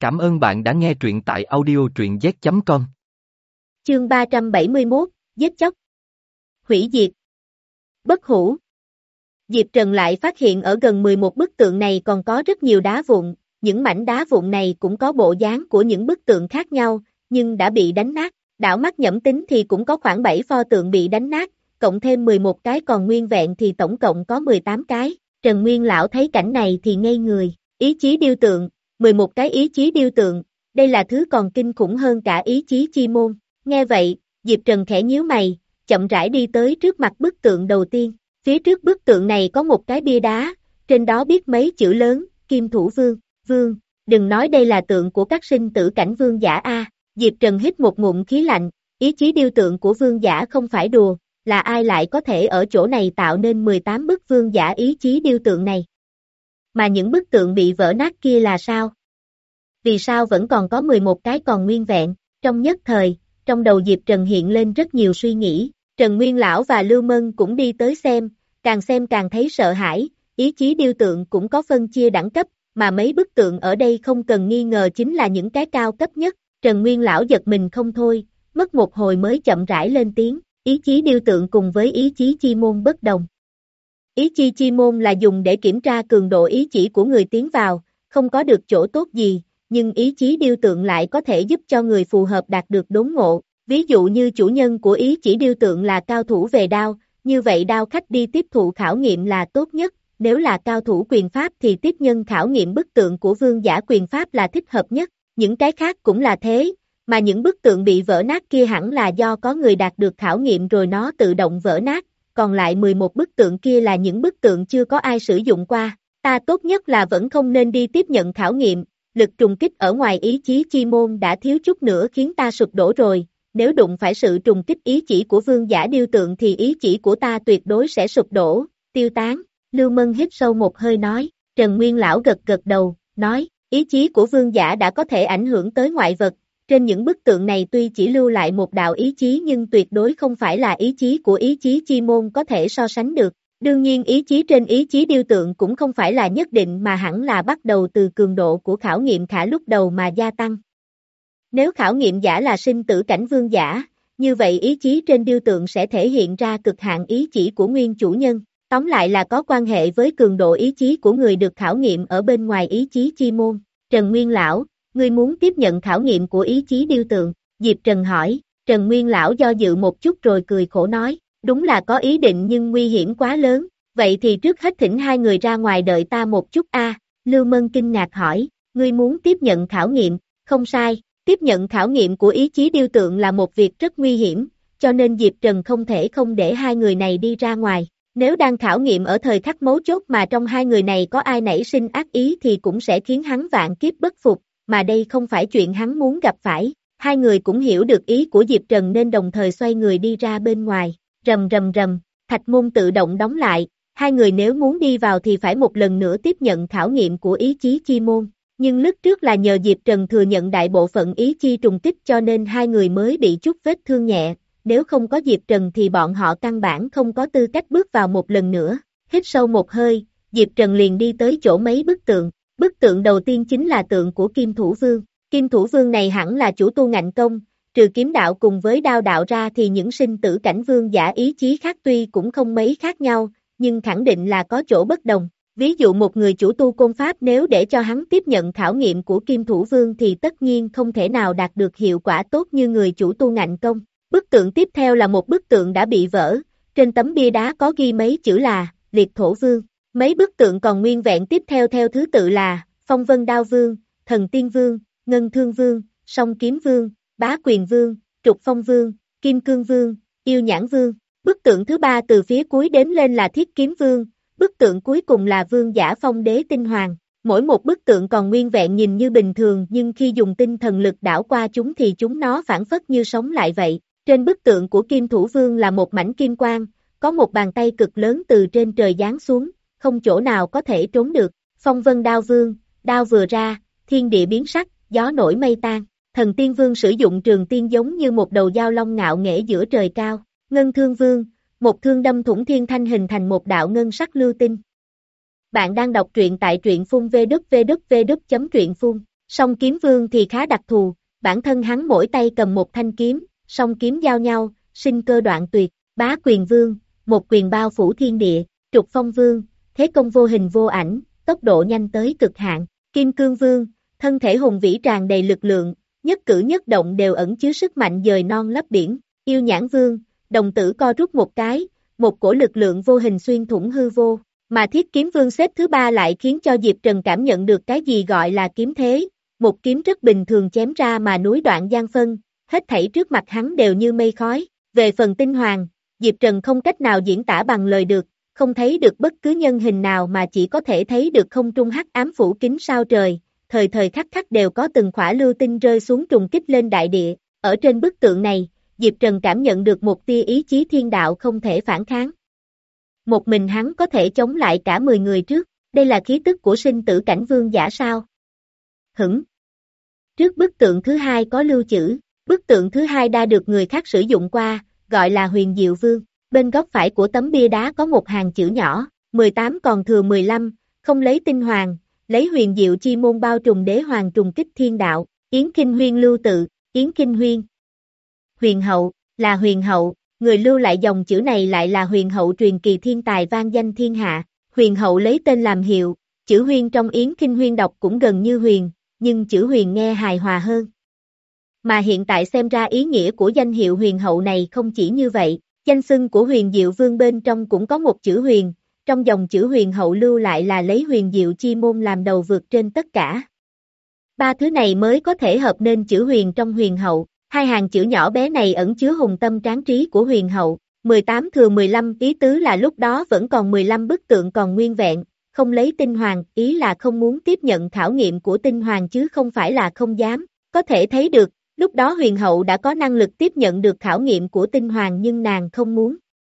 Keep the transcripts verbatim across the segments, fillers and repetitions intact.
Cảm ơn bạn đã nghe truyện tại audio truyện z chấm com. Chương ba trăm bảy mươi mốt, Giết chóc. Hủy diệt. Bất hủ. Diệp Trần lại phát hiện ở gần mười một bức tượng này còn có rất nhiều đá vụn, những mảnh đá vụn này cũng có bộ dáng của những bức tượng khác nhau, nhưng đã bị đánh nát. Đảo mắt nhẩm tính thì cũng có khoảng bảy pho tượng bị đánh nát, cộng thêm mười một cái còn nguyên vẹn thì tổng cộng có mười tám cái. Trần Nguyên Lão thấy cảnh này thì ngây người, ý chí điêu tượng, mười một cái ý chí điêu tượng, đây là thứ còn kinh khủng hơn cả ý chí chi môn. Nghe vậy, Diệp Trần khẽ nhíu mày, chậm rãi đi tới trước mặt bức tượng đầu tiên. Phía trước bức tượng này có một cái bia đá, trên đó viết mấy chữ lớn, Kim Thủ Vương, Vương, đừng nói đây là tượng của các sinh tử cảnh vương giả a. Diệp Trần hít một ngụm khí lạnh, ý chí điêu tượng của vương giả không phải đùa, là ai lại có thể ở chỗ này tạo nên mười tám bức vương giả ý chí điêu tượng này? Mà những bức tượng bị vỡ nát kia là sao? Vì sao vẫn còn có mười một cái còn nguyên vẹn? Trong nhất thời, trong đầu Diệp Trần hiện lên rất nhiều suy nghĩ. Trần Nguyên Lão và Lưu Mân cũng đi tới xem, càng xem càng thấy sợ hãi, ý chí điêu tượng cũng có phân chia đẳng cấp, mà mấy bức tượng ở đây không cần nghi ngờ chính là những cái cao cấp nhất. Trần Nguyên Lão giật mình không thôi, mất một hồi mới chậm rãi lên tiếng, ý chí điêu tượng cùng với ý chí chi môn bất đồng. Ý chí chi môn là dùng để kiểm tra cường độ ý chỉ của người tiến vào, không có được chỗ tốt gì, nhưng ý chí điêu tượng lại có thể giúp cho người phù hợp đạt được đốn ngộ. Ví dụ như chủ nhân của ý chỉ điêu tượng là cao thủ về đao, như vậy đao khách đi tiếp thụ khảo nghiệm là tốt nhất, nếu là cao thủ quyền pháp thì tiếp nhân khảo nghiệm bức tượng của vương giả quyền pháp là thích hợp nhất, những cái khác cũng là thế, mà những bức tượng bị vỡ nát kia hẳn là do có người đạt được khảo nghiệm rồi nó tự động vỡ nát, còn lại mười một bức tượng kia là những bức tượng chưa có ai sử dụng qua, ta tốt nhất là vẫn không nên đi tiếp nhận khảo nghiệm, lực trùng kích ở ngoài ý chí chi môn đã thiếu chút nữa khiến ta sụp đổ rồi. Nếu đụng phải sự trùng kích ý chỉ của vương giả điêu tượng thì ý chỉ của ta tuyệt đối sẽ sụp đổ, tiêu tán. Lưu Mân hít sâu một hơi nói, Trần Nguyên Lão gật gật đầu, nói, ý chí của vương giả đã có thể ảnh hưởng tới ngoại vật, trên những bức tượng này tuy chỉ lưu lại một đạo ý chí nhưng tuyệt đối không phải là ý chí của ý chí chi môn có thể so sánh được. Đương nhiên ý chí trên ý chí điêu tượng cũng không phải là nhất định mà hẳn là bắt đầu từ cường độ của khảo nghiệm khả lúc đầu mà gia tăng. Nếu khảo nghiệm giả là sinh tử cảnh vương giả, như vậy ý chí trên điêu tượng sẽ thể hiện ra cực hạn ý chỉ của nguyên chủ nhân, tóm lại là có quan hệ với cường độ ý chí của người được khảo nghiệm ở bên ngoài ý chí chi môn. Trần Nguyên Lão, ngươi muốn tiếp nhận khảo nghiệm của ý chí điêu tượng? Diệp Trần hỏi. Trần Nguyên Lão do dự một chút rồi cười khổ nói, đúng là có ý định nhưng nguy hiểm quá lớn, vậy thì trước hết thỉnh hai người ra ngoài đợi ta một chút a. Lưu Mân kinh ngạc hỏi, ngươi muốn tiếp nhận khảo nghiệm? Không sai. Tiếp nhận khảo nghiệm của ý chí điêu tượng là một việc rất nguy hiểm, cho nên Diệp Trần không thể không để hai người này đi ra ngoài. Nếu đang khảo nghiệm ở thời khắc mấu chốt mà trong hai người này có ai nảy sinh ác ý thì cũng sẽ khiến hắn vạn kiếp bất phục, mà đây không phải chuyện hắn muốn gặp phải. Hai người cũng hiểu được ý của Diệp Trần nên đồng thời xoay người đi ra bên ngoài. Rầm rầm rầm, thạch môn tự động đóng lại, hai người nếu muốn đi vào thì phải một lần nữa tiếp nhận khảo nghiệm của ý chí chi môn. Nhưng lúc trước là nhờ Diệp Trần thừa nhận đại bộ phận ý chi trùng kích cho nên hai người mới bị chút vết thương nhẹ, nếu không có Diệp Trần thì bọn họ căn bản không có tư cách bước vào một lần nữa. Hít sâu một hơi, Diệp Trần liền đi tới chỗ mấy bức tượng, bức tượng đầu tiên chính là tượng của Kim Thủ Vương. Kim Thủ Vương này hẳn là chủ tu ngạnh công, trừ kiếm đạo cùng với đao đạo ra thì những sinh tử cảnh vương giả ý chí khác tuy cũng không mấy khác nhau, nhưng khẳng định là có chỗ bất đồng. Ví dụ một người chủ tu côn pháp nếu để cho hắn tiếp nhận khảo nghiệm của Kim Thủ Vương thì tất nhiên không thể nào đạt được hiệu quả tốt như người chủ tu ngạnh công. Bức tượng tiếp theo là một bức tượng đã bị vỡ, trên tấm bia đá có ghi mấy chữ là, Liệt Thổ Vương. Mấy bức tượng còn nguyên vẹn tiếp theo theo thứ tự là, Phong Vân Đao Vương, Thần Tiên Vương, Ngân Thương Vương, Song Kiếm Vương, Bá Quyền Vương, Trục Phong Vương, Kim Cương Vương, Yêu Nhãn Vương. Bức tượng thứ ba từ phía cuối đến lên là Thiết Kiếm Vương. Bức tượng cuối cùng là vương giả phong đế tinh hoàng. Mỗi một bức tượng còn nguyên vẹn nhìn như bình thường nhưng khi dùng tinh thần lực đảo qua chúng thì chúng nó phản phất như sống lại vậy. Trên bức tượng của Kim Thủ Vương là một mảnh kim quang, có một bàn tay cực lớn từ trên trời giáng xuống, không chỗ nào có thể trốn được. Phong Vân Đao Vương, đao vừa ra, thiên địa biến sắc, gió nổi mây tan. Thần Tiên Vương sử dụng trường tiên giống như một đầu dao long ngạo nghễ giữa trời cao. Ngân Thương Vương, một thương đâm thủng thiên thanh hình thành một đạo ngân sắc lưu tinh. Bạn đang đọc truyện tại truyện phun vê kép vê kép vê kép chấm truyện phun. Song kiếm vương thì khá đặc thù, bản thân hắn mỗi tay cầm một thanh kiếm, song kiếm giao nhau, sinh cơ đoạn tuyệt, bá quyền vương, một quyền bao phủ thiên địa, trục phong vương, thế công vô hình vô ảnh, tốc độ nhanh tới cực hạn, kim cương vương, thân thể hùng vĩ tràn đầy lực lượng, nhất cử nhất động đều ẩn chứa sức mạnh dời non lấp biển, yêu nhãn vương, đồng tử co rút một cái, một cổ lực lượng vô hình xuyên thủng hư vô, mà thiết kiếm vương xếp thứ ba lại khiến cho Diệp Trần cảm nhận được cái gì gọi là kiếm thế, một kiếm rất bình thường chém ra mà núi đoạn giang phân, hết thảy trước mặt hắn đều như mây khói, về phần tinh hoàng, Diệp Trần không cách nào diễn tả bằng lời được, không thấy được bất cứ nhân hình nào mà chỉ có thể thấy được không trung hắc ám phủ kín sao trời, thời thời khắc khắc đều có từng khỏa lưu tinh rơi xuống trùng kích lên đại địa, ở trên bức tượng này, Diệp Trần cảm nhận được một tia ý chí thiên đạo không thể phản kháng. Một mình hắn có thể chống lại cả mười người trước, đây là khí tức của sinh tử cảnh vương giả sao? Hửng. Trước bức tượng thứ hai có lưu chữ, bức tượng thứ hai đã được người khác sử dụng qua, gọi là Huyền Diệu Vương. Bên góc phải của tấm bia đá có một hàng chữ nhỏ, mười tám còn thừa mười lăm, không lấy tinh hoàng, lấy huyền diệu chi môn bao trùm đế hoàng trùng kích thiên đạo, Yến Kinh Huyên lưu tự, Yến Kinh Huyên. Huyền hậu, là huyền hậu, người lưu lại dòng chữ này lại là huyền hậu truyền kỳ thiên tài vang danh thiên hạ, huyền hậu lấy tên làm hiệu, chữ huyên trong Yến Kinh Huyên đọc cũng gần như huyền, nhưng chữ huyền nghe hài hòa hơn. Mà hiện tại xem ra ý nghĩa của danh hiệu huyền hậu này không chỉ như vậy, danh xưng của huyền diệu vương bên trong cũng có một chữ huyền, trong dòng chữ huyền hậu lưu lại là lấy huyền diệu chi môn làm đầu vượt trên tất cả. Ba thứ này mới có thể hợp nên chữ huyền trong huyền hậu, hai hàng chữ nhỏ bé này ẩn chứa hùng tâm tráng trí của huyền hậu, mười tám thừa mười lăm ý tứ là lúc đó vẫn còn mười lăm bức tượng còn nguyên vẹn, không lấy tinh hoàng, ý là không muốn tiếp nhận khảo nghiệm của tinh hoàng chứ không phải là không dám, có thể thấy được, lúc đó huyền hậu đã có năng lực tiếp nhận được khảo nghiệm của tinh hoàng nhưng nàng không muốn.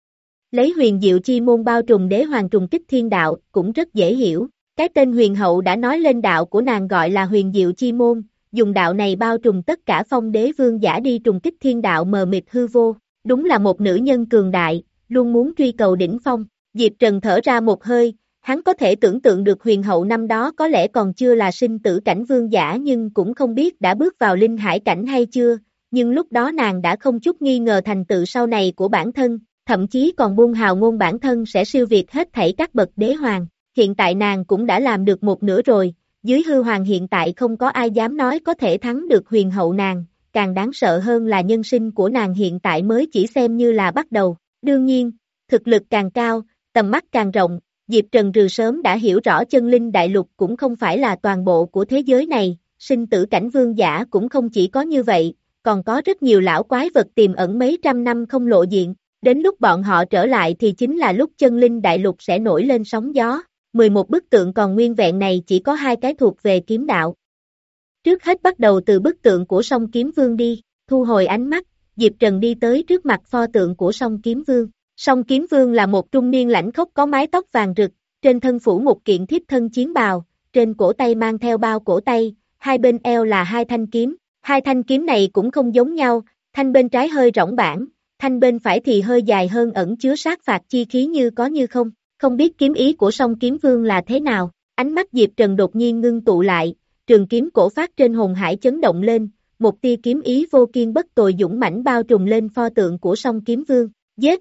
Lấy huyền diệu chi môn bao trùm đế hoàng trùng kích thiên đạo cũng rất dễ hiểu, cái tên huyền hậu đã nói lên đạo của nàng gọi là huyền diệu chi môn, dùng đạo này bao trùm tất cả phong đế vương giả đi trùng kích thiên đạo mờ mịt hư vô, đúng là một nữ nhân cường đại, luôn muốn truy cầu đỉnh phong, Diệp Trần thở ra một hơi, hắn có thể tưởng tượng được huyền hậu năm đó có lẽ còn chưa là sinh tử cảnh vương giả nhưng cũng không biết đã bước vào linh hải cảnh hay chưa, nhưng lúc đó nàng đã không chút nghi ngờ thành tựu sau này của bản thân, thậm chí còn buông hào ngôn bản thân sẽ siêu việt hết thảy các bậc đế hoàng, hiện tại nàng cũng đã làm được một nửa rồi, dưới hư hoàng hiện tại không có ai dám nói có thể thắng được huyền hậu nàng, càng đáng sợ hơn là nhân sinh của nàng hiện tại mới chỉ xem như là bắt đầu, đương nhiên, thực lực càng cao, tầm mắt càng rộng, Diệp Trần Rừ sớm đã hiểu rõ chân linh đại lục cũng không phải là toàn bộ của thế giới này, sinh tử cảnh vương giả cũng không chỉ có như vậy, còn có rất nhiều lão quái vật tiềm ẩn mấy trăm năm không lộ diện, đến lúc bọn họ trở lại thì chính là lúc chân linh đại lục sẽ nổi lên sóng gió, mười một bức tượng còn nguyên vẹn này chỉ có hai cái thuộc về kiếm đạo. Trước hết bắt đầu từ bức tượng của song kiếm vương đi, thu hồi ánh mắt, Diệp Trần đi tới trước mặt pho tượng của song kiếm vương. Song kiếm vương là một trung niên lãnh khốc có mái tóc vàng rực, trên thân phủ một kiện thiếp thân chiến bào, trên cổ tay mang theo bao cổ tay, hai bên eo là hai thanh kiếm, hai thanh kiếm này cũng không giống nhau, thanh bên trái hơi rỗng bảng, thanh bên phải thì hơi dài hơn ẩn chứa sát phạt chi khí như có như không, không biết kiếm ý của song kiếm vương là thế nào, ánh mắt Diệp Trần đột nhiên ngưng tụ lại, trường kiếm cổ phát trên hồn hải chấn động lên, một tia kiếm ý vô kiên bất tồi dũng mãnh bao trùm lên pho tượng của song kiếm vương, giết!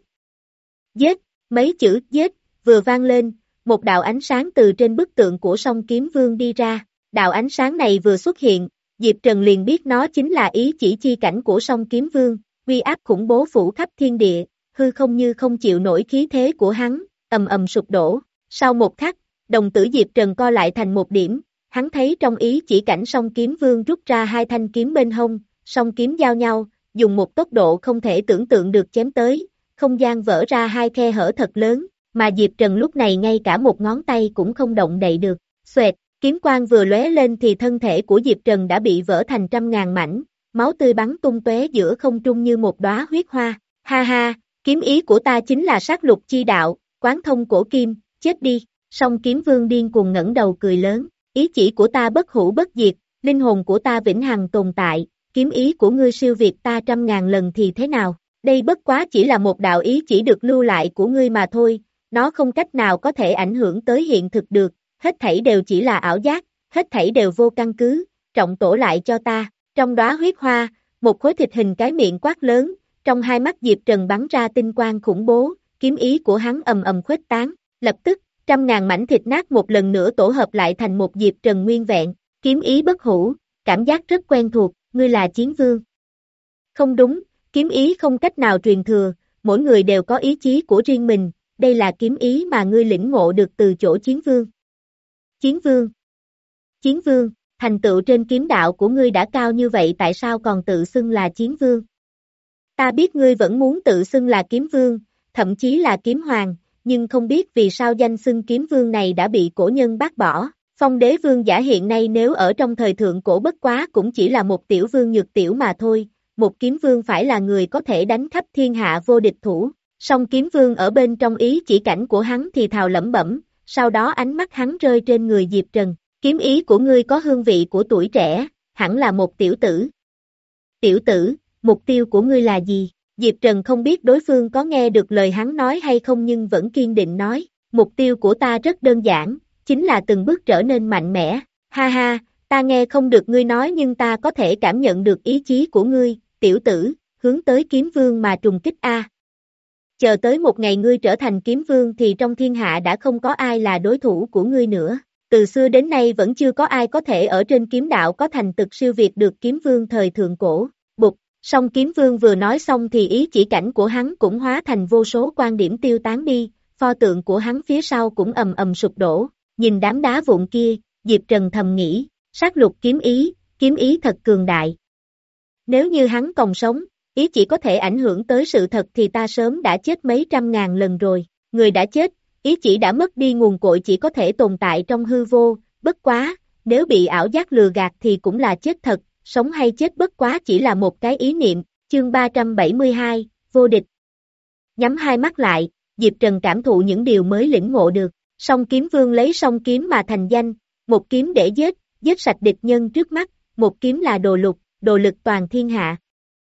Giết, mấy chữ giết, vừa vang lên, một đạo ánh sáng từ trên bức tượng của song kiếm vương đi ra, đạo ánh sáng này vừa xuất hiện, Diệp Trần liền biết nó chính là ý chỉ chi cảnh của song kiếm vương, uy áp khủng bố phủ khắp thiên địa, hư không như không chịu nổi khí thế của hắn, ầm ầm sụp đổ, sau một khắc, đồng tử Diệp Trần co lại thành một điểm, hắn thấy trong ý chỉ cảnh song kiếm vương rút ra hai thanh kiếm bên hông, song kiếm giao nhau, dùng một tốc độ không thể tưởng tượng được chém tới. Không gian vỡ ra hai khe hở thật lớn, mà Diệp Trần lúc này ngay cả một ngón tay cũng không động đậy được. Xoẹt, kiếm quang vừa lóe lên thì thân thể của Diệp Trần đã bị vỡ thành trăm ngàn mảnh, máu tươi bắn tung tóe giữa không trung như một đóa huyết hoa. Ha ha, kiếm ý của ta chính là sát lục chi đạo, quán thông cổ kim, chết đi. Song kiếm vương điên cuồng ngẩng đầu cười lớn, ý chỉ của ta bất hủ bất diệt, linh hồn của ta vĩnh hằng tồn tại, kiếm ý của ngươi siêu việt ta trăm ngàn lần thì thế nào? Đây bất quá chỉ là một đạo ý chỉ được lưu lại của ngươi mà thôi, nó không cách nào có thể ảnh hưởng tới hiện thực được, hết thảy đều chỉ là ảo giác, hết thảy đều vô căn cứ, trọng tổ lại cho ta, trong đóa huyết hoa, một khối thịt hình cái miệng quát lớn, trong hai mắt Diệp Trần bắn ra tinh quang khủng bố, kiếm ý của hắn ầm ầm khuếch tán, lập tức, trăm ngàn mảnh thịt nát một lần nữa tổ hợp lại thành một Diệp Trần nguyên vẹn, kiếm ý bất hủ, cảm giác rất quen thuộc, ngươi là chiến vương. Không đúng, kiếm ý không cách nào truyền thừa, mỗi người đều có ý chí của riêng mình, đây là kiếm ý mà ngươi lĩnh ngộ được từ chỗ chiến vương. Chiến vương. Chiến vương, thành tựu trên kiếm đạo của ngươi đã cao như vậy tại sao còn tự xưng là chiến vương? Ta biết ngươi vẫn muốn tự xưng là kiếm vương, thậm chí là kiếm hoàng, nhưng không biết vì sao danh xưng kiếm vương này đã bị cổ nhân bác bỏ. Phong đế vương giả hiện nay nếu ở trong thời thượng cổ bất quá cũng chỉ là một tiểu vương nhược tiểu mà thôi, một kiếm vương phải là người có thể đánh khắp thiên hạ vô địch thủ. Song kiếm vương ở bên trong ý chỉ cảnh của hắn thì thào lẩm bẩm, sau đó ánh mắt hắn rơi trên người Diệp Trần. Kiếm ý của ngươi có hương vị của tuổi trẻ, hẳn là một tiểu tử. Tiểu tử, mục tiêu của ngươi là gì? Diệp Trần không biết đối phương có nghe được lời hắn nói hay không nhưng vẫn kiên định nói, mục tiêu của ta rất đơn giản, chính là từng bước trở nên mạnh mẽ. Ha ha, ta nghe không được ngươi nói nhưng ta có thể cảm nhận được ý chí của ngươi, tiểu tử, hướng tới kiếm vương mà trùng kích a. Chờ tới một ngày ngươi trở thành kiếm vương thì trong thiên hạ đã không có ai là đối thủ của ngươi nữa. Từ xưa đến nay vẫn chưa có ai có thể ở trên kiếm đạo có thành tựu siêu việt được kiếm vương thời thượng cổ. Bụt, song kiếm vương vừa nói xong thì ý chỉ cảnh của hắn cũng hóa thành vô số quan điểm tiêu tán đi, pho tượng của hắn phía sau cũng ầm ầm sụp đổ. Nhìn đám đá vụn kia, Diệp Trần thầm nghĩ, sát lục kiếm ý, kiếm ý thật cường đại. Nếu như hắn còn sống, ý chỉ có thể ảnh hưởng tới sự thật thì ta sớm đã chết mấy trăm ngàn lần rồi. Người đã chết, ý chỉ đã mất đi nguồn cội chỉ có thể tồn tại trong hư vô, bất quá, nếu bị ảo giác lừa gạt thì cũng là chết thật, sống hay chết bất quá chỉ là một cái ý niệm. Chương ba trăm bảy mươi hai, vô địch. Nhắm hai mắt lại, Diệp Trần cảm thụ những điều mới lĩnh ngộ được. Song kiếm vương lấy song kiếm mà thành danh, một kiếm để giết, giết sạch địch nhân trước mắt, một kiếm là đồ lục, đồ lực toàn thiên hạ.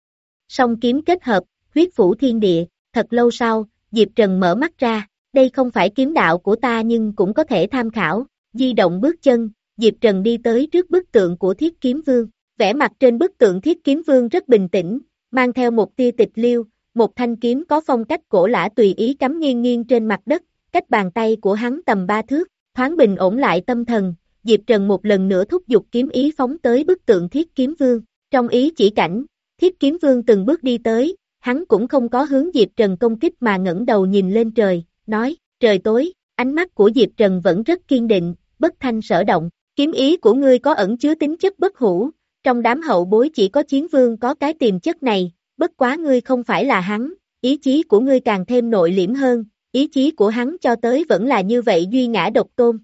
Song kiếm kết hợp, huyết phủ thiên địa, thật lâu sau, Diệp Trần mở mắt ra, đây không phải kiếm đạo của ta nhưng cũng có thể tham khảo, di động bước chân, Diệp Trần đi tới trước bức tượng của Thiết Kiếm Vương, vẻ mặt trên bức tượng Thiết Kiếm Vương rất bình tĩnh, mang theo một tia tịch liêu, một thanh kiếm có phong cách cổ lã tùy ý cắm nghiêng nghiêng trên mặt đất, cách bàn tay của hắn tầm ba thước, thoáng bình ổn lại tâm thần, Diệp Trần một lần nữa thúc giục kiếm ý phóng tới bức tượng Thiết Kiếm Vương, trong ý chỉ cảnh, Thiết Kiếm Vương từng bước đi tới, hắn cũng không có hướng Diệp Trần công kích mà ngẩng đầu nhìn lên trời, nói, trời tối, ánh mắt của Diệp Trần vẫn rất kiên định, bất thanh sở động, kiếm ý của ngươi có ẩn chứa tính chất bất hủ, trong đám hậu bối chỉ có chiến vương có cái tiềm chất này, bất quá ngươi không phải là hắn, ý chí của ngươi càng thêm nội liễm hơn, ý chí của hắn cho tới vẫn là như vậy duy ngã độc tôn.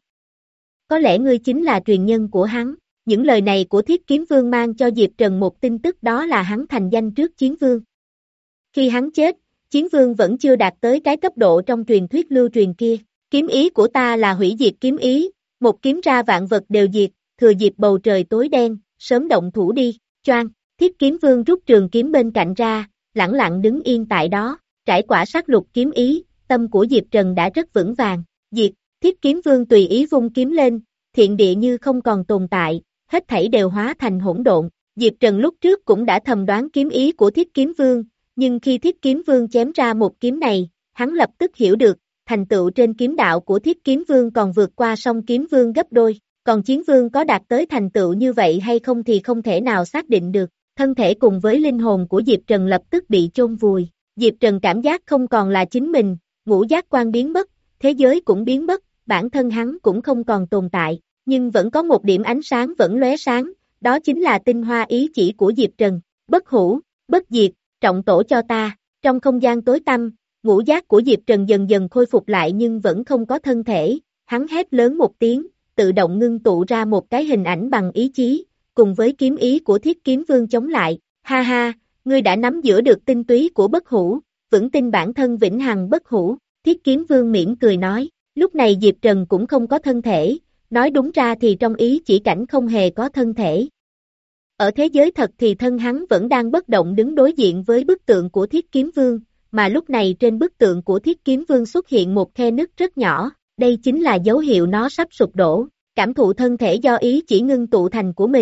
Có lẽ ngươi chính là truyền nhân của hắn, những lời này của Thiết Kiếm Vương mang cho Diệp Trần một tin tức đó là hắn thành danh trước chiến vương. Khi hắn chết, chiến vương vẫn chưa đạt tới cái cấp độ trong truyền thuyết lưu truyền kia, kiếm ý của ta là hủy diệt kiếm ý, một kiếm ra vạn vật đều diệt, thừa dịp bầu trời tối đen, sớm động thủ đi, choang, Thiết Kiếm Vương rút trường kiếm bên cạnh ra, lẳng lặng đứng yên tại đó, trải qua sát lục kiếm ý, tâm của Diệp Trần đã rất vững vàng, diệt, Thiết Kiếm Vương tùy ý vung kiếm lên, thiện địa như không còn tồn tại, hết thảy đều hóa thành hỗn độn, Diệp Trần lúc trước cũng đã thầm đoán kiếm ý của Thiết Kiếm Vương, nhưng khi Thiết Kiếm Vương chém ra một kiếm này, hắn lập tức hiểu được, thành tựu trên kiếm đạo của Thiết Kiếm Vương còn vượt qua song kiếm vương gấp đôi, còn chiến vương có đạt tới thành tựu như vậy hay không thì không thể nào xác định được, thân thể cùng với linh hồn của Diệp Trần lập tức bị chôn vùi, Diệp Trần cảm giác không còn là chính mình, ngũ giác quan biến mất, thế giới cũng biến mất, bản thân hắn cũng không còn tồn tại, nhưng vẫn có một điểm ánh sáng vẫn lóe sáng, đó chính là tinh hoa ý chỉ của Diệp Trần, bất hủ, bất diệt, trọng tổ cho ta, trong không gian tối tăm, ngũ giác của Diệp Trần dần dần khôi phục lại nhưng vẫn không có thân thể, hắn hét lớn một tiếng, tự động ngưng tụ ra một cái hình ảnh bằng ý chí, cùng với kiếm ý của Thiết Kiếm Vương chống lại, ha ha, ngươi đã nắm giữ được tinh túy của bất hủ, vững tin bản thân vĩnh hằng bất hủ, Thiết Kiếm Vương mỉm cười nói, lúc này Diệp Trần cũng không có thân thể, nói đúng ra thì trong ý chỉ cảnh không hề có thân thể. Ở thế giới thật thì thân hắn vẫn đang bất động đứng đối diện với bức tượng của Thiết Kiếm Vương, mà lúc này trên bức tượng của Thiết Kiếm Vương xuất hiện một khe nứt rất nhỏ, đây chính là dấu hiệu nó sắp sụp đổ, cảm thụ thân thể do ý chỉ ngưng tụ thành của mình,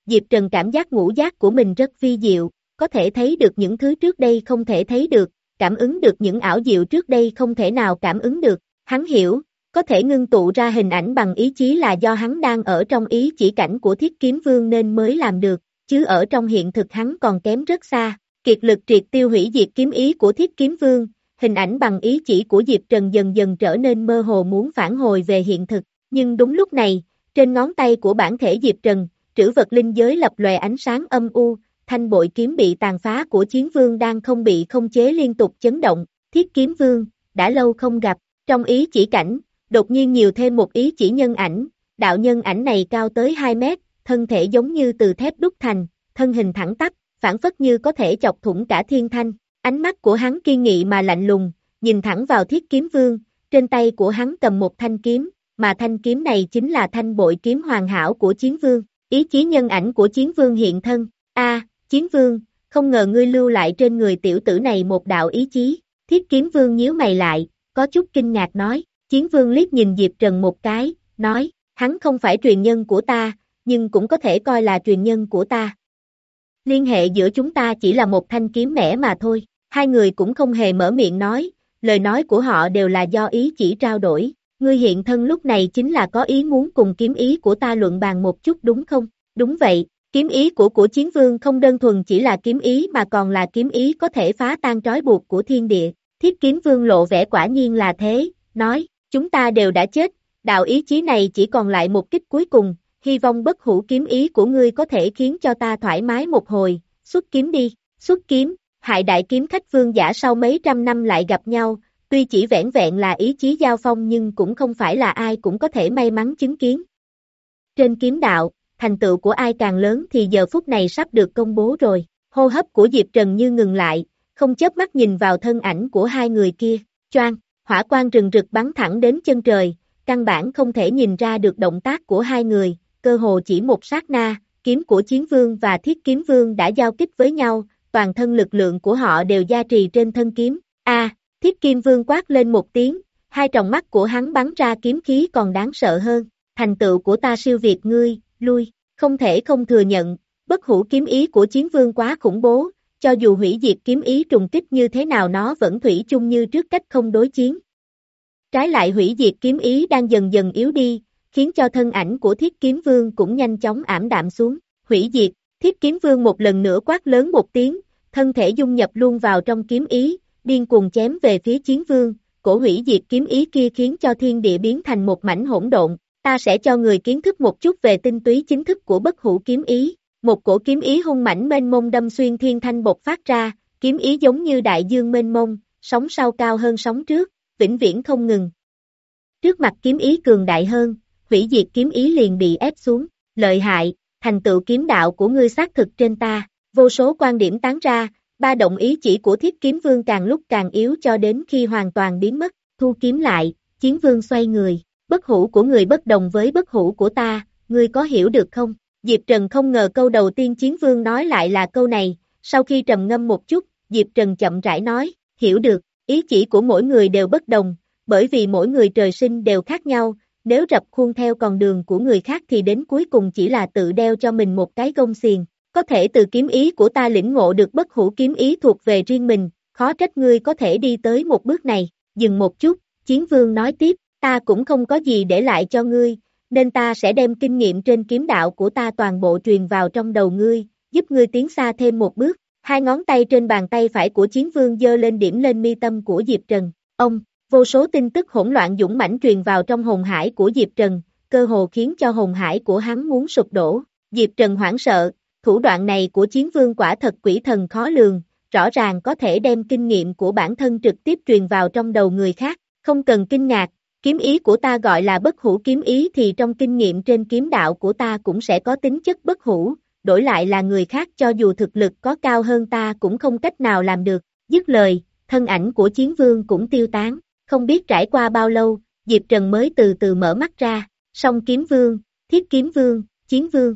Diệp Trần cảm giác ngũ giác của mình rất vi diệu, có thể thấy được những thứ trước đây không thể thấy được, cảm ứng được những ảo diệu trước đây không thể nào cảm ứng được. Hắn hiểu, có thể ngưng tụ ra hình ảnh bằng ý chí là do hắn đang ở trong ý chỉ cảnh của Thiết Kiếm Vương nên mới làm được, chứ ở trong hiện thực hắn còn kém rất xa. Kiệt lực triệt tiêu hủy diệt kiếm ý của Thiết Kiếm Vương, hình ảnh bằng ý chỉ của Diệp Trần dần dần trở nên mơ hồ muốn phản hồi về hiện thực, nhưng đúng lúc này, trên ngón tay của bản thể Diệp Trần, trữ vật linh giới lập lòe ánh sáng âm u, thanh bội kiếm bị tàn phá của Chiến Vương đang không bị không chế liên tục chấn động. Thiết Kiếm Vương, đã lâu không gặp, trong ý chỉ cảnh, đột nhiên nhiều thêm một ý chỉ nhân ảnh, đạo nhân ảnh này cao tới hai mét, thân thể giống như từ thép đúc thành, thân hình thẳng tắp, phản phất như có thể chọc thủng cả thiên thanh. Ánh mắt của hắn kiên nghị mà lạnh lùng, nhìn thẳng vào Thiết Kiếm Vương, trên tay của hắn cầm một thanh kiếm, mà thanh kiếm này chính là thanh bội kiếm hoàn hảo của Chiến Vương. Ý chí nhân ảnh của Chiến Vương hiện thân. A, Chiến Vương, không ngờ ngươi lưu lại trên người tiểu tử này một đạo ý chí. Thiết Kiếm Vương nhíu mày lại, có chút kinh ngạc nói. Chiến Vương liếc nhìn Diệp Trần một cái, nói, hắn không phải truyền nhân của ta, nhưng cũng có thể coi là truyền nhân của ta. Liên hệ giữa chúng ta chỉ là một thanh kiếm mẻ mà thôi. Hai người cũng không hề mở miệng nói, lời nói của họ đều là do ý chỉ trao đổi. Ngươi hiện thân lúc này chính là có ý muốn cùng kiếm ý của ta luận bàn một chút đúng không? Đúng vậy, kiếm ý của của Chiến Vương không đơn thuần chỉ là kiếm ý mà còn là kiếm ý có thể phá tan trói buộc của thiên địa. Thiết Kiếm Vương lộ vẻ quả nhiên là thế, nói, chúng ta đều đã chết, đạo ý chí này chỉ còn lại một kích cuối cùng, hy vọng bất hủ kiếm ý của ngươi có thể khiến cho ta thoải mái một hồi, xuất kiếm đi, xuất kiếm. Hại đại kiếm khách vương giả sau mấy trăm năm lại gặp nhau, tuy chỉ vẻn vẹn là ý chí giao phong nhưng cũng không phải là ai cũng có thể may mắn chứng kiến. Trên kiếm đạo, thành tựu của ai càng lớn thì giờ phút này sắp được công bố rồi, hô hấp của Diệp Trần như ngừng lại, không chớp mắt nhìn vào thân ảnh của hai người kia, choang, hỏa quang rừng rực bắn thẳng đến chân trời, căn bản không thể nhìn ra được động tác của hai người, cơ hồ chỉ một sát na, kiếm của Chiến Vương và Thiết Kiếm Vương đã giao kích với nhau. Toàn thân lực lượng của họ đều gia trì trên thân kiếm. A, à, Thiết Kiếm Vương quát lên một tiếng, hai tròng mắt của hắn bắn ra kiếm khí còn đáng sợ hơn. Thành tựu của ta siêu việt ngươi, lui, không thể không thừa nhận, bất hủ kiếm ý của Chiến Vương quá khủng bố, cho dù hủy diệt kiếm ý trùng kích như thế nào nó vẫn thủy chung như trước cách không đối chiến. Trái lại hủy diệt kiếm ý đang dần dần yếu đi, khiến cho thân ảnh của Thiết Kiếm Vương cũng nhanh chóng ảm đạm xuống. Hủy diệt. Thiết Kiếm Vương một lần nữa quát lớn một tiếng, thân thể dung nhập luôn vào trong kiếm ý, điên cuồng chém về phía Chiến Vương, cổ hủy diệt kiếm ý kia khiến cho thiên địa biến thành một mảnh hỗn độn, ta sẽ cho người kiến thức một chút về tinh túy chính thức của bất hủ kiếm ý, một cổ kiếm ý hung mãnh mênh mông đâm xuyên thiên thanh bộc phát ra, kiếm ý giống như đại dương mênh mông, sóng sau cao hơn sóng trước, vĩnh viễn không ngừng. Trước mặt kiếm ý cường đại hơn, hủy diệt kiếm ý liền bị ép xuống, lợi hại. Thành tựu kiếm đạo của ngươi xác thực trên ta, vô số quan điểm tán ra, ba động ý chỉ của Thiết Kiếm Vương càng lúc càng yếu cho đến khi hoàn toàn biến mất, thu kiếm lại, Chiến Vương xoay người, bất hủ của người bất đồng với bất hủ của ta, ngươi có hiểu được không? Diệp Trần không ngờ câu đầu tiên Chiến Vương nói lại là câu này, sau khi trầm ngâm một chút, Diệp Trần chậm rãi nói, hiểu được, ý chỉ của mỗi người đều bất đồng, bởi vì mỗi người trời sinh đều khác nhau. Nếu rập khuôn theo con đường của người khác thì đến cuối cùng chỉ là tự đeo cho mình một cái gông xiềng. Có thể từ kiếm ý của ta lĩnh ngộ được bất hủ kiếm ý thuộc về riêng mình, khó trách ngươi có thể đi tới một bước này. Dừng một chút, Chiến Vương nói tiếp, ta cũng không có gì để lại cho ngươi, nên ta sẽ đem kinh nghiệm trên kiếm đạo của ta toàn bộ truyền vào trong đầu ngươi, giúp ngươi tiến xa thêm một bước. Hai ngón tay trên bàn tay phải của Chiến Vương giơ lên điểm lên mi tâm của Diệp Trần. Ông Vô số tin tức hỗn loạn dũng mãnh truyền vào trong hồn hải của Diệp Trần, cơ hồ khiến cho hồn hải của hắn muốn sụp đổ. Diệp Trần hoảng sợ, thủ đoạn này của Chiến Vương quả thật quỷ thần khó lường, rõ ràng có thể đem kinh nghiệm của bản thân trực tiếp truyền vào trong đầu người khác. Không cần kinh ngạc, kiếm ý của ta gọi là bất hủ kiếm ý thì trong kinh nghiệm trên kiếm đạo của ta cũng sẽ có tính chất bất hủ, đổi lại là người khác cho dù thực lực có cao hơn ta cũng không cách nào làm được. Dứt lời, thân ảnh của Chiến Vương cũng tiêu tán. Không biết trải qua bao lâu, Diệp Trần mới từ từ mở mắt ra, Song Kiếm Vương, Thiết Kiếm Vương, Chiến Vương.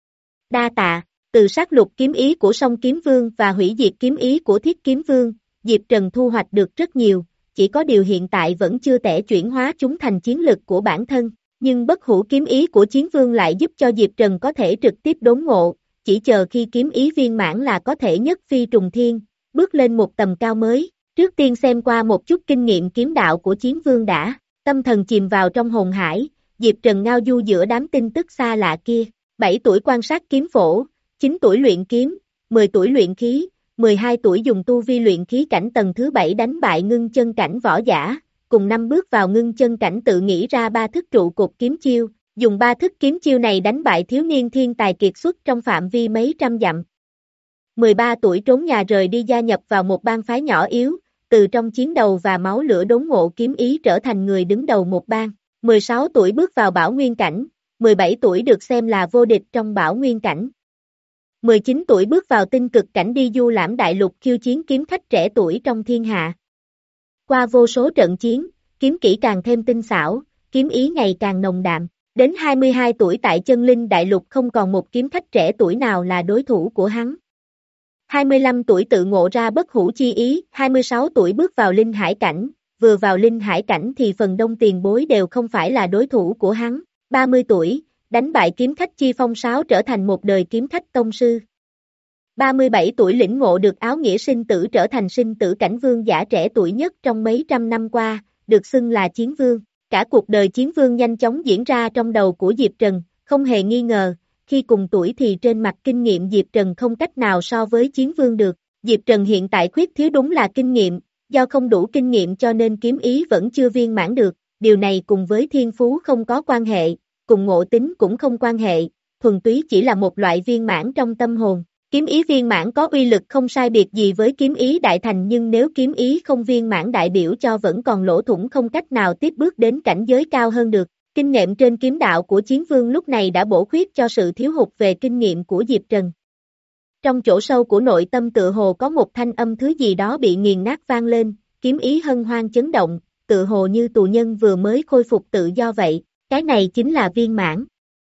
Đa tạ, từ sát lục kiếm ý của Song Kiếm Vương và hủy diệt kiếm ý của Thiết Kiếm Vương, Diệp Trần thu hoạch được rất nhiều, chỉ có điều hiện tại vẫn chưa thể chuyển hóa chúng thành chiến lực của bản thân, nhưng bất hủ kiếm ý của Chiến Vương lại giúp cho Diệp Trần có thể trực tiếp đốn ngộ, chỉ chờ khi kiếm ý viên mãn là có thể nhất phi trùng thiên, bước lên một tầm cao mới. Trước tiên xem qua một chút kinh nghiệm kiếm đạo của Chiến Vương đã, tâm thần chìm vào trong hồn hải, Diệp Trần ngao du giữa đám tin tức xa lạ kia, bảy tuổi quan sát kiếm phổ, chín tuổi luyện kiếm, mười tuổi luyện khí, mười hai tuổi dùng tu vi luyện khí cảnh tầng thứ bảy đánh bại ngưng chân cảnh võ giả, cùng năm bước vào ngưng chân cảnh tự nghĩ ra ba thức trụ cột kiếm chiêu, dùng ba thức kiếm chiêu này đánh bại thiếu niên thiên tài kiệt xuất trong phạm vi mấy trăm dặm. mười ba tuổi trốn nhà rời đi gia nhập vào một bang phái nhỏ yếu, từ trong chiến đầu và máu lửa đốn ngộ kiếm ý trở thành người đứng đầu một bang. mười sáu tuổi bước vào Bảo Nguyên cảnh, mười bảy tuổi được xem là vô địch trong Bảo Nguyên cảnh. mười chín tuổi bước vào tinh cực cảnh đi du lãm đại lục khiêu chiến kiếm khách trẻ tuổi trong thiên hạ. Qua vô số trận chiến, kiếm kỹ càng thêm tinh xảo, kiếm ý ngày càng nồng đạm. Đến hai mươi hai tuổi tại Chân Linh đại lục không còn một kiếm khách trẻ tuổi nào là đối thủ của hắn. hai mươi lăm tuổi tự ngộ ra bất hủ chi ý, hai mươi sáu tuổi bước vào Linh Hải cảnh, vừa vào Linh Hải cảnh thì phần đông tiền bối đều không phải là đối thủ của hắn. ba mươi tuổi, đánh bại kiếm khách Chi Phong Sáo trở thành một đời kiếm khách tông sư. ba mươi bảy tuổi lĩnh ngộ được áo nghĩa sinh tử trở thành sinh tử cảnh vương giả trẻ tuổi nhất trong mấy trăm năm qua, được xưng là Chiến Vương. Cả cuộc đời Chiến Vương nhanh chóng diễn ra trong đầu của Diệp Trần, không hề nghi ngờ, khi cùng tuổi thì trên mặt kinh nghiệm Diệp Trần không cách nào so với Chiến Vương được. Diệp Trần hiện tại khuyết thiếu đúng là kinh nghiệm, do không đủ kinh nghiệm cho nên kiếm ý vẫn chưa viên mãn được, điều này cùng với thiên phú không có quan hệ, cùng ngộ tính cũng không quan hệ, thuần túy chỉ là một loại viên mãn trong tâm hồn. Kiếm ý viên mãn có uy lực không sai biệt gì với kiếm ý đại thành, nhưng nếu kiếm ý không viên mãn đại biểu cho vẫn còn lỗ thủng không cách nào tiếp bước đến cảnh giới cao hơn được. Kinh nghiệm trên kiếm đạo của Chiến Vương lúc này đã bổ khuyết cho sự thiếu hụt về kinh nghiệm của Diệp Trần. Trong chỗ sâu của nội tâm tự hồ có một thanh âm thứ gì đó bị nghiền nát vang lên, kiếm ý hân hoan chấn động, tự hồ như tù nhân vừa mới khôi phục tự do vậy, cái này chính là viên mãn.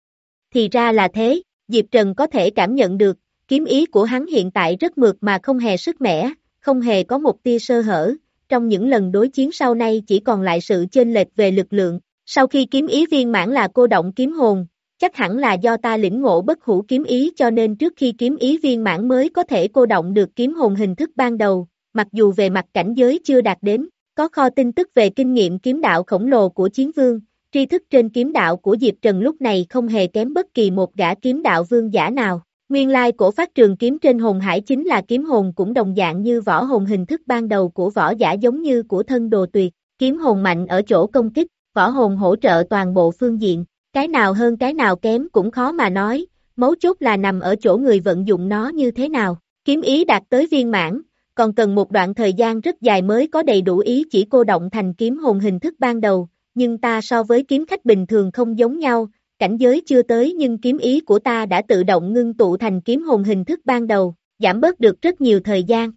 Thì ra là thế, Diệp Trần có thể cảm nhận được, kiếm ý của hắn hiện tại rất mượt mà không hề sức mẻ, không hề có một tia sơ hở, trong những lần đối chiến sau này chỉ còn lại sự chênh lệch về lực lượng. Sau khi kiếm ý viên mãn là cô động kiếm hồn, chắc hẳn là do ta lĩnh ngộ bất hủ kiếm ý cho nên trước khi kiếm ý viên mãn mới có thể cô động được kiếm hồn hình thức ban đầu, mặc dù về mặt cảnh giới chưa đạt đến, có kho tin tức về kinh nghiệm kiếm đạo khổng lồ của Chiến Vương, tri thức trên kiếm đạo của Diệp Trần lúc này không hề kém bất kỳ một gã kiếm đạo vương giả nào. Nguyên lai cổ phát trường kiếm trên hồn hải chính là kiếm hồn cũng đồng dạng như võ hồn hình thức ban đầu của võ giả giống như của thân đồ tuyệt, kiếm hồn mạnh ở chỗ công kích, võ hồn hỗ trợ toàn bộ phương diện, cái nào hơn cái nào kém cũng khó mà nói, mấu chốt là nằm ở chỗ người vận dụng nó như thế nào. Kiếm ý đạt tới viên mãn, còn cần một đoạn thời gian rất dài mới có đầy đủ ý chỉ cô động thành kiếm hồn hình thức ban đầu, nhưng ta so với kiếm khách bình thường không giống nhau, cảnh giới chưa tới nhưng kiếm ý của ta đã tự động ngưng tụ thành kiếm hồn hình thức ban đầu, giảm bớt được rất nhiều thời gian.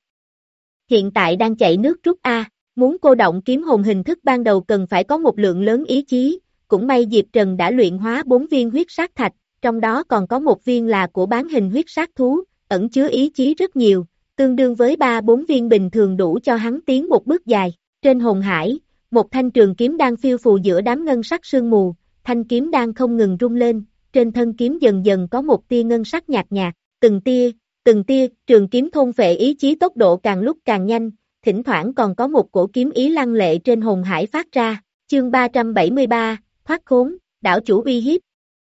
Hiện tại đang chạy nước rút A, muốn cô động kiếm hồn hình thức ban đầu cần phải có một lượng lớn ý chí, cũng may Diệp Trần đã luyện hóa bốn viên huyết sát thạch, trong đó còn có một viên là của bán hình huyết sát thú, ẩn chứa ý chí rất nhiều, tương đương với ba bốn viên bình thường đủ cho hắn tiến một bước dài. Trên hồn hải, một thanh trường kiếm đang phiêu phù giữa đám ngân sắc sương mù, thanh kiếm đang không ngừng rung lên, trên thân kiếm dần dần có một tia ngân sắc nhạt nhạt, từng tia, từng tia, trường kiếm thôn phệ ý chí tốc độ càng lúc càng nhanh, thỉnh thoảng còn có một cổ kiếm ý lăng lệ trên hồn hải phát ra. Chương ba trăm bảy mươi ba, thoát khốn, đảo chủ uy hiếp.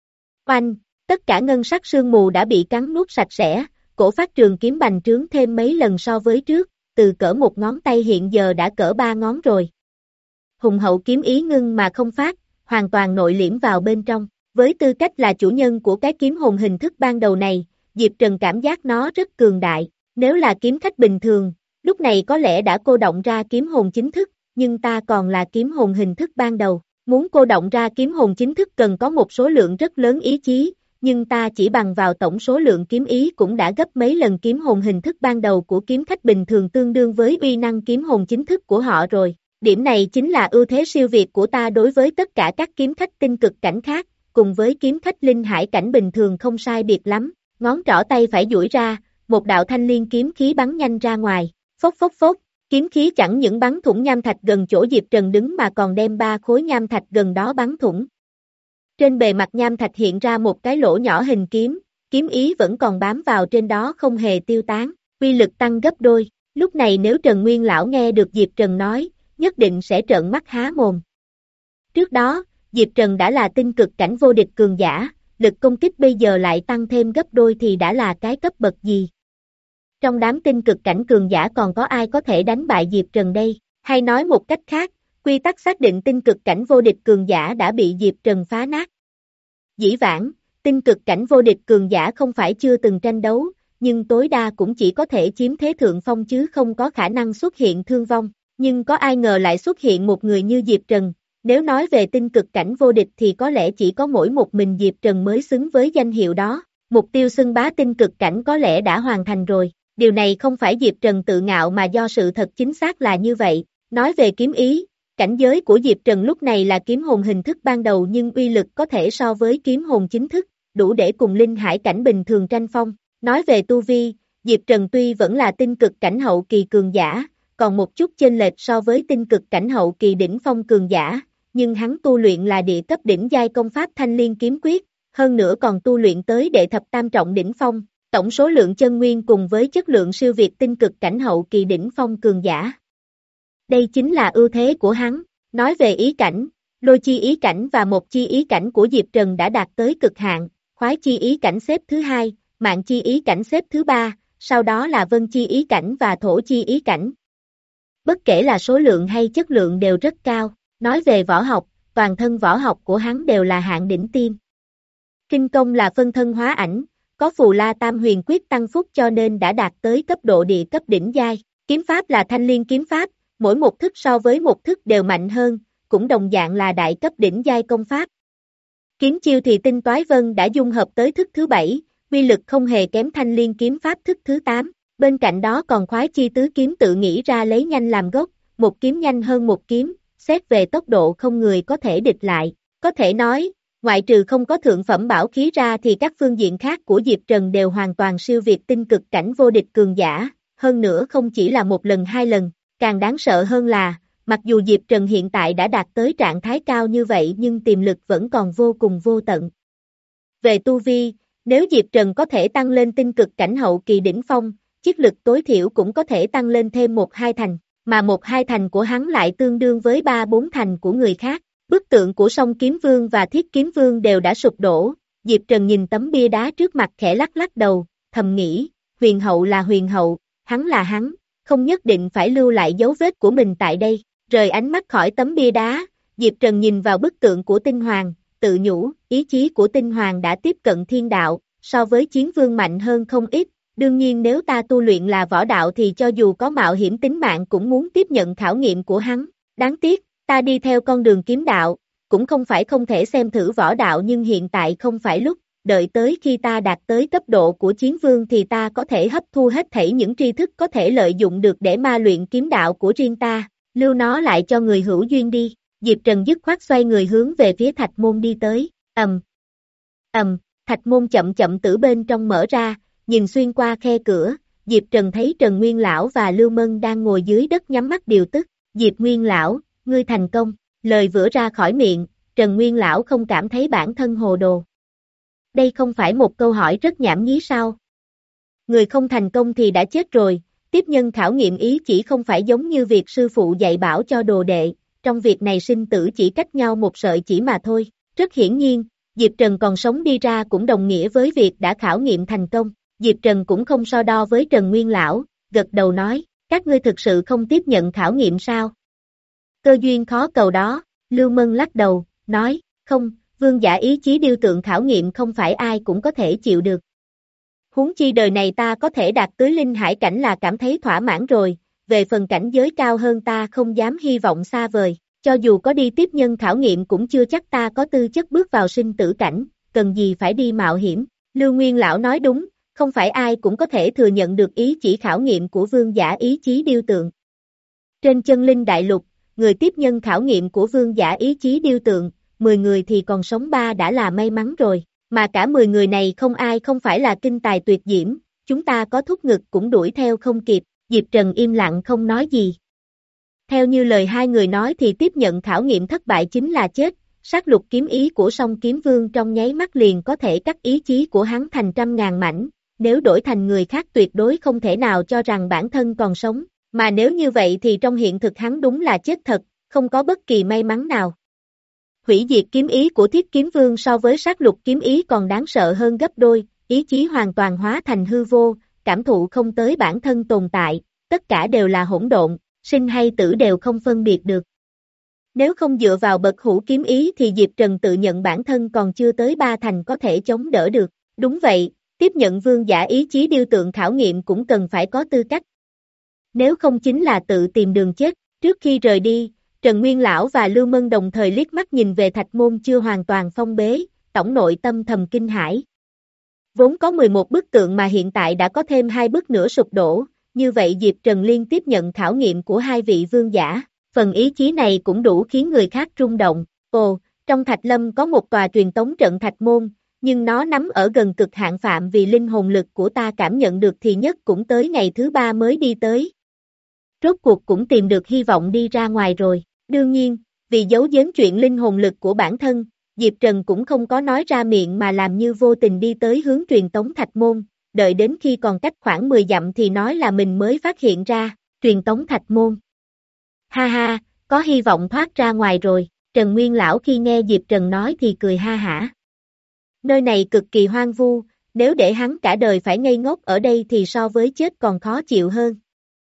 Oanh, tất cả ngân sắc sương mù đã bị cắn nuốt sạch sẽ, cổ phát trường kiếm bành trướng thêm mấy lần so với trước, từ cỡ một ngón tay hiện giờ đã cỡ ba ngón rồi. Hùng hậu kiếm ý ngưng mà không phát, hoàn toàn nội liễm vào bên trong. Với tư cách là chủ nhân của cái kiếm hồn hình thức ban đầu này, Diệp Trần cảm giác nó rất cường đại. Nếu là kiếm khách bình thường, lúc này có lẽ đã cô động ra kiếm hồn chính thức, nhưng ta còn là kiếm hồn hình thức ban đầu. Muốn cô động ra kiếm hồn chính thức cần có một số lượng rất lớn ý chí, nhưng ta chỉ bằng vào tổng số lượng kiếm ý cũng đã gấp mấy lần kiếm hồn hình thức ban đầu của kiếm khách bình thường tương đương với uy năng kiếm hồn chính thức của họ rồi. Điểm này chính là ưu thế siêu việt của ta đối với tất cả các kiếm khách tinh cực cảnh khác, cùng với kiếm khách linh hải cảnh bình thường không sai biệt lắm. Ngón trỏ tay phải duỗi ra, một đạo thanh liên kiếm khí bắn nhanh ra ngoài, phốc phốc phốc, kiếm khí chẳng những bắn thủng nham thạch gần chỗ Diệp Trần đứng mà còn đem ba khối nham thạch gần đó bắn thủng. Trên bề mặt nham thạch hiện ra một cái lỗ nhỏ hình kiếm, kiếm ý vẫn còn bám vào trên đó không hề tiêu tán, uy lực tăng gấp đôi. Lúc này nếu Trần Nguyên Lão nghe được Diệp Trần nói, nhất định sẽ trợn mắt há mồm. Trước đó, Diệp Trần đã là tinh cực cảnh vô địch cường giả, lực công kích bây giờ lại tăng thêm gấp đôi thì đã là cái cấp bậc gì? Trong đám tinh cực cảnh cường giả còn có ai có thể đánh bại Diệp Trần đây? Hay nói một cách khác, quy tắc xác định tinh cực cảnh vô địch cường giả đã bị Diệp Trần phá nát. Dĩ vãng, tinh cực cảnh vô địch cường giả không phải chưa từng tranh đấu, nhưng tối đa cũng chỉ có thể chiếm thế thượng phong chứ không có khả năng xuất hiện thương vong. Nhưng có ai ngờ lại xuất hiện một người như Diệp Trần, nếu nói về tinh cực cảnh vô địch thì có lẽ chỉ có mỗi một mình Diệp Trần mới xứng với danh hiệu đó. Mục tiêu xưng bá tinh cực cảnh có lẽ đã hoàn thành rồi. Điều này không phải Diệp Trần tự ngạo mà do sự thật chính xác là như vậy. Nói về kiếm ý, cảnh giới của Diệp Trần lúc này là kiếm hồn hình thức ban đầu nhưng uy lực có thể so với kiếm hồn chính thức, đủ để cùng linh hải cảnh bình thường tranh phong. Nói về tu vi, Diệp Trần tuy vẫn là tinh cực cảnh hậu kỳ cường giả, còn một chút chênh lệch so với tinh cực cảnh hậu kỳ đỉnh phong cường giả, nhưng hắn tu luyện là địa cấp đỉnh giai công pháp Thanh Liên kiếm quyết, hơn nữa còn tu luyện tới đệ thập tam trọng đỉnh phong, tổng số lượng chân nguyên cùng với chất lượng siêu việt tinh cực cảnh hậu kỳ đỉnh phong cường giả. Đây chính là ưu thế của hắn. Nói về ý cảnh, lôi chi ý cảnh và một chi ý cảnh của Diệp Trần đã đạt tới cực hạn, khoái chi ý cảnh xếp thứ hai, mạng chi ý cảnh xếp thứ ba, sau đó là vân chi ý cảnh và thổ chi ý cảnh. Bất kể là số lượng hay chất lượng đều rất cao. Nói về võ học, toàn thân võ học của hắn đều là hạng đỉnh tiêm. Kinh công là phân thân hóa ảnh, có Phù La Tam Huyền Quyết tăng phúc cho nên đã đạt tới cấp độ địa cấp đỉnh giai. Kiếm pháp là Thanh Liên kiếm pháp, mỗi một thức so với một thức đều mạnh hơn, cũng đồng dạng là đại cấp đỉnh giai công pháp. Kiếm chiêu thì Tinh Toái Vân đã dung hợp tới thức thứ bảy, uy lực không hề kém Thanh Liên kiếm pháp thức thứ tám. Bên cạnh đó còn khoái chi tứ kiếm tự nghĩ ra lấy nhanh làm gốc, một kiếm nhanh hơn một kiếm. Xét về tốc độ không người có thể địch lại, có thể nói, ngoại trừ không có thượng phẩm bảo khí ra thì các phương diện khác của Diệp Trần đều hoàn toàn siêu việt tinh cực cảnh vô địch cường giả, hơn nữa không chỉ là một lần hai lần, càng đáng sợ hơn là, mặc dù Diệp Trần hiện tại đã đạt tới trạng thái cao như vậy nhưng tiềm lực vẫn còn vô cùng vô tận. Về tu vi, nếu Diệp Trần có thể tăng lên tinh cực cảnh hậu kỳ đỉnh phong, chiết lực tối thiểu cũng có thể tăng lên thêm một hai thành. Mà một hai thành của hắn lại tương đương với ba bốn thành của người khác. Bức tượng của Song Kiếm Vương và Thiết Kiếm Vương đều đã sụp đổ, Diệp Trần nhìn tấm bia đá trước mặt khẽ lắc lắc đầu, thầm nghĩ, huyền hậu là huyền hậu, hắn là hắn, không nhất định phải lưu lại dấu vết của mình tại đây. Rời ánh mắt khỏi tấm bia đá, Diệp Trần nhìn vào bức tượng của Tinh Hoàng, tự nhủ, ý chí của Tinh Hoàng đã tiếp cận thiên đạo, so với Chiến Vương mạnh hơn không ít. Đương nhiên nếu ta tu luyện là võ đạo thì cho dù có mạo hiểm tính mạng cũng muốn tiếp nhận khảo nghiệm của hắn. Đáng tiếc, ta đi theo con đường kiếm đạo, cũng không phải không thể xem thử võ đạo nhưng hiện tại không phải lúc, đợi tới khi ta đạt tới cấp độ của Chiến Vương thì ta có thể hấp thu hết thảy những tri thức có thể lợi dụng được để ma luyện kiếm đạo của riêng ta, lưu nó lại cho người hữu duyên đi. Diệp Trần dứt khoát xoay người hướng về phía thạch môn đi tới, ầm, ầm, thạch môn chậm chậm từ bên trong mở ra. Nhìn xuyên qua khe cửa, Diệp Trần thấy Trần Nguyên Lão và Lưu Mân đang ngồi dưới đất nhắm mắt điều tức. Diệp Nguyên Lão, ngươi thành công. Lời vừa ra khỏi miệng, Trần Nguyên Lão không cảm thấy bản thân hồ đồ. Đây không phải một câu hỏi rất nhảm nhí sao? Người không thành công thì đã chết rồi, tiếp nhân khảo nghiệm ý chỉ không phải giống như việc sư phụ dạy bảo cho đồ đệ, trong việc này sinh tử chỉ cách nhau một sợi chỉ mà thôi. Rất hiển nhiên, Diệp Trần còn sống đi ra cũng đồng nghĩa với việc đã khảo nghiệm thành công. Diệp Trần cũng không so đo với Trần Nguyên Lão, gật đầu nói, các ngươi thực sự không tiếp nhận khảo nghiệm sao? Cơ duyên khó cầu đó, Lưu Mân lắc đầu, nói, không, vương giả ý chí điêu tượng khảo nghiệm không phải ai cũng có thể chịu được. Huống chi đời này ta có thể đạt tới linh hải cảnh là cảm thấy thỏa mãn rồi, về phần cảnh giới cao hơn ta không dám hy vọng xa vời, cho dù có đi tiếp nhân khảo nghiệm cũng chưa chắc ta có tư chất bước vào sinh tử cảnh, cần gì phải đi mạo hiểm. Lưu Nguyên Lão nói đúng. Không phải ai cũng có thể thừa nhận được ý chỉ khảo nghiệm của vương giả ý chí điêu tượng. Trên chân linh đại lục, người tiếp nhân khảo nghiệm của vương giả ý chí điêu tượng, mười người thì còn sống ba đã là may mắn rồi, mà cả mười người này không ai không phải là kinh tài tuyệt diễm, chúng ta có thúc ngực cũng đuổi theo không kịp. Diệp Trần im lặng không nói gì. Theo như lời hai người nói thì tiếp nhận khảo nghiệm thất bại chính là chết, sát lục kiếm ý của song kiếm vương trong nháy mắt liền có thể cắt ý chí của hắn thành trăm ngàn mảnh, nếu đổi thành người khác tuyệt đối không thể nào cho rằng bản thân còn sống, mà nếu như vậy thì trong hiện thực hắn đúng là chết thật, không có bất kỳ may mắn nào. Hủy diệt kiếm ý của Thiết Kiếm Vương so với sát lục kiếm ý còn đáng sợ hơn gấp đôi, ý chí hoàn toàn hóa thành hư vô, cảm thụ không tới bản thân tồn tại, tất cả đều là hỗn độn, sinh hay tử đều không phân biệt được. Nếu không dựa vào bậc hữu kiếm ý thì Diệp Trần tự nhận bản thân còn chưa tới ba thành có thể chống đỡ được. Đúng vậy, tiếp nhận vương giả ý chí điêu tượng khảo nghiệm cũng cần phải có tư cách. Nếu không chính là tự tìm đường chết. Trước khi rời đi, Trần Nguyên Lão và Lưu Mân đồng thời liếc mắt nhìn về thạch môn chưa hoàn toàn phong bế, tổng nội tâm thầm kinh hãi. Vốn có mười một bức tượng mà hiện tại đã có thêm hai bức nữa sụp đổ, như vậy Diệp Trần liên tiếp nhận khảo nghiệm của hai vị vương giả. Phần ý chí này cũng đủ khiến người khác rung động. Ồ, trong Thạch Lâm có một tòa truyền tống trận thạch môn, nhưng nó nắm ở gần cực hạn phạm vì linh hồn lực của ta cảm nhận được thì nhất cũng tới ngày thứ ba mới đi tới. Rốt cuộc cũng tìm được hy vọng đi ra ngoài rồi. Đương nhiên, vì giấu giếm chuyện linh hồn lực của bản thân, Diệp Trần cũng không có nói ra miệng mà làm như vô tình đi tới hướng truyền tống thạch môn, đợi đến khi còn cách khoảng mười dặm thì nói là mình mới phát hiện ra, truyền tống thạch môn. Ha ha, có hy vọng thoát ra ngoài rồi, Trần Nguyên Lão khi nghe Diệp Trần nói thì cười ha hả. Nơi này cực kỳ hoang vu, nếu để hắn cả đời phải ngây ngốc ở đây thì so với chết còn khó chịu hơn.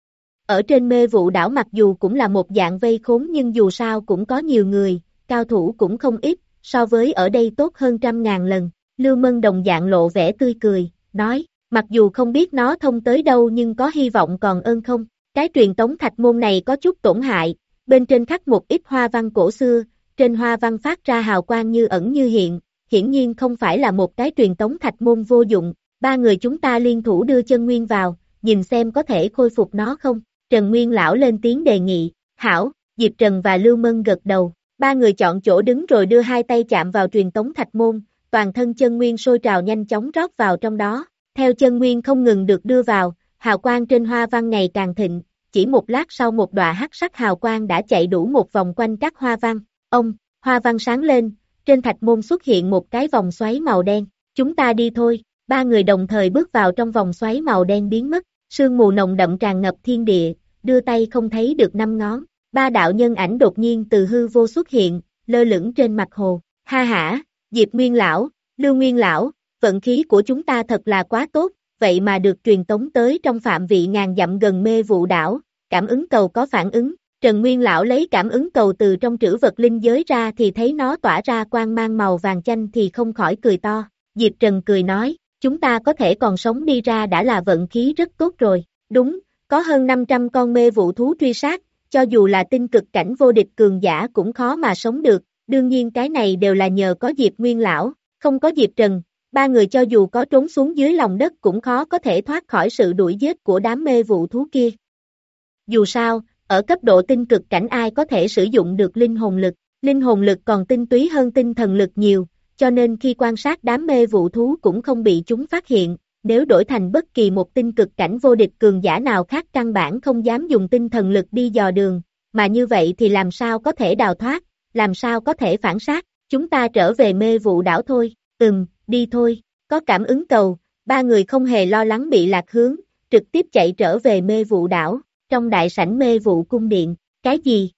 Ở trên mê vụ đảo mặc dù cũng là một dạng vây khốn nhưng dù sao cũng có nhiều người, cao thủ cũng không ít, so với ở đây tốt hơn trăm ngàn lần. Lưu Mân đồng dạng lộ vẻ tươi cười, nói, mặc dù không biết nó thông tới đâu nhưng có hy vọng còn ơn không. Cái truyền tống thạch môn này có chút tổn hại, bên trên khắc một ít hoa văn cổ xưa, trên hoa văn phát ra hào quang như ẩn như hiện, hiển nhiên không phải là một cái truyền tống thạch môn vô dụng, ba người chúng ta liên thủ đưa chân nguyên vào, nhìn xem có thể khôi phục nó không. Trần Nguyên Lão lên tiếng đề nghị, hảo, Diệp Trần và Lưu Mân gật đầu, ba người chọn chỗ đứng rồi đưa hai tay chạm vào truyền tống thạch môn, toàn thân chân nguyên sôi trào nhanh chóng rót vào trong đó, theo chân nguyên không ngừng được đưa vào, hào quang trên hoa văn ngày càng thịnh, chỉ một lát sau một đọa hắc sắc hào quang đã chạy đủ một vòng quanh các hoa văn, ông, hoa văn sáng lên, trên thạch môn xuất hiện một cái vòng xoáy màu đen, chúng ta đi thôi, ba người đồng thời bước vào trong vòng xoáy màu đen biến mất, sương mù nồng đậm tràn ngập thiên địa, đưa tay không thấy được năm ngón, ba đạo nhân ảnh đột nhiên từ hư vô xuất hiện, lơ lửng trên mặt hồ, ha hả, Diệp Nguyên Lão, Lưu Nguyên Lão, vận khí của chúng ta thật là quá tốt, vậy mà được truyền tống tới trong phạm vị ngàn dặm gần mê vụ đảo, cảm ứng cầu có phản ứng, Trần Nguyên Lão lấy cảm ứng cầu từ trong trữ vật linh giới ra thì thấy nó tỏa ra quang mang màu vàng chanh thì không khỏi cười to, Diệp Trần cười nói, chúng ta có thể còn sống đi ra đã là vận khí rất tốt rồi, đúng, có hơn năm trăm con mê vụ thú truy sát, cho dù là tinh cực cảnh vô địch cường giả cũng khó mà sống được, đương nhiên cái này đều là nhờ có Diệp Nguyên Lão, không có Diệp Trần. Ba người cho dù có trốn xuống dưới lòng đất cũng khó có thể thoát khỏi sự đuổi giết của đám mê vụ thú kia. Dù sao, ở cấp độ tinh cực cảnh ai có thể sử dụng được linh hồn lực, linh hồn lực còn tinh túy hơn tinh thần lực nhiều, cho nên khi quan sát đám mê vụ thú cũng không bị chúng phát hiện, nếu đổi thành bất kỳ một tinh cực cảnh vô địch cường giả nào khác căn bản không dám dùng tinh thần lực đi dò đường, mà như vậy thì làm sao có thể đào thoát, làm sao có thể phản sát, chúng ta trở về mê vụ đảo thôi, ừm. Đi thôi, có cảm ứng cầu, ba người không hề lo lắng bị lạc hướng, trực tiếp chạy trở về mê vụ đảo, trong đại sảnh mê vụ cung điện, cái gì?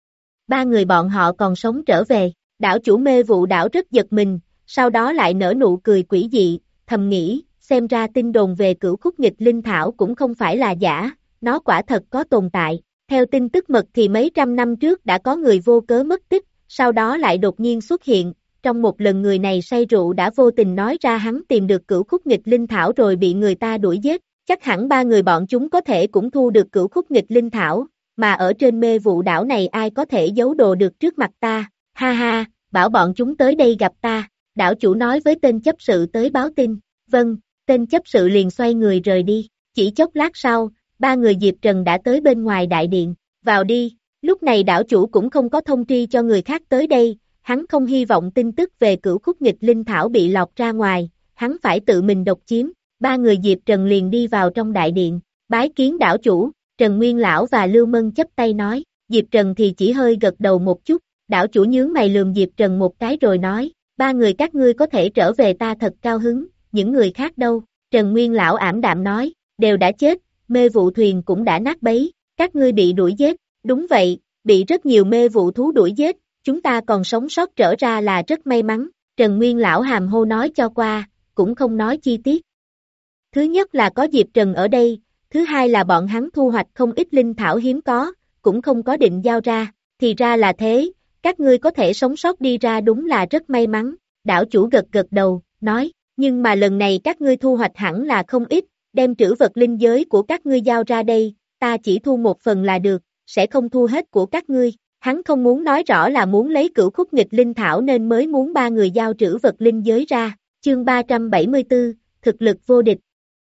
Ba người bọn họ còn sống trở về, đảo chủ mê vụ đảo rất giật mình, sau đó lại nở nụ cười quỷ dị, thầm nghĩ, xem ra tin đồn về cửu khúc nghịch linh thảo cũng không phải là giả, nó quả thật có tồn tại, theo tin tức mật thì mấy trăm năm trước đã có người vô cớ mất tích, sau đó lại đột nhiên xuất hiện. Trong một lần người này say rượu đã vô tình nói ra hắn tìm được cửu khúc nghịch linh thảo rồi bị người ta đuổi giết, chắc hẳn ba người bọn chúng có thể cũng thu được cửu khúc nghịch linh thảo, mà ở trên mê vụ đảo này ai có thể giấu đồ được trước mặt ta, ha ha, bảo bọn chúng tới đây gặp ta, đảo chủ nói với tên chấp sự tới báo tin, vâng, tên chấp sự liền xoay người rời đi, chỉ chốc lát sau, ba người Diệp Trần đã tới bên ngoài đại điện, vào đi, lúc này đảo chủ cũng không có thông tri cho người khác tới đây. Hắn không hy vọng tin tức về cửu khúc nghịch linh thảo bị lọt ra ngoài, hắn phải tự mình độc chiếm, ba người Diệp Trần liền đi vào trong đại điện, bái kiến đảo chủ, Trần Nguyên Lão và Lưu Mân chắp tay nói, Diệp Trần thì chỉ hơi gật đầu một chút, Đảo chủ nhướng mày lườm Diệp Trần một cái rồi nói, ba người các ngươi có thể trở về ta thật cao hứng, những người khác đâu? Trần Nguyên lão ảm đạm nói, đều đã chết, mê vụ thuyền cũng đã nát bấy, các ngươi bị đuổi giết, đúng vậy, bị rất nhiều mê vụ thú đuổi giết, chúng ta còn sống sót trở ra là rất may mắn, Trần Nguyên lão hàm hô nói cho qua, cũng không nói chi tiết. Thứ nhất là có Diệp Trần ở đây, thứ hai là bọn hắn thu hoạch không ít linh thảo hiếm có, cũng không có định giao ra, thì ra là thế, các ngươi có thể sống sót đi ra đúng là rất may mắn, đảo chủ gật gật đầu, nói, nhưng mà lần này các ngươi thu hoạch hẳn là không ít, đem trữ vật linh giới của các ngươi giao ra đây, ta chỉ thu một phần là được, sẽ không thu hết của các ngươi, hắn không muốn nói rõ là muốn lấy cửu khúc nghịch linh thảo nên mới muốn ba người giao trữ vật linh giới ra, chương ba trăm bảy mươi tư, thực lực vô địch.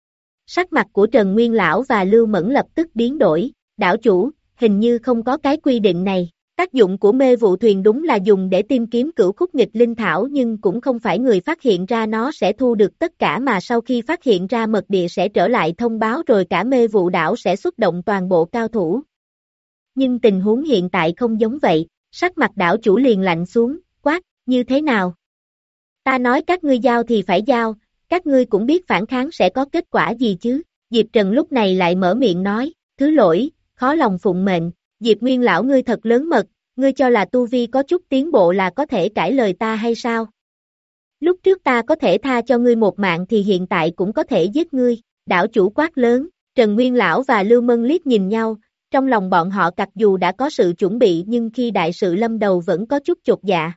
Sắc mặt của Trần Nguyên Lão và Lưu Mẫn lập tức biến đổi, đảo chủ, hình như không có cái quy định này. Tác dụng của mê vụ thuyền đúng là dùng để tìm kiếm cửu khúc nghịch linh thảo nhưng cũng không phải người phát hiện ra nó sẽ thu được tất cả mà sau khi phát hiện ra mật địa sẽ trở lại thông báo rồi cả mê vụ đảo sẽ xuất động toàn bộ cao thủ. Nhưng tình huống hiện tại không giống vậy, sắc mặt đảo chủ liền lạnh xuống, quát, như thế nào? Ta nói các ngươi giao thì phải giao, các ngươi cũng biết phản kháng sẽ có kết quả gì chứ? Diệp Trần lúc này lại mở miệng nói, thứ lỗi, khó lòng phụng mệnh. Diệp Nguyên lão ngươi thật lớn mật, ngươi cho là tu vi có chút tiến bộ là có thể cãi lời ta hay sao? Lúc trước ta có thể tha cho ngươi một mạng thì hiện tại cũng có thể giết ngươi, đảo chủ quát lớn, Trần Nguyên lão và Lưu Mân liếc nhìn nhau, trong lòng bọn họ mặc dù đã có sự chuẩn bị nhưng khi đại sự lâm đầu vẫn có chút chột dạ.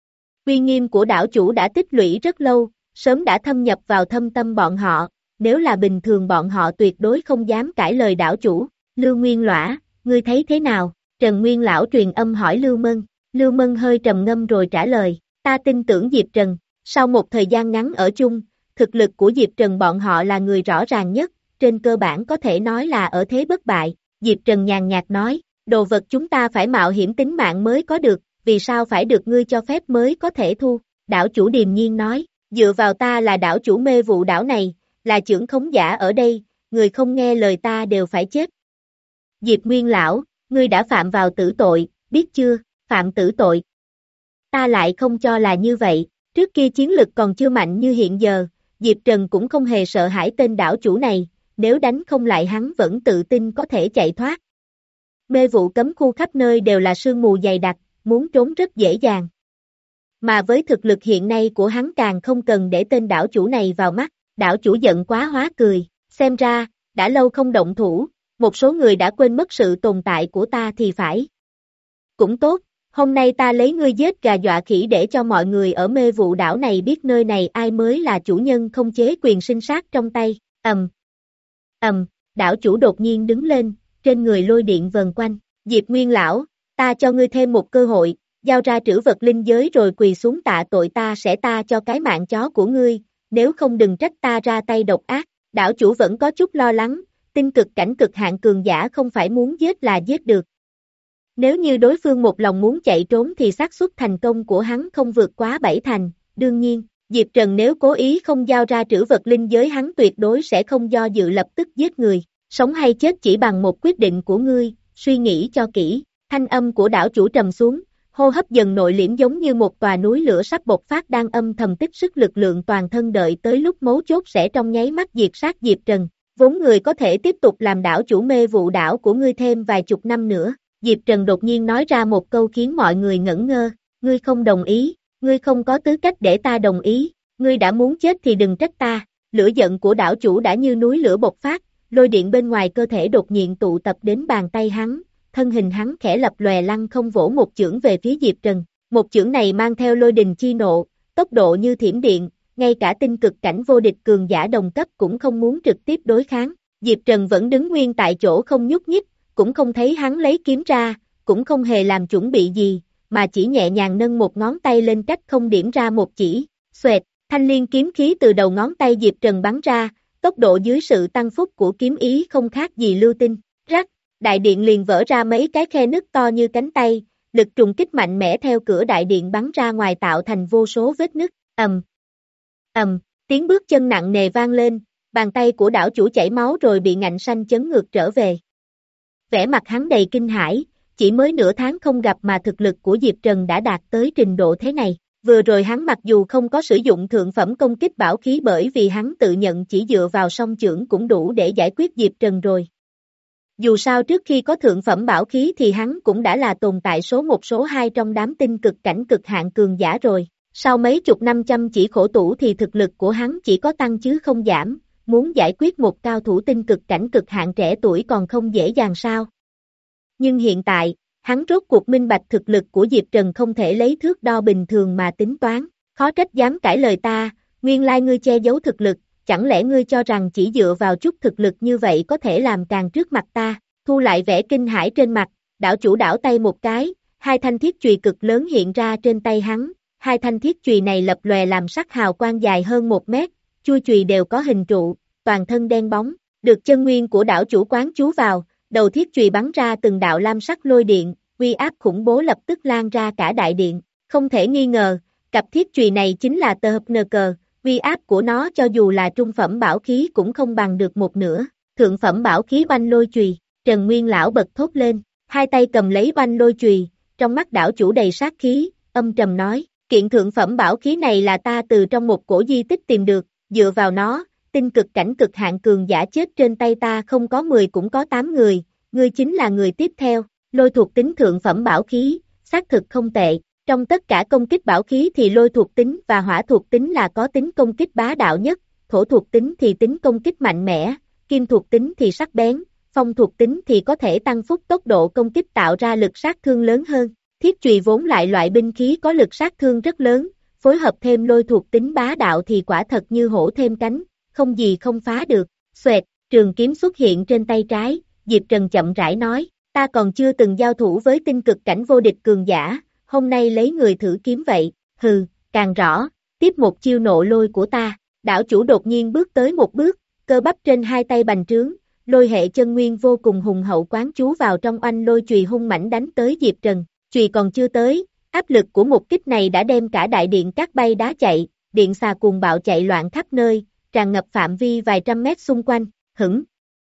Uy nghiêm của đảo chủ đã tích lũy rất lâu, sớm đã thâm nhập vào thâm tâm bọn họ, nếu là bình thường bọn họ tuyệt đối không dám cãi lời đảo chủ, Lưu Nguyên Lõa. Ngươi thấy thế nào? Trần Nguyên lão truyền âm hỏi Lưu Mân, Lưu Mân hơi trầm ngâm rồi trả lời, ta tin tưởng Diệp Trần, sau một thời gian ngắn ở chung, thực lực của Diệp Trần bọn họ là người rõ ràng nhất, trên cơ bản có thể nói là ở thế bất bại, Diệp Trần nhàn nhạt nói, đồ vật chúng ta phải mạo hiểm tính mạng mới có được, vì sao phải được ngươi cho phép mới có thể thu, đảo chủ điềm nhiên nói, dựa vào ta là đảo chủ mê vụ đảo này, là trưởng khống giả ở đây, người không nghe lời ta đều phải chết. Diệp Nguyên lão, ngươi đã phạm vào tử tội, biết chưa, phạm tử tội. Ta lại không cho là như vậy, trước kia chiến lực còn chưa mạnh như hiện giờ, Diệp Trần cũng không hề sợ hãi tên đảo chủ này, nếu đánh không lại hắn vẫn tự tin có thể chạy thoát. Mê vụ cấm khu khắp nơi đều là sương mù dày đặc, muốn trốn rất dễ dàng. Mà với thực lực hiện nay của hắn càng không cần để tên đảo chủ này vào mắt, đảo chủ giận quá hóa cười, xem ra, đã lâu không động thủ. Một số người đã quên mất sự tồn tại của ta thì phải. Cũng tốt, hôm nay ta lấy ngươi giết gà dọa khỉ để cho mọi người ở mê vụ đảo này biết nơi này ai mới là chủ nhân không chế quyền sinh sát trong tay, ầm. Ầm, đảo chủ đột nhiên đứng lên, trên người lôi điện vần quanh, Diệp Nguyên lão, ta cho ngươi thêm một cơ hội, giao ra trữ vật linh giới rồi quỳ xuống tạ tội ta sẽ ta cho cái mạng chó của ngươi, nếu không đừng trách ta ra tay độc ác, đảo chủ vẫn có chút lo lắng. Tinh cực cảnh cực hạn cường giả không phải muốn giết là giết được. Nếu như đối phương một lòng muốn chạy trốn thì xác suất thành công của hắn không vượt quá bảy thành, đương nhiên, Diệp Trần nếu cố ý không giao ra trữ vật linh giới hắn tuyệt đối sẽ không do dự lập tức giết người, sống hay chết chỉ bằng một quyết định của ngươi, suy nghĩ cho kỹ, thanh âm của đảo chủ trầm xuống, hô hấp dần nội liễm giống như một tòa núi lửa sắp bộc phát đang âm thầm tích sức lực lượng toàn thân đợi tới lúc mấu chốt sẽ trong nháy mắt diệt sát Diệp Trần. Vốn người có thể tiếp tục làm đảo chủ mê vụ đảo của ngươi thêm vài chục năm nữa, Diệp Trần đột nhiên nói ra một câu khiến mọi người ngẩn ngơ, ngươi không đồng ý, ngươi không có tư cách để ta đồng ý, ngươi đã muốn chết thì đừng trách ta, lửa giận của đảo chủ đã như núi lửa bộc phát, lôi điện bên ngoài cơ thể đột nhiên tụ tập đến bàn tay hắn, thân hình hắn khẽ lập lòe lăng không vỗ một chưởng về phía Diệp Trần, một chưởng này mang theo lôi đình chi nộ, tốc độ như thiểm điện. Ngay cả tinh cực cảnh vô địch cường giả đồng cấp cũng không muốn trực tiếp đối kháng, Diệp Trần vẫn đứng nguyên tại chỗ không nhúc nhích, cũng không thấy hắn lấy kiếm ra, cũng không hề làm chuẩn bị gì, mà chỉ nhẹ nhàng nâng một ngón tay lên cách không điểm ra một chỉ, xoẹt, thanh liên kiếm khí từ đầu ngón tay Diệp Trần bắn ra, tốc độ dưới sự tăng phúc của kiếm ý không khác gì lưu tinh, rắc, đại điện liền vỡ ra mấy cái khe nứt to như cánh tay, lực trùng kích mạnh mẽ theo cửa đại điện bắn ra ngoài tạo thành vô số vết nứt, ầm. Ầm, tiếng bước chân nặng nề vang lên, bàn tay của đảo chủ chảy máu rồi bị ngạnh xanh chấn ngược trở về. Vẻ mặt hắn đầy kinh hãi, chỉ mới nửa tháng không gặp mà thực lực của Diệp Trần đã đạt tới trình độ thế này. Vừa rồi hắn mặc dù không có sử dụng thượng phẩm công kích bảo khí bởi vì hắn tự nhận chỉ dựa vào song chưởng cũng đủ để giải quyết Diệp Trần rồi. Dù sao trước khi có thượng phẩm bảo khí thì hắn cũng đã là tồn tại số một số hai trong đám tinh cực cảnh cực hạn cường giả rồi. Sau mấy chục năm chăm chỉ khổ tủ thì thực lực của hắn chỉ có tăng chứ không giảm, muốn giải quyết một cao thủ tinh cực cảnh cực hạn trẻ tuổi còn không dễ dàng sao. Nhưng hiện tại, hắn rốt cuộc minh bạch thực lực của Diệp Trần không thể lấy thước đo bình thường mà tính toán, khó trách dám cãi lời ta, nguyên lai ngươi che giấu thực lực, chẳng lẽ ngươi cho rằng chỉ dựa vào chút thực lực như vậy có thể làm càng trước mặt ta, thu lại vẻ kinh hãi trên mặt, đảo chủ đảo tay một cái, hai thanh thiết chùy cực lớn hiện ra trên tay hắn, hai thanh thiết chùy này lập lòe làm sắc hào quang dài hơn một mét, chui chùy đều có hình trụ, toàn thân đen bóng, được chân nguyên của đảo chủ quán chú vào, đầu thiết chùy bắn ra từng đạo lam sắc lôi điện, uy áp khủng bố lập tức lan ra cả đại điện, không thể nghi ngờ, cặp thiết chùy này chính là tờ hập nờ cờ, uy áp của nó cho dù là trung phẩm bảo khí cũng không bằng được một nửa, thượng phẩm bảo khí oanh lôi chùy, Trần Nguyên lão bật thốt lên, hai tay cầm lấy oanh lôi chùy, trong mắt đảo chủ đầy sát khí, âm trầm nói, kiện thượng phẩm bảo khí này là ta từ trong một cổ di tích tìm được, dựa vào nó, tinh cực cảnh cực hạn cường giả chết trên tay ta không có mười cũng có tám người, ngươi chính là người tiếp theo, lôi thuộc tính thượng phẩm bảo khí, xác thực không tệ, trong tất cả công kích bảo khí thì lôi thuộc tính và hỏa thuộc tính là có tính công kích bá đạo nhất, thổ thuộc tính thì tính công kích mạnh mẽ, kim thuộc tính thì sắc bén, phong thuộc tính thì có thể tăng phúc tốc độ công kích tạo ra lực sát thương lớn hơn. Thiết chùy vốn lại loại binh khí có lực sát thương rất lớn, phối hợp thêm lôi thuộc tính bá đạo thì quả thật như hổ thêm cánh, không gì không phá được. Xoẹt, trường kiếm xuất hiện trên tay trái, Diệp Trần chậm rãi nói, ta còn chưa từng giao thủ với tinh cực cảnh vô địch cường giả, hôm nay lấy người thử kiếm vậy, hừ, càng rõ, tiếp một chiêu nộ lôi của ta, đảo chủ đột nhiên bước tới một bước, cơ bắp trên hai tay bành trướng, lôi hệ chân nguyên vô cùng hùng hậu quán chú vào trong oanh lôi chùy hung mãnh đánh tới Diệp Trần. Chùy còn chưa tới, áp lực của một kích này đã đem cả đại điện cát bay đá chạy, điện xà cuồng bạo chạy loạn khắp nơi, tràn ngập phạm vi vài trăm mét xung quanh, hửng.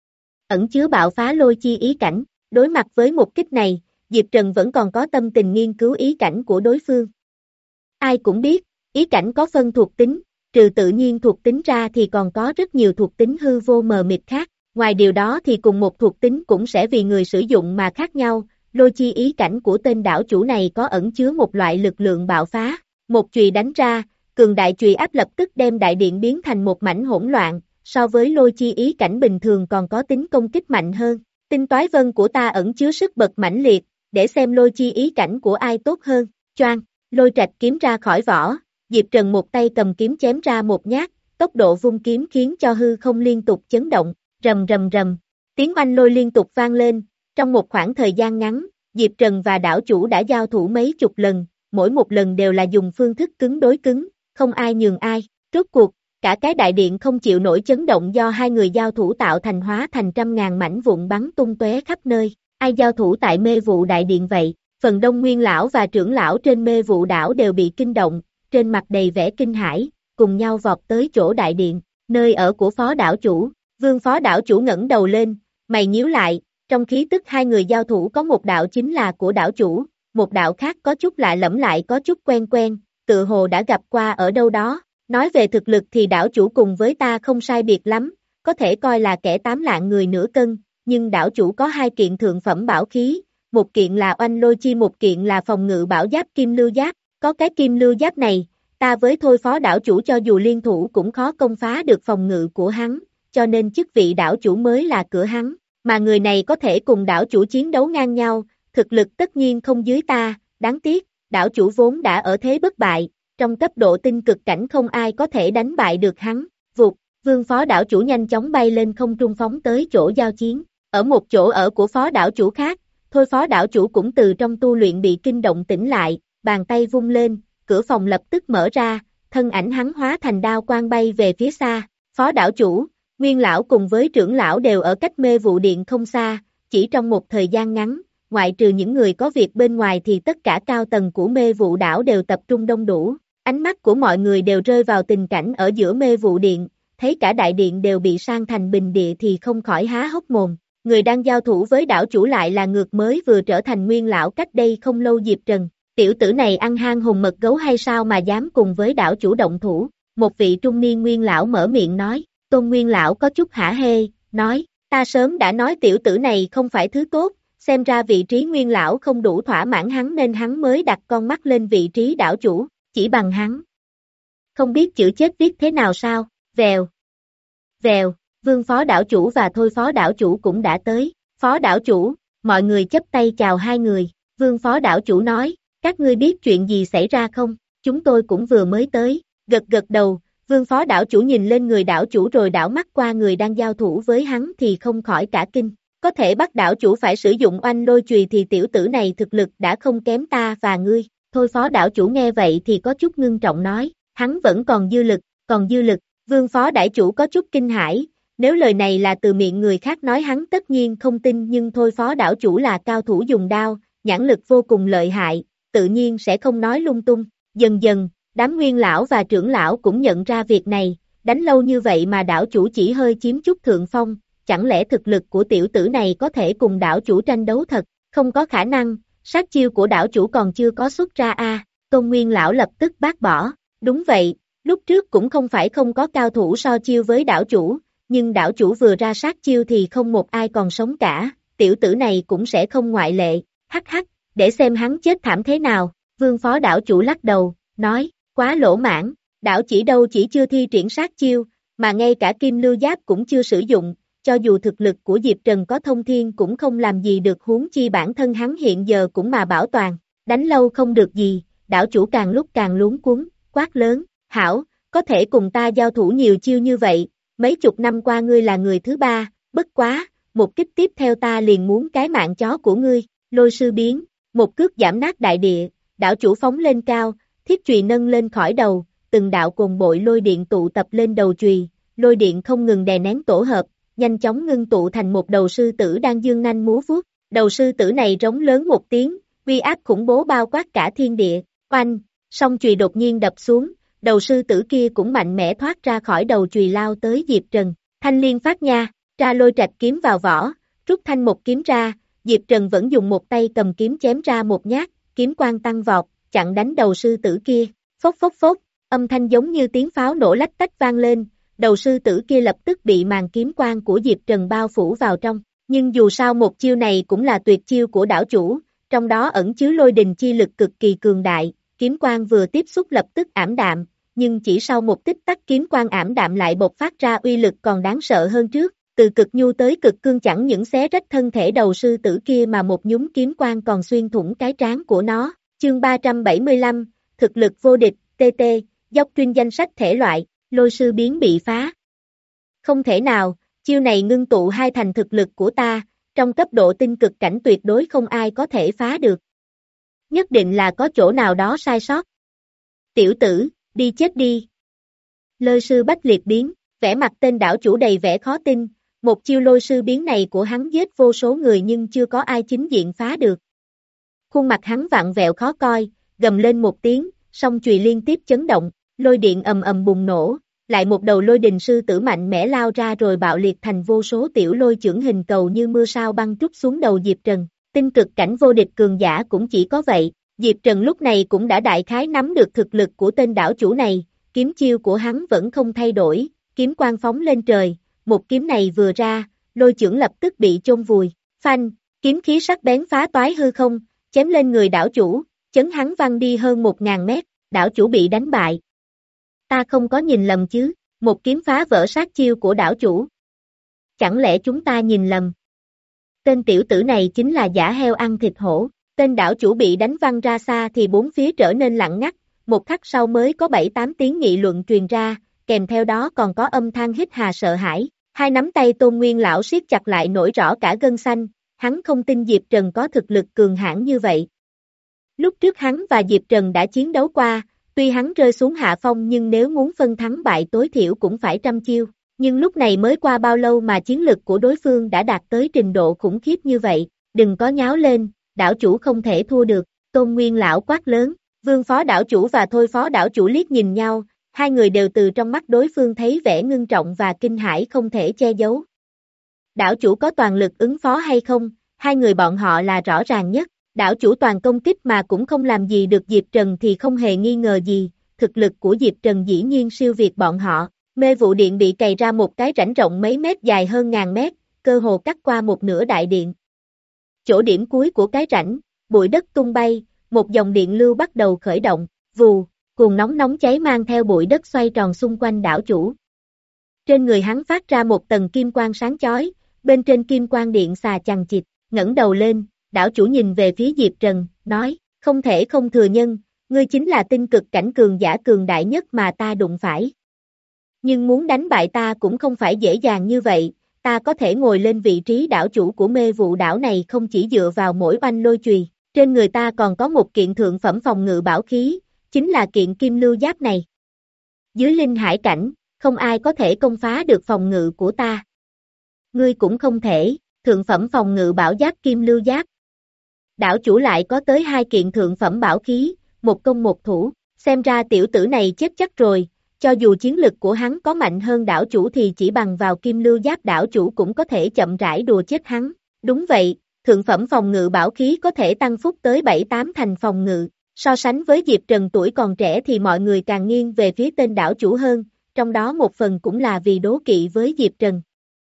Ẩn chứa bạo phá lôi chi ý cảnh, đối mặt với một kích này, Diệp Trần vẫn còn có tâm tình nghiên cứu ý cảnh của đối phương. Ai cũng biết, ý cảnh có phân thuộc tính, trừ tự nhiên thuộc tính ra thì còn có rất nhiều thuộc tính hư vô mờ mịt khác, ngoài điều đó thì cùng một thuộc tính cũng sẽ vì người sử dụng mà khác nhau. Lôi chi ý cảnh của tên đảo chủ này có ẩn chứa một loại lực lượng bạo phá, một chùy đánh ra, cường đại chùy áp lập tức đem đại điện biến thành một mảnh hỗn loạn, so với lôi chi ý cảnh bình thường còn có tính công kích mạnh hơn. Tinh toái vân của ta ẩn chứa sức bật mãnh liệt, để xem lôi chi ý cảnh của ai tốt hơn. Choang, lôi trạch kiếm ra khỏi vỏ, Diệp Trần một tay cầm kiếm chém ra một nhát, tốc độ vung kiếm khiến cho hư không liên tục chấn động, rầm rầm rầm, tiếng oanh lôi liên tục vang lên. Trong một khoảng thời gian ngắn, Diệp Trần và đảo chủ đã giao thủ mấy chục lần, mỗi một lần đều là dùng phương thức cứng đối cứng, không ai nhường ai. Rốt cuộc, cả cái đại điện không chịu nổi chấn động do hai người giao thủ tạo thành hóa thành trăm ngàn mảnh vụn bắn tung tóe khắp nơi. Ai giao thủ tại mê vụ đại điện vậy? Phần đông nguyên lão và trưởng lão trên mê vụ đảo đều bị kinh động, trên mặt đầy vẻ kinh hãi, cùng nhau vọt tới chỗ đại điện, nơi ở của phó đảo chủ. Vương phó đảo chủ ngẩng đầu lên, mày nhíu lại. Trong khí tức hai người giao thủ có một đạo chính là của đảo chủ, một đạo khác có chút lạ lẫm lại có chút quen quen, tự hồ đã gặp qua ở đâu đó. Nói về thực lực thì đảo chủ cùng với ta không sai biệt lắm, có thể coi là kẻ tám lạng người nửa cân, nhưng đảo chủ có hai kiện thượng phẩm bảo khí, một kiện là oanh lôi chi, một kiện là phòng ngự bảo giáp kim lưu giáp, có cái kim lưu giáp này, ta với thôi phó đảo chủ cho dù liên thủ cũng khó công phá được phòng ngự của hắn, cho nên chức vị đảo chủ mới là cửa hắn. Mà người này có thể cùng đảo chủ chiến đấu ngang nhau, thực lực tất nhiên không dưới ta, đáng tiếc, đảo chủ vốn đã ở thế bất bại, trong cấp độ tinh cực cảnh không ai có thể đánh bại được hắn, vụt, vương phó đảo chủ nhanh chóng bay lên không trung phóng tới chỗ giao chiến, ở một chỗ ở của phó đảo chủ khác, thôi phó đảo chủ cũng từ trong tu luyện bị kinh động tỉnh lại, bàn tay vung lên, cửa phòng lập tức mở ra, thân ảnh hắn hóa thành đao quang bay về phía xa, phó đảo chủ. Nguyên lão cùng với trưởng lão đều ở cách mê vụ điện không xa, chỉ trong một thời gian ngắn, ngoại trừ những người có việc bên ngoài thì tất cả cao tầng của mê vụ đảo đều tập trung đông đủ, ánh mắt của mọi người đều rơi vào tình cảnh ở giữa mê vụ điện, thấy cả đại điện đều bị san thành bình địa thì không khỏi há hốc mồm, người đang giao thủ với đảo chủ lại là ngược mới vừa trở thành nguyên lão cách đây không lâu Diệp Trần. Tiểu tử này ăn hang hùng mật gấu hay sao mà dám cùng với đảo chủ động thủ, một vị trung niên nguyên lão mở miệng nói, Tôn nguyên lão có chút hả hê, nói, ta sớm đã nói tiểu tử này không phải thứ tốt, xem ra vị trí nguyên lão không đủ thỏa mãn hắn nên hắn mới đặt con mắt lên vị trí đảo chủ, chỉ bằng hắn. Không biết chữ chết viết thế nào sao, vèo, vèo, Vương phó đảo chủ và Thôi phó đảo chủ cũng đã tới, phó đảo chủ, mọi người chấp tay chào hai người, Vương phó đảo chủ nói, các ngươi biết chuyện gì xảy ra không, chúng tôi cũng vừa mới tới, gật gật đầu, Vương phó đảo chủ nhìn lên người đảo chủ rồi đảo mắt qua người đang giao thủ với hắn thì không khỏi cả kinh, có thể bắt đảo chủ phải sử dụng oanh lôi chùy thì tiểu tử này thực lực đã không kém ta và ngươi, Thôi phó đảo chủ nghe vậy thì có chút ngưng trọng nói, hắn vẫn còn dư lực, còn dư lực, Vương phó đảo chủ có chút kinh hãi. Nếu lời này là từ miệng người khác nói hắn tất nhiên không tin nhưng Thôi phó đảo chủ là cao thủ dùng đao, nhãn lực vô cùng lợi hại, tự nhiên sẽ không nói lung tung. Dần dần, đám nguyên lão và trưởng lão cũng nhận ra việc này, đánh lâu như vậy mà đảo chủ chỉ hơi chiếm chút thượng phong, chẳng lẽ thực lực của tiểu tử này có thể cùng đảo chủ tranh đấu thật, không có khả năng, sát chiêu của đảo chủ còn chưa có xuất ra a. À, Tôn nguyên lão lập tức bác bỏ, đúng vậy, lúc trước cũng không phải không có cao thủ so chiêu với đảo chủ. Nhưng đảo chủ vừa ra sát chiêu thì không một ai còn sống cả, tiểu tử này cũng sẽ không ngoại lệ, hắc hắc, để xem hắn chết thảm thế nào, Vương phó đảo chủ lắc đầu, nói, quá lỗ mãn, đảo chỉ đâu chỉ chưa thi triển sát chiêu, mà ngay cả kim lưu giáp cũng chưa sử dụng, cho dù thực lực của Diệp Trần có thông thiên cũng không làm gì được huống chi bản thân hắn hiện giờ cũng mà bảo toàn, đánh lâu không được gì, đảo chủ càng lúc càng luống cuống, quát lớn, hảo, có thể cùng ta giao thủ nhiều chiêu như vậy. Mấy chục năm qua ngươi là người thứ ba, bất quá, một kích tiếp theo ta liền muốn cái mạng chó của ngươi, lôi sư biến, một cước giảm nát đại địa, đảo chủ phóng lên cao, thiết chùy nâng lên khỏi đầu, từng đạo cồn bội lôi điện tụ tập lên đầu chùy, lôi điện không ngừng đè nén tổ hợp, nhanh chóng ngưng tụ thành một đầu sư tử đang dương nanh múa vuốt, đầu sư tử này rống lớn một tiếng, uy áp khủng bố bao quát cả thiên địa, oanh, song chùy đột nhiên đập xuống. Đầu sư tử kia cũng mạnh mẽ thoát ra khỏi đầu chùy lao tới Diệp Trần, thanh liên phát nha, ra lôi trạch kiếm vào vỏ, rút thanh một kiếm ra, Diệp Trần vẫn dùng một tay cầm kiếm chém ra một nhát, kiếm quang tăng vọt, chặn đánh đầu sư tử kia, phốc phốc phốc, âm thanh giống như tiếng pháo nổ lách tách vang lên, đầu sư tử kia lập tức bị màn kiếm quang của Diệp Trần bao phủ vào trong, nhưng dù sao một chiêu này cũng là tuyệt chiêu của đảo chủ, trong đó ẩn chứa lôi đình chi lực cực kỳ cường đại, kiếm quang vừa tiếp xúc lập tức ảm đạm. Nhưng chỉ sau một tích tắc kiếm quang ảm đạm lại bộc phát ra uy lực còn đáng sợ hơn trước, từ cực nhu tới cực cương chẳng những xé rách thân thể đầu sư tử kia mà một nhúm kiếm quang còn xuyên thủng cái trán của nó. Chương ba trăm bảy mươi lăm, thực lực vô địch, tê tê, dốc chuyên danh sách thể loại, lôi sư biến bị phá. Không thể nào, chiêu này ngưng tụ hai thành thực lực của ta, trong cấp độ tinh cực cảnh tuyệt đối không ai có thể phá được. Nhất định là có chỗ nào đó sai sót. Tiểu tử, đi chết đi. Lôi sư bách liệt biến, vẻ mặt tên đảo chủ đầy vẻ khó tin, một chiêu lôi sư biến này của hắn giết vô số người nhưng chưa có ai chính diện phá được. Khuôn mặt hắn vặn vẹo khó coi, gầm lên một tiếng, song chùy liên tiếp chấn động, lôi điện ầm ầm bùng nổ, lại một đầu lôi đình sư tử mạnh mẽ lao ra rồi bạo liệt thành vô số tiểu lôi chưởng hình cầu như mưa sao băng trút xuống đầu Diệp Trần. Tinh cực cảnh vô địch cường giả cũng chỉ có vậy. Diệp Trần lúc này cũng đã đại khái nắm được thực lực của tên đảo chủ này, kiếm chiêu của hắn vẫn không thay đổi, kiếm quang phóng lên trời, một kiếm này vừa ra, lôi chưởng lập tức bị chôn vùi, phanh, kiếm khí sắc bén phá toái hư không, chém lên người đảo chủ, chấn hắn văng đi hơn một ngàn mét, đảo chủ bị đánh bại. Ta không có nhìn lầm chứ, một kiếm phá vỡ sát chiêu của đảo chủ. Chẳng lẽ chúng ta nhìn lầm? Tên tiểu tử này chính là giả heo ăn thịt hổ. Tên đảo chủ bị đánh văng ra xa thì bốn phía trở nên lặng ngắt, một khắc sau mới có bảy tám tiếng nghị luận truyền ra, kèm theo đó còn có âm than hít hà sợ hãi. Hai nắm tay Tôn Nguyên lão siết chặt lại nổi rõ cả gân xanh, hắn không tin Diệp Trần có thực lực cường hãn như vậy. Lúc trước hắn và Diệp Trần đã chiến đấu qua, tuy hắn rơi xuống hạ phong nhưng nếu muốn phân thắng bại tối thiểu cũng phải trăm chiêu, nhưng lúc này mới qua bao lâu mà chiến lực của đối phương đã đạt tới trình độ khủng khiếp như vậy, đừng có nháo lên. Đảo chủ không thể thua được, Tôn Nguyên lão quát lớn, Vương phó đảo chủ và Thôi phó đảo chủ liếc nhìn nhau, hai người đều từ trong mắt đối phương thấy vẻ ngưng trọng và kinh hãi không thể che giấu. Đảo chủ có toàn lực ứng phó hay không, hai người bọn họ là rõ ràng nhất. Đảo chủ toàn công kích mà cũng không làm gì được Diệp Trần thì không hề nghi ngờ gì, thực lực của Diệp Trần dĩ nhiên siêu việt bọn họ. Mê vụ điện bị cày ra một cái rãnh rộng mấy mét dài hơn ngàn mét, cơ hồ cắt qua một nửa đại điện. Chỗ điểm cuối của cái rãnh, bụi đất tung bay, một dòng điện lưu bắt đầu khởi động, vù, cuồng nóng nóng cháy mang theo bụi đất xoay tròn xung quanh đảo chủ. Trên người hắn phát ra một tầng kim quang sáng chói, bên trên kim quang điện xà chằng chịt, ngẩng đầu lên, đảo chủ nhìn về phía Diệp Trần, nói, không thể không thừa nhân, ngươi chính là tinh cực cảnh cường giả cường đại nhất mà ta đụng phải. Nhưng muốn đánh bại ta cũng không phải dễ dàng như vậy, ta có thể ngồi lên vị trí đảo chủ của mê vụ đảo này không chỉ dựa vào mỗi oanh lôi chùy, trên người ta còn có một kiện thượng phẩm phòng ngự bảo khí, chính là kiện kim lưu giáp này. Dưới linh hải cảnh, không ai có thể công phá được phòng ngự của ta. Ngươi cũng không thể, thượng phẩm phòng ngự bảo giáp kim lưu giáp. Đảo chủ lại có tới hai kiện thượng phẩm bảo khí, một công một thủ, xem ra tiểu tử này chết chắc rồi, cho dù chiến lực của hắn có mạnh hơn đảo chủ thì chỉ bằng vào kim lưu giáp đảo chủ cũng có thể chậm rãi đùa chết hắn. Đúng vậy, thượng phẩm phòng ngự bảo khí có thể tăng phúc tới bảy tám thành phòng ngự, so sánh với Diệp Trần tuổi còn trẻ thì mọi người càng nghiêng về phía tên đảo chủ hơn, trong đó một phần cũng là vì đố kỵ với Diệp Trần.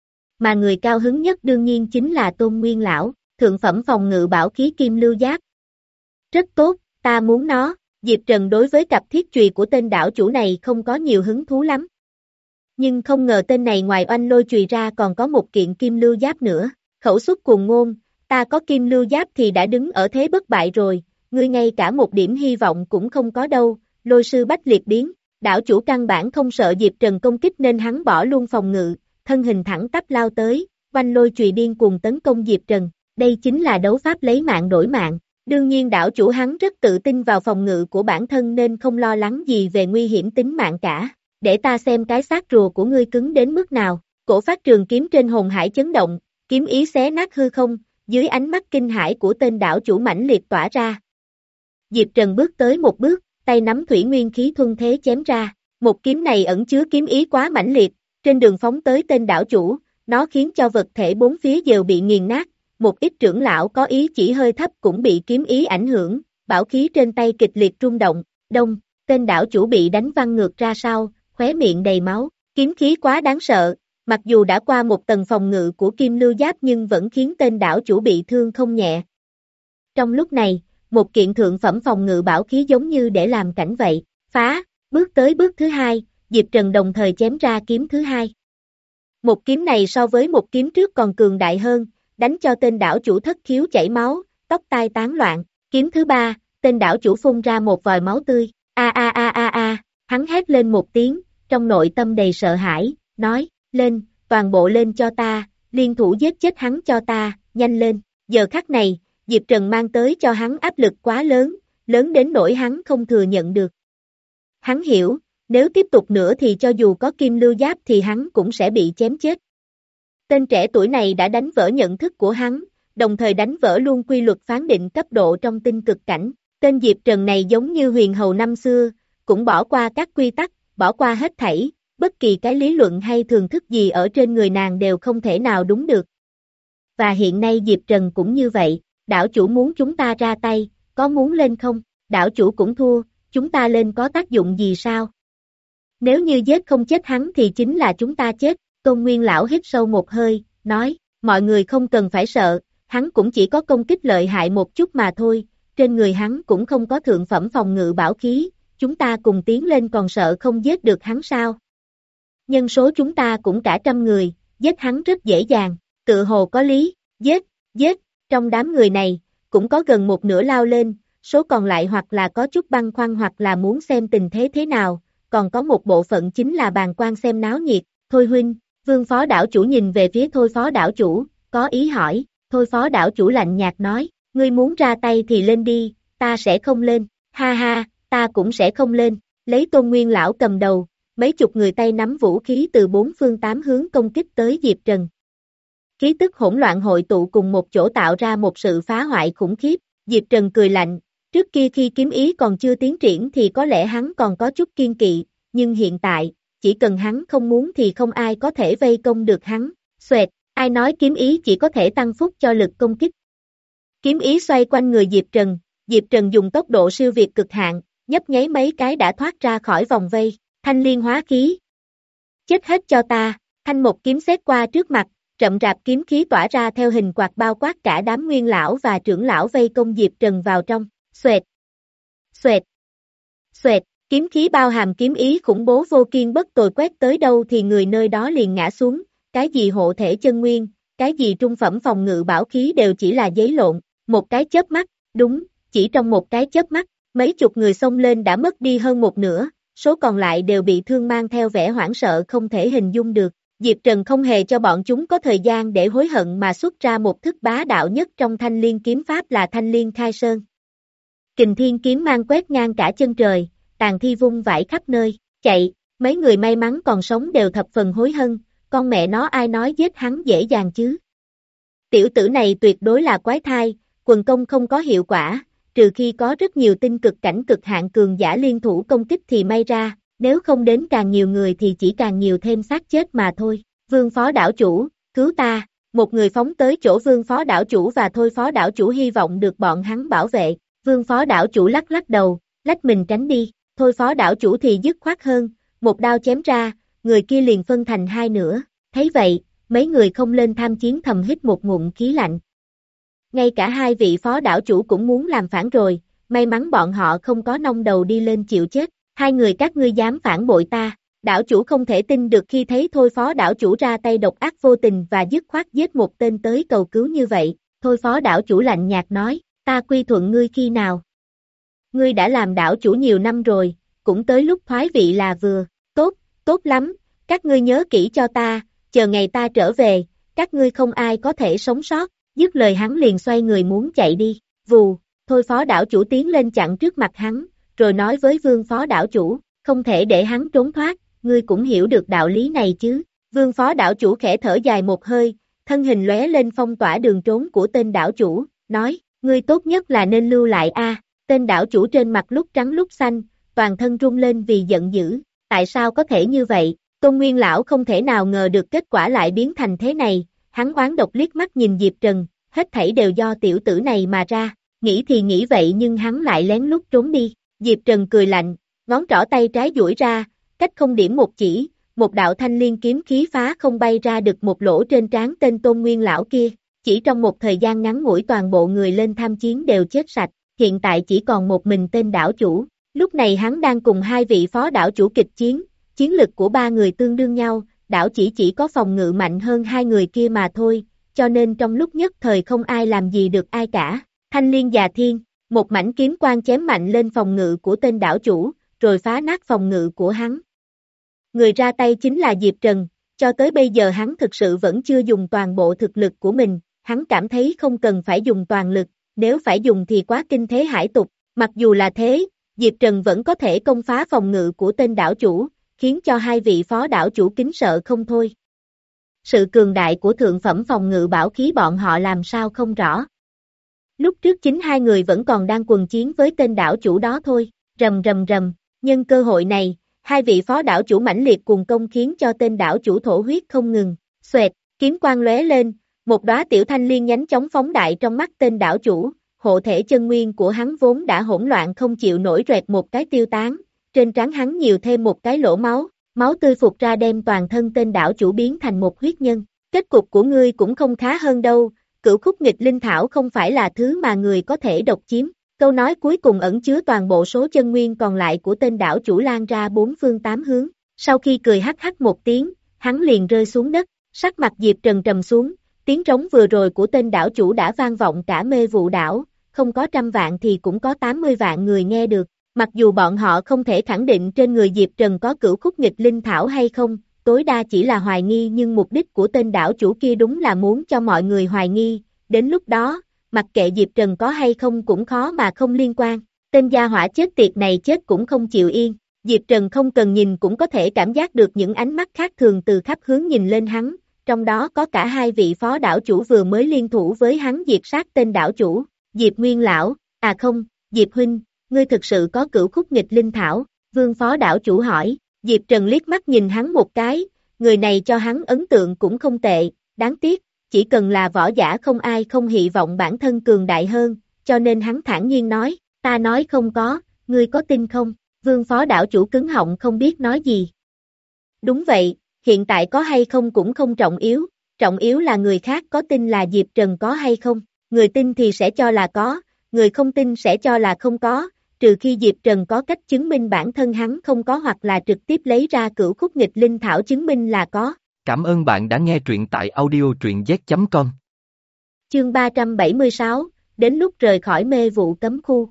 Mà người cao hứng nhất đương nhiên chính là Tôn Nguyên Lão, thượng phẩm phòng ngự bảo khí kim lưu giáp. Rất tốt, ta muốn nó. Diệp Trần đối với cặp thiết chùy của tên đảo chủ này không có nhiều hứng thú lắm. Nhưng không ngờ tên này ngoài oanh lôi chùy ra còn có một kiện kim lưu giáp nữa, khẩu xuất cuồng ngôn, ta có kim lưu giáp thì đã đứng ở thế bất bại rồi, ngươi ngay cả một điểm hy vọng cũng không có đâu, lôi sư bách liệt biến, đảo chủ căn bản không sợ Diệp Trần công kích nên hắn bỏ luôn phòng ngự, thân hình thẳng tắp lao tới, oanh lôi chùy điên cuồng tấn công Diệp Trần, đây chính là đấu pháp lấy mạng đổi mạng. Đương nhiên đảo chủ hắn rất tự tin vào phòng ngự của bản thân nên không lo lắng gì về nguy hiểm tính mạng cả. Để ta xem cái xác rùa của ngươi cứng đến mức nào. Cổ phát trường kiếm trên hồn hải chấn động, kiếm ý xé nát hư không, dưới ánh mắt kinh hãi của tên đảo chủ mãnh liệt tỏa ra. Diệp Trần bước tới một bước, tay nắm thủy nguyên khí thuần thế chém ra. Một kiếm này ẩn chứa kiếm ý quá mãnh liệt, trên đường phóng tới tên đảo chủ, nó khiến cho vật thể bốn phía đều bị nghiền nát. Một ít trưởng lão có ý chỉ hơi thấp cũng bị kiếm ý ảnh hưởng, bảo khí trên tay kịch liệt rung động, đông, tên đảo chủ bị đánh văng ngược ra sau, khóe miệng đầy máu, kiếm khí quá đáng sợ, mặc dù đã qua một tầng phòng ngự của kim lưu giáp nhưng vẫn khiến tên đảo chủ bị thương không nhẹ. Trong lúc này, một kiện thượng phẩm phòng ngự bảo khí giống như để làm cảnh vậy, phá, bước tới bước thứ hai, Diệp Trần đồng thời chém ra kiếm thứ hai. Một kiếm này so với một kiếm trước còn cường đại hơn, đánh cho tên đảo chủ thất khiếu chảy máu, tóc tai tán loạn, kiếm thứ ba, tên đảo chủ phun ra một vòi máu tươi, a a a a a, hắn hét lên một tiếng, trong nội tâm đầy sợ hãi, nói, lên, toàn bộ lên cho ta, liên thủ giết chết hắn cho ta, nhanh lên, giờ khắc này, Diệp Trần mang tới cho hắn áp lực quá lớn, lớn đến nỗi hắn không thừa nhận được. Hắn hiểu, nếu tiếp tục nữa thì cho dù có kim lưu giáp thì hắn cũng sẽ bị chém chết. Tên trẻ tuổi này đã đánh vỡ nhận thức của hắn, đồng thời đánh vỡ luôn quy luật phán định cấp độ trong tinh cực cảnh. Tên Diệp Trần này giống như huyền hầu năm xưa, cũng bỏ qua các quy tắc, bỏ qua hết thảy, bất kỳ cái lý luận hay thường thức gì ở trên người nàng đều không thể nào đúng được. Và hiện nay Diệp Trần cũng như vậy, đảo chủ muốn chúng ta ra tay, có muốn lên không? Đảo chủ cũng thua, chúng ta lên có tác dụng gì sao? Nếu như giết không chết hắn thì chính là chúng ta chết. Tôn Nguyên Lão hít sâu một hơi, nói, mọi người không cần phải sợ, hắn cũng chỉ có công kích lợi hại một chút mà thôi, trên người hắn cũng không có thượng phẩm phòng ngự bảo khí, chúng ta cùng tiến lên còn sợ không giết được hắn sao? Nhân số chúng ta cũng cả trăm người, giết hắn rất dễ dàng, tự hồ có lý, giết, giết, trong đám người này, cũng có gần một nửa lao lên, số còn lại hoặc là có chút băn khoăn hoặc là muốn xem tình thế thế nào, còn có một bộ phận chính là bàng quan xem náo nhiệt, thôi huynh. Vương phó đảo chủ nhìn về phía thôi phó đảo chủ, có ý hỏi, thôi phó đảo chủ lạnh nhạt nói, ngươi muốn ra tay thì lên đi, ta sẽ không lên, ha ha, ta cũng sẽ không lên, lấy Tôn Nguyên Lão cầm đầu, mấy chục người tay nắm vũ khí từ bốn phương tám hướng công kích tới Diệp Trần. Khí tức hỗn loạn hội tụ cùng một chỗ tạo ra một sự phá hoại khủng khiếp, Diệp Trần cười lạnh, trước kia khi kiếm ý còn chưa tiến triển thì có lẽ hắn còn có chút kiên kỵ, nhưng hiện tại, chỉ cần hắn không muốn thì không ai có thể vây công được hắn, xoẹt, Ai nói kiếm ý chỉ có thể tăng phúc cho lực công kích. Kiếm ý xoay quanh người Diệp Trần, Diệp Trần dùng tốc độ siêu việt cực hạn, nhấp nháy mấy cái đã thoát ra khỏi vòng vây, thanh liên hóa khí. Chết hết cho ta, thanh một kiếm xét qua trước mặt, rậm rạp kiếm khí tỏa ra theo hình quạt bao quát cả đám nguyên lão và trưởng lão vây công Diệp Trần vào trong, xoẹt, xoẹt, xoẹt, kiếm khí bao hàm kiếm ý khủng bố vô kiên bất tồi quét tới đâu thì người nơi đó liền ngã xuống, cái gì hộ thể chân nguyên, cái gì trung phẩm phòng ngự bảo khí đều chỉ là giấy lộn, một cái chớp mắt, đúng, chỉ trong một cái chớp mắt, mấy chục người xông lên đã mất đi hơn một nửa, số còn lại đều bị thương mang theo vẻ hoảng sợ không thể hình dung được. Diệp Trần không hề cho bọn chúng có thời gian để hối hận mà xuất ra một thức bá đạo nhất trong thanh liên kiếm pháp là thanh liên khai sơn. Kình thiên kiếm mang quét ngang cả chân trời, tàn thi vung vãi khắp nơi, chạy, mấy người may mắn còn sống đều thập phần hối hận, con mẹ nó ai nói giết hắn dễ dàng chứ. Tiểu tử này tuyệt đối là quái thai, quần công không có hiệu quả, trừ khi có rất nhiều tinh cực cảnh cực hạn cường giả liên thủ công kích thì may ra, nếu không đến càng nhiều người thì chỉ càng nhiều thêm xác chết mà thôi. Vương phó đảo chủ, cứu ta, một người phóng tới chỗ vương phó đảo chủ và thôi phó đảo chủ hy vọng được bọn hắn bảo vệ, vương phó đảo chủ lắc lắc đầu, lách mình tránh đi, thôi phó đảo chủ thì dứt khoát hơn, một đao chém ra, người kia liền phân thành hai nửa, thấy vậy, mấy người không lên tham chiến thầm hít một ngụm khí lạnh. Ngay cả hai vị phó đảo chủ cũng muốn làm phản rồi, may mắn bọn họ không có nông đầu đi lên chịu chết, hai người các ngươi dám phản bội ta, đảo chủ không thể tin được khi thấy thôi phó đảo chủ ra tay độc ác vô tình và dứt khoát giết một tên tới cầu cứu như vậy, thôi phó đảo chủ lạnh nhạt nói, ta quy thuận ngươi khi nào? Ngươi đã làm đảo chủ nhiều năm rồi, cũng tới lúc thoái vị là vừa, tốt, tốt lắm, các ngươi nhớ kỹ cho ta, chờ ngày ta trở về, các ngươi không ai có thể sống sót, dứt lời hắn liền xoay người muốn chạy đi, vù, thôi phó đảo chủ tiến lên chặn trước mặt hắn, rồi nói với vương phó đảo chủ, không thể để hắn trốn thoát, ngươi cũng hiểu được đạo lý này chứ, vương phó đảo chủ khẽ thở dài một hơi, thân hình lóe lên phong tỏa đường trốn của tên đảo chủ, nói, ngươi tốt nhất là nên lưu lại a. Tên đảo chủ trên mặt lúc trắng lúc xanh, toàn thân rung lên vì giận dữ, tại sao có thể như vậy, Tôn Nguyên lão không thể nào ngờ được kết quả lại biến thành thế này, hắn oán độc liếc mắt nhìn Diệp Trần, hết thảy đều do tiểu tử này mà ra, nghĩ thì nghĩ vậy nhưng hắn lại lén lút trốn đi, Diệp Trần cười lạnh, ngón trỏ tay trái duỗi ra, cách không điểm một chỉ, một đạo thanh liên kiếm khí phá không bay ra được một lỗ trên trán tên Tôn Nguyên lão kia, chỉ trong một thời gian ngắn ngủi toàn bộ người lên tham chiến đều chết sạch, hiện tại chỉ còn một mình tên đảo chủ, lúc này hắn đang cùng hai vị phó đảo chủ kịch chiến, chiến lực của ba người tương đương nhau, đảo chỉ chỉ có phòng ngự mạnh hơn hai người kia mà thôi, cho nên trong lúc nhất thời không ai làm gì được ai cả, thanh liên già thiên, một mảnh kiếm quang chém mạnh lên phòng ngự của tên đảo chủ, rồi phá nát phòng ngự của hắn. Người ra tay chính là Diệp Trần, cho tới bây giờ hắn thực sự vẫn chưa dùng toàn bộ thực lực của mình, hắn cảm thấy không cần phải dùng toàn lực, nếu phải dùng thì quá kinh thế hải tục, mặc dù là thế, Diệp Trần vẫn có thể công phá phòng ngự của tên đảo chủ, khiến cho hai vị phó đảo chủ kính sợ không thôi. Sự cường đại của thượng phẩm phòng ngự bảo khí bọn họ làm sao không rõ. Lúc trước chính hai người vẫn còn đang quần chiến với tên đảo chủ đó thôi, rầm rầm rầm, nhân cơ hội này, hai vị phó đảo chủ mãnh liệt cuồng công khiến cho tên đảo chủ thổ huyết không ngừng, xoẹt, kiếm quang lóe lên, một đóa tiểu thanh liên nhánh chóng phóng đại trong mắt tên đảo chủ, hộ thể chân nguyên của hắn vốn đã hỗn loạn không chịu nổi rẹt một cái tiêu tán, trên trán hắn nhiều thêm một cái lỗ máu, máu tươi phụt ra đem toàn thân tên đảo chủ biến thành một huyết nhân, kết cục của ngươi cũng không khá hơn đâu, cửu khúc nghịch linh thảo không phải là thứ mà người có thể độc chiếm, câu nói cuối cùng ẩn chứa toàn bộ số chân nguyên còn lại của tên đảo chủ lan ra bốn phương tám hướng, sau khi cười hắc hắc một tiếng, hắn liền rơi xuống đất, sắc mặt Diệp Trần trầm xuống, tiếng trống vừa rồi của tên đảo chủ đã vang vọng cả mê vụ đảo, không có trăm vạn thì cũng có tám mươi vạn người nghe được, mặc dù bọn họ không thể khẳng định trên người Diệp Trần có cửu khúc nghịch linh thảo hay không, tối đa chỉ là hoài nghi nhưng mục đích của tên đảo chủ kia đúng là muốn cho mọi người hoài nghi, đến lúc đó, mặc kệ Diệp Trần có hay không cũng khó mà không liên quan, tên gia hỏa chết tiệt này chết cũng không chịu yên, Diệp Trần không cần nhìn cũng có thể cảm giác được những ánh mắt khác thường từ khắp hướng nhìn lên hắn, trong đó có cả hai vị phó đảo chủ vừa mới liên thủ với hắn diệt sát tên đảo chủ, Diệp Nguyên Lão, à không, Diệp Huynh, ngươi thực sự có cửu khúc nghịch linh thảo, vương phó đảo chủ hỏi, Diệp Trần liếc mắt nhìn hắn một cái, người này cho hắn ấn tượng cũng không tệ, đáng tiếc, chỉ cần là võ giả không ai không hy vọng bản thân cường đại hơn, cho nên hắn thản nhiên nói, ta nói không có, ngươi có tin không? Vương phó đảo chủ cứng họng không biết nói gì. Đúng vậy, hiện tại có hay không cũng không trọng yếu, trọng yếu là người khác có tin là Diệp Trần có hay không, người tin thì sẽ cho là có, người không tin sẽ cho là không có, trừ khi Diệp Trần có cách chứng minh bản thân hắn không có hoặc là trực tiếp lấy ra cửu khúc nghịch linh thảo chứng minh là có. Cảm ơn bạn đã nghe truyện tại audio truyện z chấm com. Chương ba trăm bảy mươi sáu, đến lúc rời khỏi mê vụ cấm khu.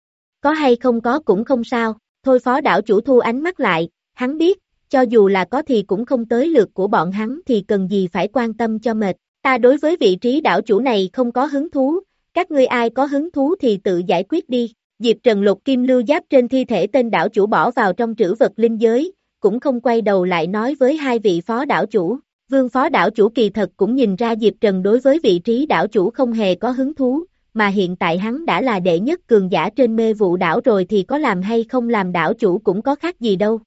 Có hay không có cũng không sao, thôi phó đảo chủ thu ánh mắt lại, hắn biết, cho dù là có thì cũng không tới lượt của bọn hắn thì cần gì phải quan tâm cho mệt, ta đối với vị trí đảo chủ này không có hứng thú, các ngươi ai có hứng thú thì tự giải quyết đi. Diệp Trần lục kim lưu giáp trên thi thể tên đảo chủ bỏ vào trong trữ vật linh giới, cũng không quay đầu lại nói với hai vị phó đảo chủ. Vương phó đảo chủ kỳ thật cũng nhìn ra Diệp Trần đối với vị trí đảo chủ không hề có hứng thú, mà hiện tại hắn đã là đệ nhất cường giả trên mê vụ đảo rồi thì có làm hay không làm đảo chủ cũng có khác gì đâu.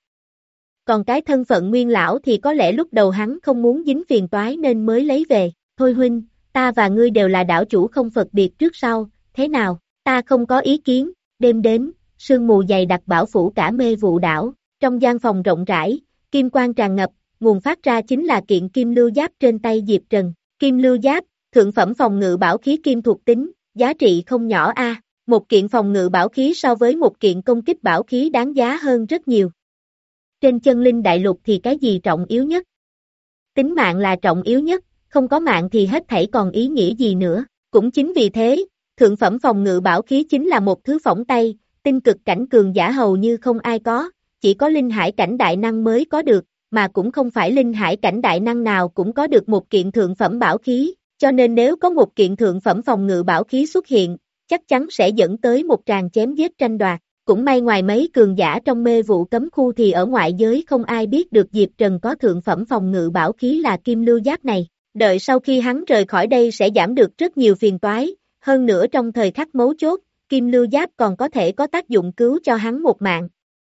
Còn cái thân phận nguyên lão thì có lẽ lúc đầu hắn không muốn dính phiền toái nên mới lấy về. Thôi huynh, ta và ngươi đều là đảo chủ không phân biệt trước sau, thế nào, ta không có ý kiến. Đêm đến, sương mù dày đặc bảo phủ cả mê vụ đảo, trong gian phòng rộng rãi, kim quang tràn ngập, nguồn phát ra chính là kiện kim lưu giáp trên tay Diệp Trần. Kim lưu giáp, thượng phẩm phòng ngự bảo khí kim thuộc tính, giá trị không nhỏ a. À. Một kiện phòng ngự bảo khí so với một kiện công kích bảo khí đáng giá hơn rất nhiều. Trên chân linh đại lục thì cái gì trọng yếu nhất? Tính mạng là trọng yếu nhất, không có mạng thì hết thảy còn ý nghĩa gì nữa. Cũng chính vì thế, thượng phẩm phòng ngự bảo khí chính là một thứ phỏng tay, tinh cực cảnh cường giả hầu như không ai có, chỉ có linh hải cảnh đại năng mới có được, mà cũng không phải linh hải cảnh đại năng nào cũng có được một kiện thượng phẩm bảo khí, cho nên nếu có một kiện thượng phẩm phòng ngự bảo khí xuất hiện, chắc chắn sẽ dẫn tới một tràng chém giết tranh đoạt. Cũng may ngoài mấy cường giả trong mê vụ cấm khu thì ở ngoại giới không ai biết được Diệp Trần có thượng phẩm phòng ngự bảo khí là kim lưu giáp này. Đợi sau khi hắn rời khỏi đây sẽ giảm được rất nhiều phiền toái, hơn nữa trong thời khắc mấu chốt, kim lưu giáp còn có thể có tác dụng cứu cho hắn một mạng.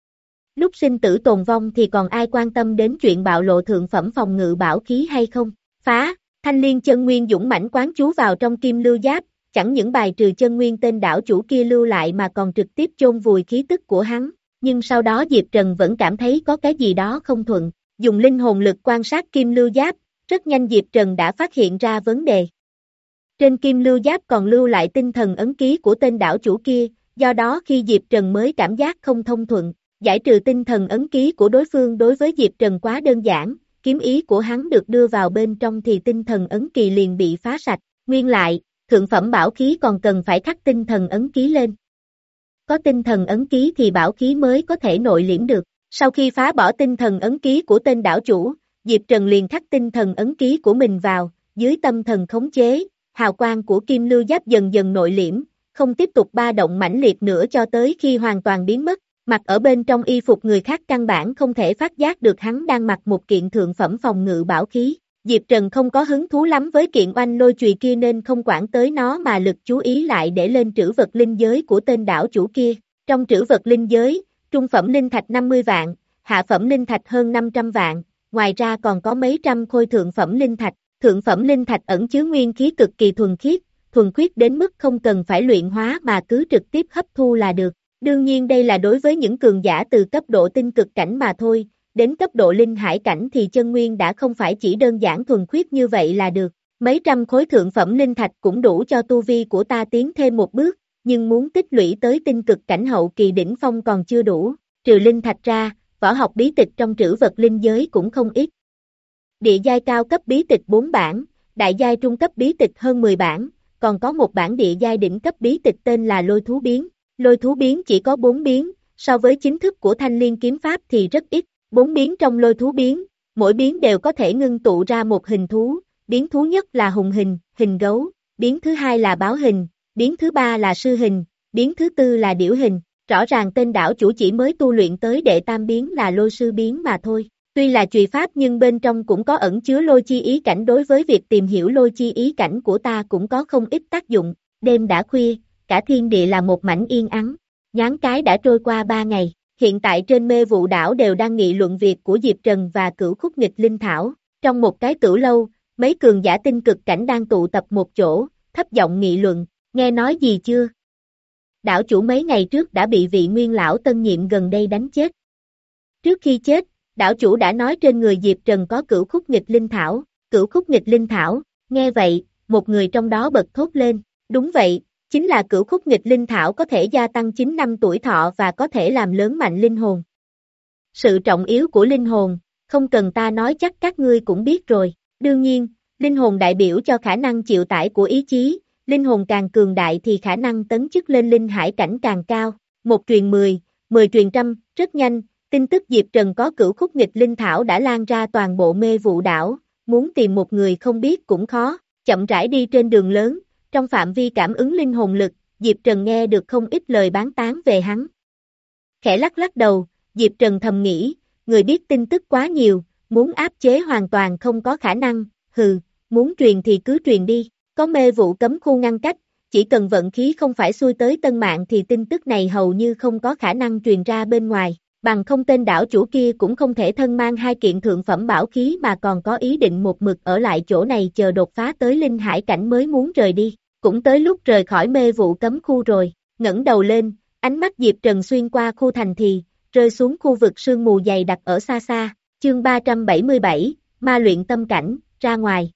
Lúc sinh tử tồn vong thì còn ai quan tâm đến chuyện bạo lộ thượng phẩm phòng ngự bảo khí hay không? Phá, thanh liên chân nguyên dũng mãnh quán chú vào trong kim lưu giáp, chẳng những bài trừ chân nguyên tên đảo chủ kia lưu lại mà còn trực tiếp chôn vùi khí tức của hắn, nhưng sau đó Diệp Trần vẫn cảm thấy có cái gì đó không thuận, dùng linh hồn lực quan sát kim lưu giáp, rất nhanh Diệp Trần đã phát hiện ra vấn đề. Trên kim lưu giáp còn lưu lại tinh thần ấn ký của tên đảo chủ kia, do đó khi Diệp Trần mới cảm giác không thông thuận, giải trừ tinh thần ấn ký của đối phương đối với Diệp Trần quá đơn giản, kiếm ý của hắn được đưa vào bên trong thì tinh thần ấn kỳ liền bị phá sạch, nguyên lại, thượng phẩm bảo khí còn cần phải khắc tinh thần ấn ký lên. Có tinh thần ấn ký thì bảo khí mới có thể nội liễm được, sau khi phá bỏ tinh thần ấn ký của tên đảo chủ, Diệp Trần liền khắc tinh thần ấn ký của mình vào, dưới tâm thần khống chế, hào quang của kim lưu giáp dần dần nội liễm, không tiếp tục ba động mãnh liệt nữa cho tới khi hoàn toàn biến mất, mặc ở bên trong y phục người khác căn bản không thể phát giác được hắn đang mặc một kiện thượng phẩm phòng ngự bảo khí. Diệp Trần không có hứng thú lắm với kiện oanh lôi chùy kia nên không quản tới nó mà lực chú ý lại để lên trữ vật linh giới của tên đảo chủ kia. Trong trữ vật linh giới, trung phẩm linh thạch năm mươi vạn, hạ phẩm linh thạch hơn năm trăm vạn, ngoài ra còn có mấy trăm khối thượng phẩm linh thạch. Thượng phẩm linh thạch ẩn chứa nguyên khí cực kỳ thuần khiết, thuần khiết đến mức không cần phải luyện hóa mà cứ trực tiếp hấp thu là được. Đương nhiên đây là đối với những cường giả từ cấp độ tinh cực cảnh mà thôi, đến cấp độ linh hải cảnh thì chân nguyên đã không phải chỉ đơn giản thuần khiết như vậy là được. Mấy trăm khối thượng phẩm linh thạch cũng đủ cho tu vi của ta tiến thêm một bước, nhưng muốn tích lũy tới tinh cực cảnh hậu kỳ đỉnh phong còn chưa đủ, trừ linh thạch ra, võ học bí tịch trong trữ vật linh giới cũng không ít. Địa giai cao cấp bí tịch bốn bản, đại giai trung cấp bí tịch hơn mười bản, còn có một bản địa giai đỉnh cấp bí tịch tên là lôi thú biến. Lôi thú biến chỉ có bốn biến, so với chính thức của thanh liên kiếm pháp thì rất ít. Bốn biến trong lôi thú biến, mỗi biến đều có thể ngưng tụ ra một hình thú, biến thú nhất là hùng hình, hình gấu, biến thứ hai là báo hình, biến thứ ba là sư hình, biến thứ tư là điểu hình. Rõ ràng tên đảo chủ chỉ mới tu luyện tới đệ tam biến là lôi sư biến mà thôi. Tuy là chùy pháp nhưng bên trong cũng có ẩn chứa lôi chi ý cảnh, đối với việc tìm hiểu lôi chi ý cảnh của ta cũng có không ít tác dụng. Đêm đã khuya, cả thiên địa là một mảnh yên ắng, nhoáng cái đã trôi qua ba ngày. Hiện tại trên mê vụ đảo đều đang nghị luận việc của Diệp Trần và cửu khúc nghịch linh thảo. Trong một cái tử lâu, mấy cường giả tinh cực cảnh đang tụ tập một chỗ, thấp giọng nghị luận, nghe nói gì chưa? Đảo chủ mấy ngày trước đã bị vị nguyên lão tân nhiệm gần đây đánh chết. Trước khi chết, đảo chủ đã nói trên người Diệp Trần có cửu khúc nghịch linh thảo, cửu khúc nghịch linh thảo, nghe vậy, một người trong đó bật thốt lên, đúng vậy, chính là cửu khúc nghịch linh thảo có thể gia tăng chín năm tuổi thọ và có thể làm lớn mạnh linh hồn. Sự trọng yếu của linh hồn, không cần ta nói chắc các ngươi cũng biết rồi, đương nhiên, linh hồn đại biểu cho khả năng chịu tải của ý chí, linh hồn càng cường đại thì khả năng tấn chức lên linh hải cảnh càng cao, một truyền mười, mười truyền trăm, rất nhanh, tin tức Diệp Trần có cửu khúc nghịch linh thảo đã lan ra toàn bộ mê vụ đảo, muốn tìm một người không biết cũng khó, chậm rãi đi trên đường lớn, trong phạm vi cảm ứng linh hồn lực, Diệp Trần nghe được không ít lời bán tán về hắn. Khẽ lắc lắc đầu, Diệp Trần thầm nghĩ, người biết tin tức quá nhiều, muốn áp chế hoàn toàn không có khả năng, hừ, muốn truyền thì cứ truyền đi, có mê vụ cấm khu ngăn cách, chỉ cần vận khí không phải xuôi tới Tân Mạng thì tin tức này hầu như không có khả năng truyền ra bên ngoài, bằng không tên đảo chủ kia cũng không thể thân mang hai kiện thượng phẩm bảo khí mà còn có ý định một mực ở lại chỗ này chờ đột phá tới linh hải cảnh mới muốn rời đi, cũng tới lúc rời khỏi mê vụ cấm khu rồi, ngẩng đầu lên, ánh mắt Diệp Trần xuyên qua khu thành thì, rơi xuống khu vực sương mù dày đặc ở xa xa, chương ba trăm bảy mươi bảy, ma luyện tâm cảnh, ra ngoài.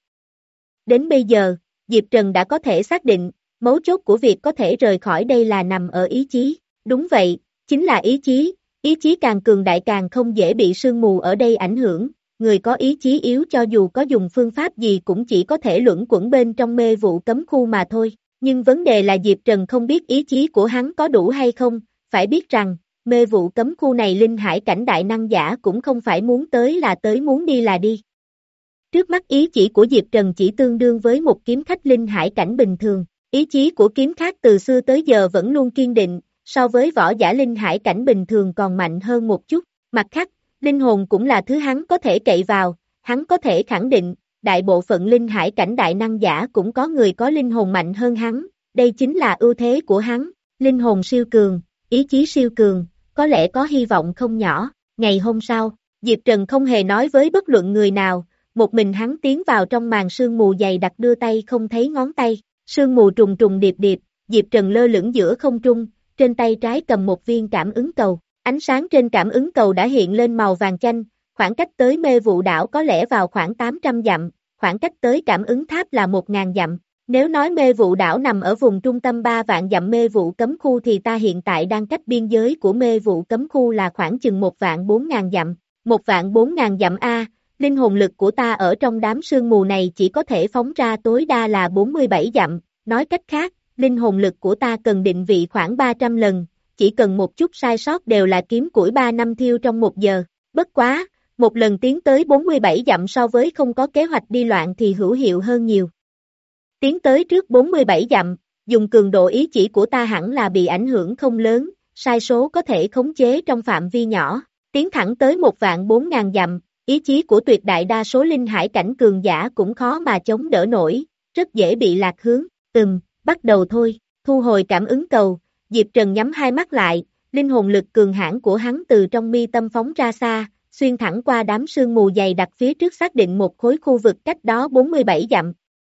Đến bây giờ, Diệp Trần đã có thể xác định, mấu chốt của việc có thể rời khỏi đây là nằm ở ý chí, đúng vậy, chính là ý chí, ý chí càng cường đại càng không dễ bị sương mù ở đây ảnh hưởng, người có ý chí yếu cho dù có dùng phương pháp gì cũng chỉ có thể luẩn quẩn bên trong mê vụ cấm khu mà thôi, nhưng vấn đề là Diệp Trần không biết ý chí của hắn có đủ hay không, phải biết rằng, mê vụ cấm khu này linh hải cảnh đại năng giả cũng không phải muốn tới là tới muốn đi là đi. Trước mắt ý chỉ của Diệp Trần chỉ tương đương với một kiếm khách linh hải cảnh bình thường, ý chí của kiếm khách từ xưa tới giờ vẫn luôn kiên định, so với võ giả linh hải cảnh bình thường còn mạnh hơn một chút, mặt khác, linh hồn cũng là thứ hắn có thể cậy vào, hắn có thể khẳng định, đại bộ phận linh hải cảnh đại năng giả cũng có người có linh hồn mạnh hơn hắn, đây chính là ưu thế của hắn, linh hồn siêu cường, ý chí siêu cường, có lẽ có hy vọng không nhỏ, ngày hôm sau, Diệp Trần không hề nói với bất luận người nào, một mình hắn tiến vào trong màn sương mù dày đặc đưa tay không thấy ngón tay, sương mù trùng trùng điệp điệp, Diệp Trần lơ lửng giữa không trung, trên tay trái cầm một viên cảm ứng cầu, ánh sáng trên cảm ứng cầu đã hiện lên màu vàng chanh, khoảng cách tới mê vụ đảo có lẽ vào khoảng tám trăm dặm, khoảng cách tới cảm ứng tháp là một nghìn dặm. Nếu nói mê vụ đảo nằm ở vùng trung tâm ba vạn dặm mê vụ cấm khu thì ta hiện tại đang cách biên giới của mê vụ cấm khu là khoảng chừng một vạn bốn ngàn dặm. Một vạn bốn ngàn dặm A, linh hồn lực của ta ở trong đám sương mù này chỉ có thể phóng ra tối đa là bốn mươi bảy dặm. Nói cách khác, linh hồn lực của ta cần định vị khoảng ba trăm lần, chỉ cần một chút sai sót đều là kiếm củi ba năm thiêu trong một giờ. Bất quá, một lần tiến tới bốn mươi bảy dặm so với không có kế hoạch đi loạn thì hữu hiệu hơn nhiều. Tiến tới trước bốn mươi bảy dặm, dùng cường độ ý chỉ của ta hẳn là bị ảnh hưởng không lớn, sai số có thể khống chế trong phạm vi nhỏ. Tiến thẳng tới một vạn bốn ngàn dặm, ý chí của tuyệt đại đa số linh hải cảnh cường giả cũng khó mà chống đỡ nổi, rất dễ bị lạc hướng. Ừm, bắt đầu thôi, thu hồi cảm ứng cầu, Diệp Trần nhắm hai mắt lại, linh hồn lực cường hãn của hắn từ trong mi tâm phóng ra xa, xuyên thẳng qua đám sương mù dày đặc phía trước xác định một khối khu vực cách đó bốn mươi bảy dặm.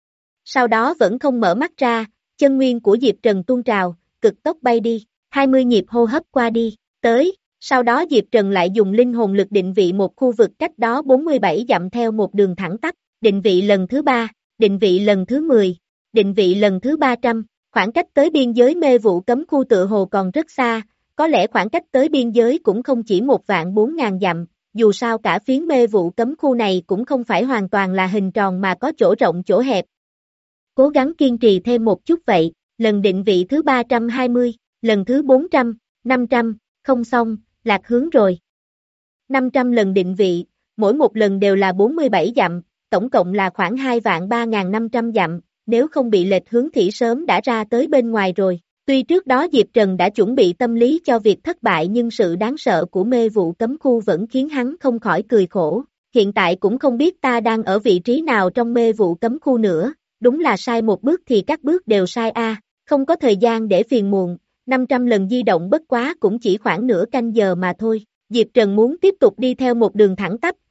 Sau đó vẫn không mở mắt ra, chân nguyên của Diệp Trần tuôn trào, cực tốc bay đi, hai mươi nhịp hô hấp qua đi, tới, sau đó Diệp Trần lại dùng linh hồn lực định vị một khu vực cách đó bốn mươi bảy dặm theo một đường thẳng tắp, định vị lần thứ ba, định vị lần thứ mười, định vị lần thứ ba trăm, khoảng cách tới biên giới mê vụ cấm khu tựa hồ còn rất xa, có lẽ khoảng cách tới biên giới cũng không chỉ một vạn bốn ngàn dặm, dù sao cả phiến mê vụ cấm khu này cũng không phải hoàn toàn là hình tròn mà có chỗ rộng chỗ hẹp. Cố gắng kiên trì thêm một chút vậy, lần định vị thứ ba trăm hai mươi, lần thứ bốn trăm, năm trăm, không xong, lạc hướng rồi. năm trăm lần định vị, mỗi một lần đều là bốn mươi bảy dặm, tổng cộng là khoảng hai vạn ba nghìn năm trăm dặm, nếu không bị lệch hướng thì sớm đã ra tới bên ngoài rồi. Tuy trước đó Diệp Trần đã chuẩn bị tâm lý cho việc thất bại nhưng sự đáng sợ của mê vụ cấm khu vẫn khiến hắn không khỏi cười khổ. Hiện tại cũng không biết ta đang ở vị trí nào trong mê vụ cấm khu nữa, đúng là sai một bước thì các bước đều sai a, không có thời gian để phiền muộn, năm trăm lần di động bất quá cũng chỉ khoảng nửa canh giờ mà thôi. Diệp Trần muốn tiếp tục đi theo một đường thẳng tắp,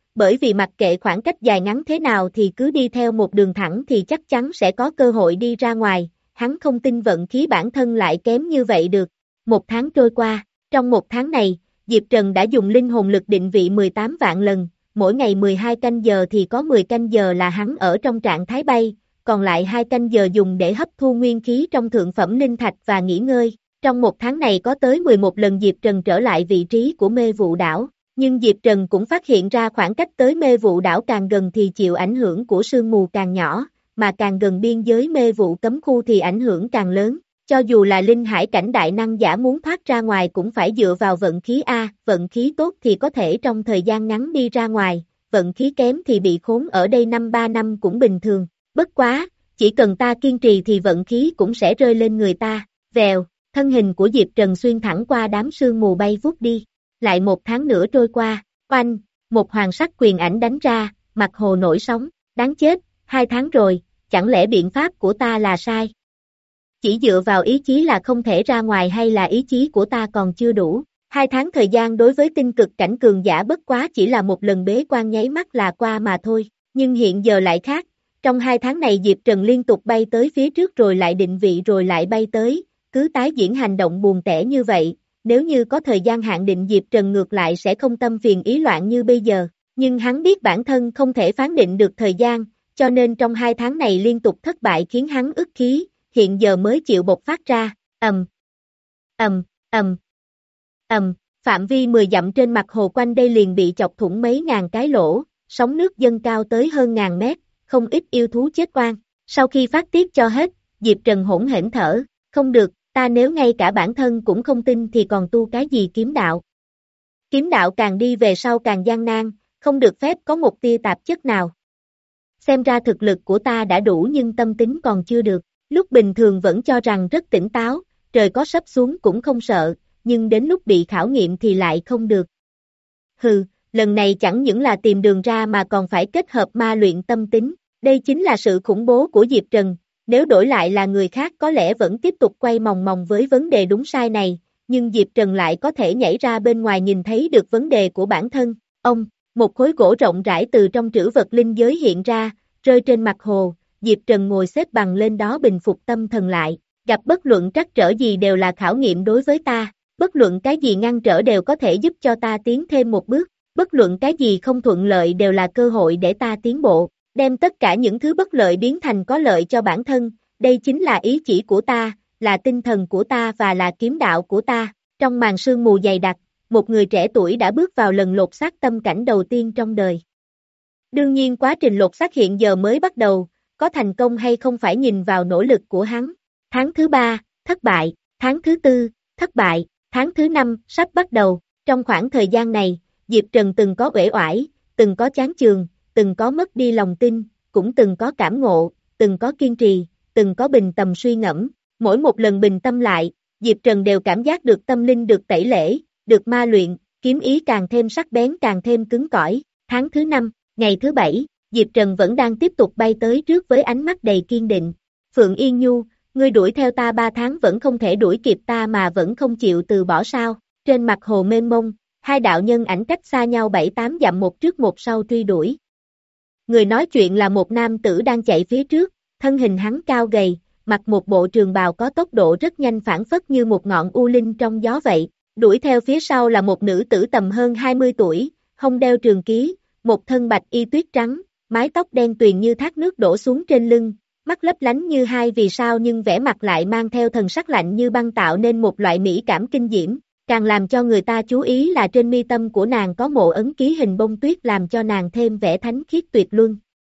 bởi vì mặc kệ khoảng cách dài ngắn thế nào thì cứ đi theo một đường thẳng thì chắc chắn sẽ có cơ hội đi ra ngoài, hắn không tin vận khí bản thân lại kém như vậy được. Một tháng trôi qua, trong một tháng này, Diệp Trần đã dùng linh hồn lực định vị mười tám vạn lần, mỗi ngày mười hai canh giờ thì có mười canh giờ là hắn ở trong trạng thái bay, còn lại hai canh giờ dùng để hấp thu nguyên khí trong thượng phẩm linh thạch và nghỉ ngơi. Trong một tháng này có tới mười một lần Diệp Trần trở lại vị trí của mê vụ đảo, nhưng Diệp Trần cũng phát hiện ra khoảng cách tới mê vụ đảo càng gần thì chịu ảnh hưởng của sương mù càng nhỏ, mà càng gần biên giới mê vụ cấm khu thì ảnh hưởng càng lớn. Cho dù là linh hải cảnh đại năng giả muốn thoát ra ngoài cũng phải dựa vào vận khí A, vận khí tốt thì có thể trong thời gian ngắn đi ra ngoài, vận khí kém thì bị khốn ở đây năm ba năm cũng bình thường. Bất quá, chỉ cần ta kiên trì thì vận khí cũng sẽ rơi lên người ta. Vèo, thân hình của Diệp Trần xuyên thẳng qua đám sương mù bay vút đi. Lại một tháng nữa trôi qua, oanh, một hoàng sắc quyền ảnh đánh ra, mặt hồ nổi sóng, đáng chết, hai tháng rồi, chẳng lẽ biện pháp của ta là sai? Chỉ dựa vào ý chí là không thể ra ngoài hay là ý chí của ta còn chưa đủ? Hai tháng thời gian đối với tinh cực cảnh cường giả bất quá chỉ là một lần bế quan nháy mắt là qua mà thôi, nhưng hiện giờ lại khác. Trong hai tháng này Diệp Trần liên tục bay tới phía trước rồi lại định vị rồi lại bay tới, cứ tái diễn hành động buồn tẻ như vậy, nếu như có thời gian hạn định Diệp Trần ngược lại sẽ không tâm phiền ý loạn như bây giờ, nhưng hắn biết bản thân không thể phán định được thời gian, cho nên trong hai tháng này liên tục thất bại khiến hắn ức khí, hiện giờ mới chịu bộc phát ra, ầm, ầm, ầm, ầm, phạm vi mười dặm trên mặt hồ quanh đây liền bị chọc thủng mấy ngàn cái lỗ, sóng nước dâng cao tới hơn ngàn mét, không ít yêu thú chết oan. Sau khi phát tiết cho hết, Diệp Trần hỗn hển thở, không được, ta nếu ngay cả bản thân cũng không tin thì còn tu cái gì kiếm đạo. Kiếm đạo càng đi về sau càng gian nan, không được phép có một tia tạp chất nào. Xem ra thực lực của ta đã đủ nhưng tâm tính còn chưa được, lúc bình thường vẫn cho rằng rất tỉnh táo, trời có sắp xuống cũng không sợ, nhưng đến lúc bị khảo nghiệm thì lại không được. Hừ, lần này chẳng những là tìm đường ra mà còn phải kết hợp ma luyện tâm tính, đây chính là sự khủng bố của Diệp Trần, nếu đổi lại là người khác có lẽ vẫn tiếp tục quay mòng mòng với vấn đề đúng sai này, nhưng Diệp Trần lại có thể nhảy ra bên ngoài nhìn thấy được vấn đề của bản thân. Ông, một khối gỗ rộng rãi từ trong trữ vật linh giới hiện ra, rơi trên mặt hồ, Diệp Trần ngồi xếp bằng lên đó bình phục tâm thần lại, gặp bất luận trắc trở gì đều là khảo nghiệm đối với ta, bất luận cái gì ngăn trở đều có thể giúp cho ta tiến thêm một bước, bất luận cái gì không thuận lợi đều là cơ hội để ta tiến bộ, đem tất cả những thứ bất lợi biến thành có lợi cho bản thân, đây chính là ý chỉ của ta, là tinh thần của ta và là kiếm đạo của ta. Trong màn sương mù dày đặc, một người trẻ tuổi đã bước vào lần lột xác tâm cảnh đầu tiên trong đời. Đương nhiên quá trình lột xác hiện giờ mới bắt đầu, có thành công hay không phải nhìn vào nỗ lực của hắn. Tháng thứ ba, thất bại, tháng thứ tư, thất bại, tháng thứ năm, sắp bắt đầu. Trong khoảng thời gian này, Diệp Trần từng có uể oải, từng có chán chường, từng có mất đi lòng tin, cũng từng có cảm ngộ, từng có kiên trì, từng có bình tâm suy ngẫm. Mỗi một lần bình tâm lại, Diệp Trần đều cảm giác được tâm linh được tẩy lễ, được ma luyện, kiếm ý càng thêm sắc bén càng thêm cứng cỏi. Tháng thứ năm, ngày thứ bảy, Diệp Trần vẫn đang tiếp tục bay tới trước với ánh mắt đầy kiên định. Phượng Yên Nhu, ngươi đuổi theo ta ba tháng vẫn không thể đuổi kịp ta mà vẫn không chịu từ bỏ sao? Trên mặt hồ mênh mông, hai đạo nhân ảnh cách xa nhau bảy tám dặm một trước một sau truy đuổi. Người nói chuyện là một nam tử đang chạy phía trước, thân hình hắn cao gầy, mặc một bộ trường bào có tốc độ rất nhanh phảng phất như một ngọn u linh trong gió vậy. Đuổi theo phía sau là một nữ tử tầm hơn hai mươi tuổi, hông đeo trường ký, một thân bạch y tuyết trắng, mái tóc đen tuyền như thác nước đổ xuống trên lưng, mắt lấp lánh như hai vì sao nhưng vẻ mặt lại mang theo thần sắc lạnh như băng tạo nên một loại mỹ cảm kinh diễm. Càng làm cho người ta chú ý là trên mi tâm của nàng có mộ ấn ký hình bông tuyết làm cho nàng thêm vẻ thánh khiết tuyệt luân.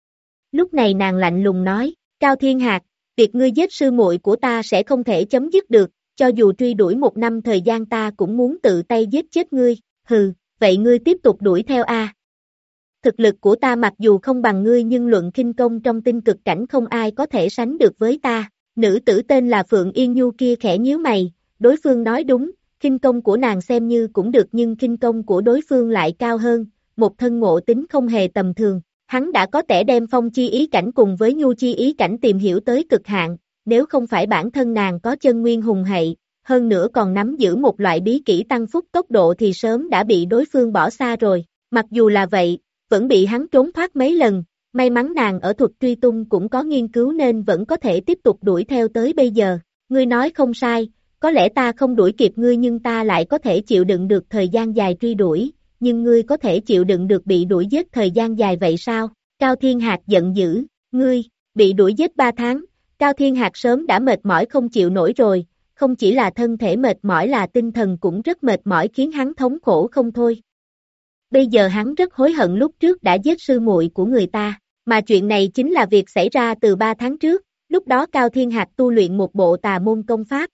Lúc này nàng lạnh lùng nói, Cao Thiên Hạc, việc ngươi giết sư muội của ta sẽ không thể chấm dứt được, cho dù truy đuổi một năm thời gian ta cũng muốn tự tay giết chết ngươi, hừ, vậy ngươi tiếp tục đuổi theo a. Thực lực của ta mặc dù không bằng ngươi nhưng luận khinh công trong tinh cực cảnh không ai có thể sánh được với ta. Nữ tử tên là Phượng Yên Nhu kia khẽ nhíu mày, đối phương nói đúng. Khinh công của nàng xem như cũng được nhưng khinh công của đối phương lại cao hơn, một thân ngộ tính không hề tầm thường. Hắn đã có thể đem phong chi ý cảnh cùng với nhu chi ý cảnh tìm hiểu tới cực hạn, nếu không phải bản thân nàng có chân nguyên hùng hậu, hơn nữa còn nắm giữ một loại bí kỹ tăng phúc tốc độ thì sớm đã bị đối phương bỏ xa rồi. Mặc dù là vậy, vẫn bị hắn trốn thoát mấy lần, may mắn nàng ở thuật truy tung cũng có nghiên cứu nên vẫn có thể tiếp tục đuổi theo tới bây giờ. Ngươi nói không sai, có lẽ ta không đuổi kịp ngươi nhưng ta lại có thể chịu đựng được thời gian dài truy đuổi, nhưng ngươi có thể chịu đựng được bị đuổi giết thời gian dài vậy sao? Cao Thiên Hạc giận dữ, ngươi, bị đuổi giết ba tháng, Cao Thiên Hạc sớm đã mệt mỏi không chịu nổi rồi, không chỉ là thân thể mệt mỏi là tinh thần cũng rất mệt mỏi khiến hắn thống khổ không thôi. Bây giờ hắn rất hối hận lúc trước đã giết sư muội của người ta, mà chuyện này chính là việc xảy ra từ ba tháng trước, lúc đó Cao Thiên Hạc tu luyện một bộ tà môn công pháp.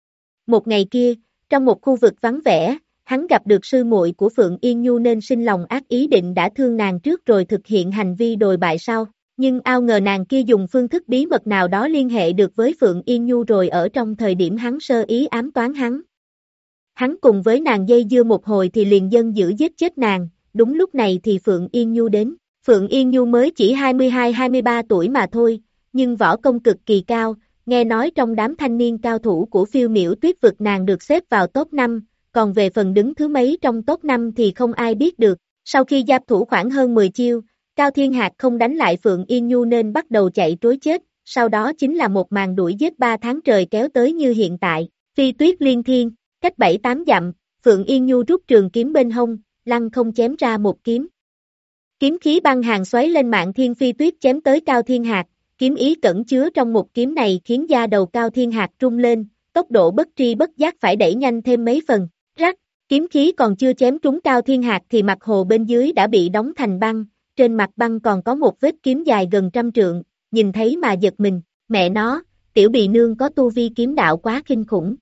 Một ngày kia, trong một khu vực vắng vẻ, hắn gặp được sư muội của Phượng Yên Nhu nên sinh lòng ác ý định đã thương nàng trước rồi thực hiện hành vi đồi bại sau. Nhưng ao ngờ nàng kia dùng phương thức bí mật nào đó liên hệ được với Phượng Yên Nhu rồi ở trong thời điểm hắn sơ ý ám toán hắn. Hắn cùng với nàng dây dưa một hồi thì liền dân dữ giết chết nàng, đúng lúc này thì Phượng Yên Nhu đến. Phượng Yên Nhu mới chỉ hai mươi hai hai mươi ba tuổi mà thôi, nhưng võ công cực kỳ cao, nghe nói trong đám thanh niên cao thủ của Phiêu Miểu Tuyết vực nàng được xếp vào top năm, còn về phần đứng thứ mấy trong top năm thì không ai biết được. Sau khi giáp thủ khoảng hơn mười chiêu, Cao Thiên Hạc không đánh lại Phượng Yên Nhu nên bắt đầu chạy trối chết, sau đó chính là một màn đuổi giết ba tháng trời kéo tới như hiện tại. Phi Tuyết Liên Thiên, cách bảy tám dặm, Phượng Yên Nhu rút trường kiếm bên hông, lăng không chém ra một kiếm. Kiếm khí băng hàng xoáy lên mạng thiên phi tuyết chém tới Cao Thiên Hạc, kiếm ý cẩn chứa trong một kiếm này khiến da đầu Cao Thiên Hạc rung lên, tốc độ bất tri bất giác phải đẩy nhanh thêm mấy phần. Rắc, kiếm khí còn chưa chém trúng Cao Thiên Hạc thì mặt hồ bên dưới đã bị đóng thành băng, trên mặt băng còn có một vết kiếm dài gần trăm trượng, nhìn thấy mà giật mình, mẹ nó, tiểu bì nương có tu vi kiếm đạo quá kinh khủng.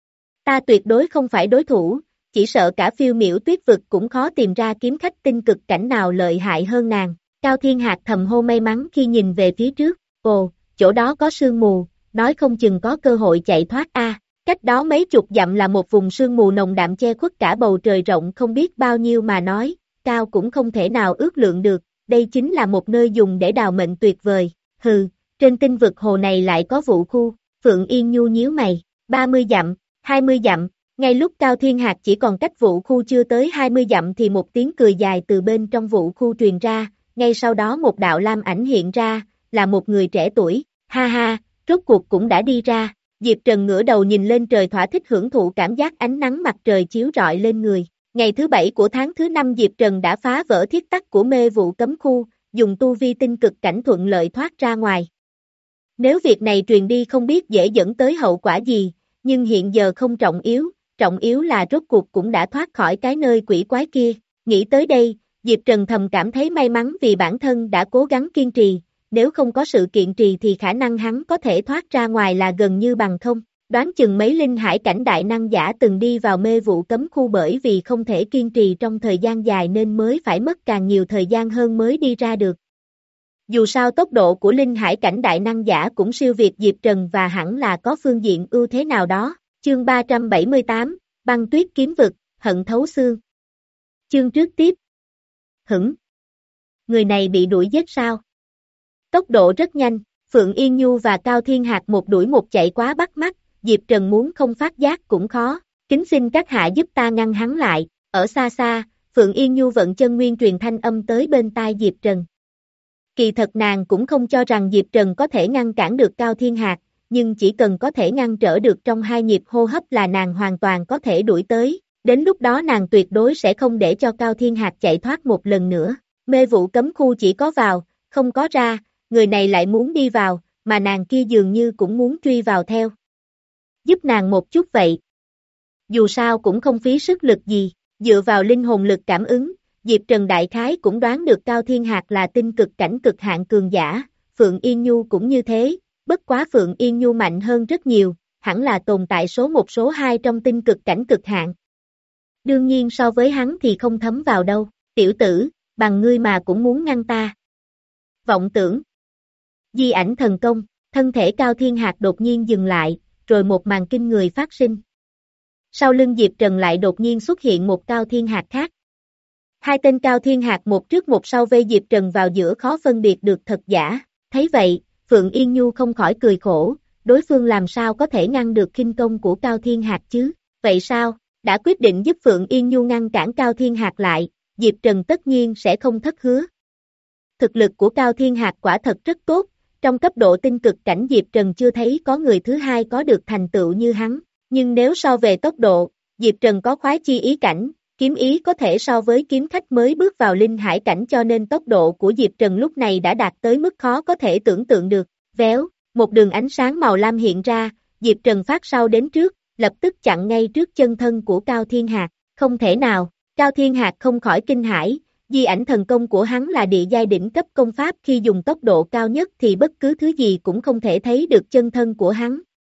Ta tuyệt đối không phải đối thủ, chỉ sợ cả Phiêu Miểu Tuyết vực cũng khó tìm ra kiếm khách tinh cực cảnh nào lợi hại hơn nàng. Cao Thiên Hạc thầm hô may mắn khi nhìn về phía trước, ồ, chỗ đó có sương mù, nói không chừng có cơ hội chạy thoát a. Cách đó mấy chục dặm là một vùng sương mù nồng đậm che khuất cả bầu trời rộng không biết bao nhiêu mà nói, Cao cũng không thể nào ước lượng được, đây chính là một nơi dùng để đào mệnh tuyệt vời. Hừ, trên tinh vực hồ này lại có vũ khu. Phượng Yên Nhu nhíu mày, ba mươi dặm, hai mươi dặm. Ngay lúc Cao Thiên Hạc chỉ còn cách vũ khu chưa tới hai mươi dặm thì một tiếng cười dài từ bên trong vũ khu truyền ra, ngay sau đó một đạo lam ảnh hiện ra, là một người trẻ tuổi, ha ha, rốt cuộc cũng đã đi ra. Diệp Trần ngửa đầu nhìn lên trời thỏa thích hưởng thụ cảm giác ánh nắng mặt trời chiếu rọi lên người. Ngày thứ bảy của tháng thứ năm Diệp Trần đã phá vỡ thiết tắc của mê vụ cấm khu, dùng tu vi tinh cực cảnh thuận lợi thoát ra ngoài. Nếu việc này truyền đi không biết dễ dẫn tới hậu quả gì, nhưng hiện giờ không trọng yếu, trọng yếu là rốt cuộc cũng đã thoát khỏi cái nơi quỷ quái kia. Nghĩ tới đây, Diệp Trần thầm cảm thấy may mắn vì bản thân đã cố gắng kiên trì, nếu không có sự kiên trì thì khả năng hắn có thể thoát ra ngoài là gần như bằng không. Đoán chừng mấy linh hải cảnh đại năng giả từng đi vào mê vụ cấm khu bởi vì không thể kiên trì trong thời gian dài nên mới phải mất càng nhiều thời gian hơn mới đi ra được. Dù sao tốc độ của linh hải cảnh đại năng giả cũng siêu việt Diệp Trần và hẳn là có phương diện ưu thế nào đó. Chương ba trăm bảy mươi tám, Băng Tuyết Kiếm Vực, hận thấu xương. Chương trước tiếp. Hửng. Người này bị đuổi giết sao? Tốc độ rất nhanh, Phượng Yên Nhu và Cao Thiên Hạc một đuổi một chạy quá bắt mắt, Diệp Trần muốn không phát giác cũng khó, kính xin các hạ giúp ta ngăn hắn lại. Ở xa xa, Phượng Yên Nhu vận chân nguyên truyền thanh âm tới bên tai Diệp Trần. Kỳ thật nàng cũng không cho rằng Diệp Trần có thể ngăn cản được Cao Thiên Hạc, nhưng chỉ cần có thể ngăn trở được trong hai nhịp hô hấp là nàng hoàn toàn có thể đuổi tới, đến lúc đó nàng tuyệt đối sẽ không để cho Cao Thiên Hạc chạy thoát một lần nữa. Mê vụ cấm khu chỉ có vào, không có ra, người này lại muốn đi vào, mà nàng kia dường như cũng muốn truy vào theo. Giúp nàng một chút vậy. Dù sao cũng không phí sức lực gì, dựa vào linh hồn lực cảm ứng, Diệp Trần đại khái cũng đoán được Cao Thiên Hạc là tinh cực cảnh cực hạn cường giả, Phượng Yên Nhu cũng như thế, bất quá Phượng Yên Nhu mạnh hơn rất nhiều, hẳn là tồn tại số một số hai trong tinh cực cảnh cực hạn. Đương nhiên so với hắn thì không thấm vào đâu, tiểu tử, bằng ngươi mà cũng muốn ngăn ta. Vọng tưởng. Di ảnh thần công, thân thể Cao Thiên Hạc đột nhiên dừng lại, rồi một màn kinh người phát sinh. Sau lưng Diệp Trần lại đột nhiên xuất hiện một Cao Thiên Hạc khác. Hai tên Cao Thiên Hạc một trước một sau vây Diệp Trần vào giữa khó phân biệt được thật giả, thấy vậy, Phượng Yên Nhu không khỏi cười khổ, đối phương làm sao có thể ngăn được khinh công của Cao Thiên Hạc chứ, vậy sao, đã quyết định giúp Phượng Yên Nhu ngăn cản Cao Thiên Hạc lại, Diệp Trần tất nhiên sẽ không thất hứa. Thực lực của Cao Thiên Hạc quả thật rất tốt, trong cấp độ tinh cực cảnh Diệp Trần chưa thấy có người thứ hai có được thành tựu như hắn, nhưng nếu so về tốc độ, Diệp Trần có khoái chi ý cảnh, kiếm ý có thể so với kiếm khách mới bước vào linh hải cảnh cho nên tốc độ của Diệp Trần lúc này đã đạt tới mức khó có thể tưởng tượng được, véo, một đường ánh sáng màu lam hiện ra, Diệp Trần phát sau đến trước, lập tức chặn ngay trước chân thân của Cao Thiên Hạc, không thể nào, Cao Thiên Hạc không khỏi kinh hãi, di ảnh thần công của hắn là địa giai đỉnh cấp công pháp khi dùng tốc độ cao nhất thì bất cứ thứ gì cũng không thể thấy được chân thân của hắn.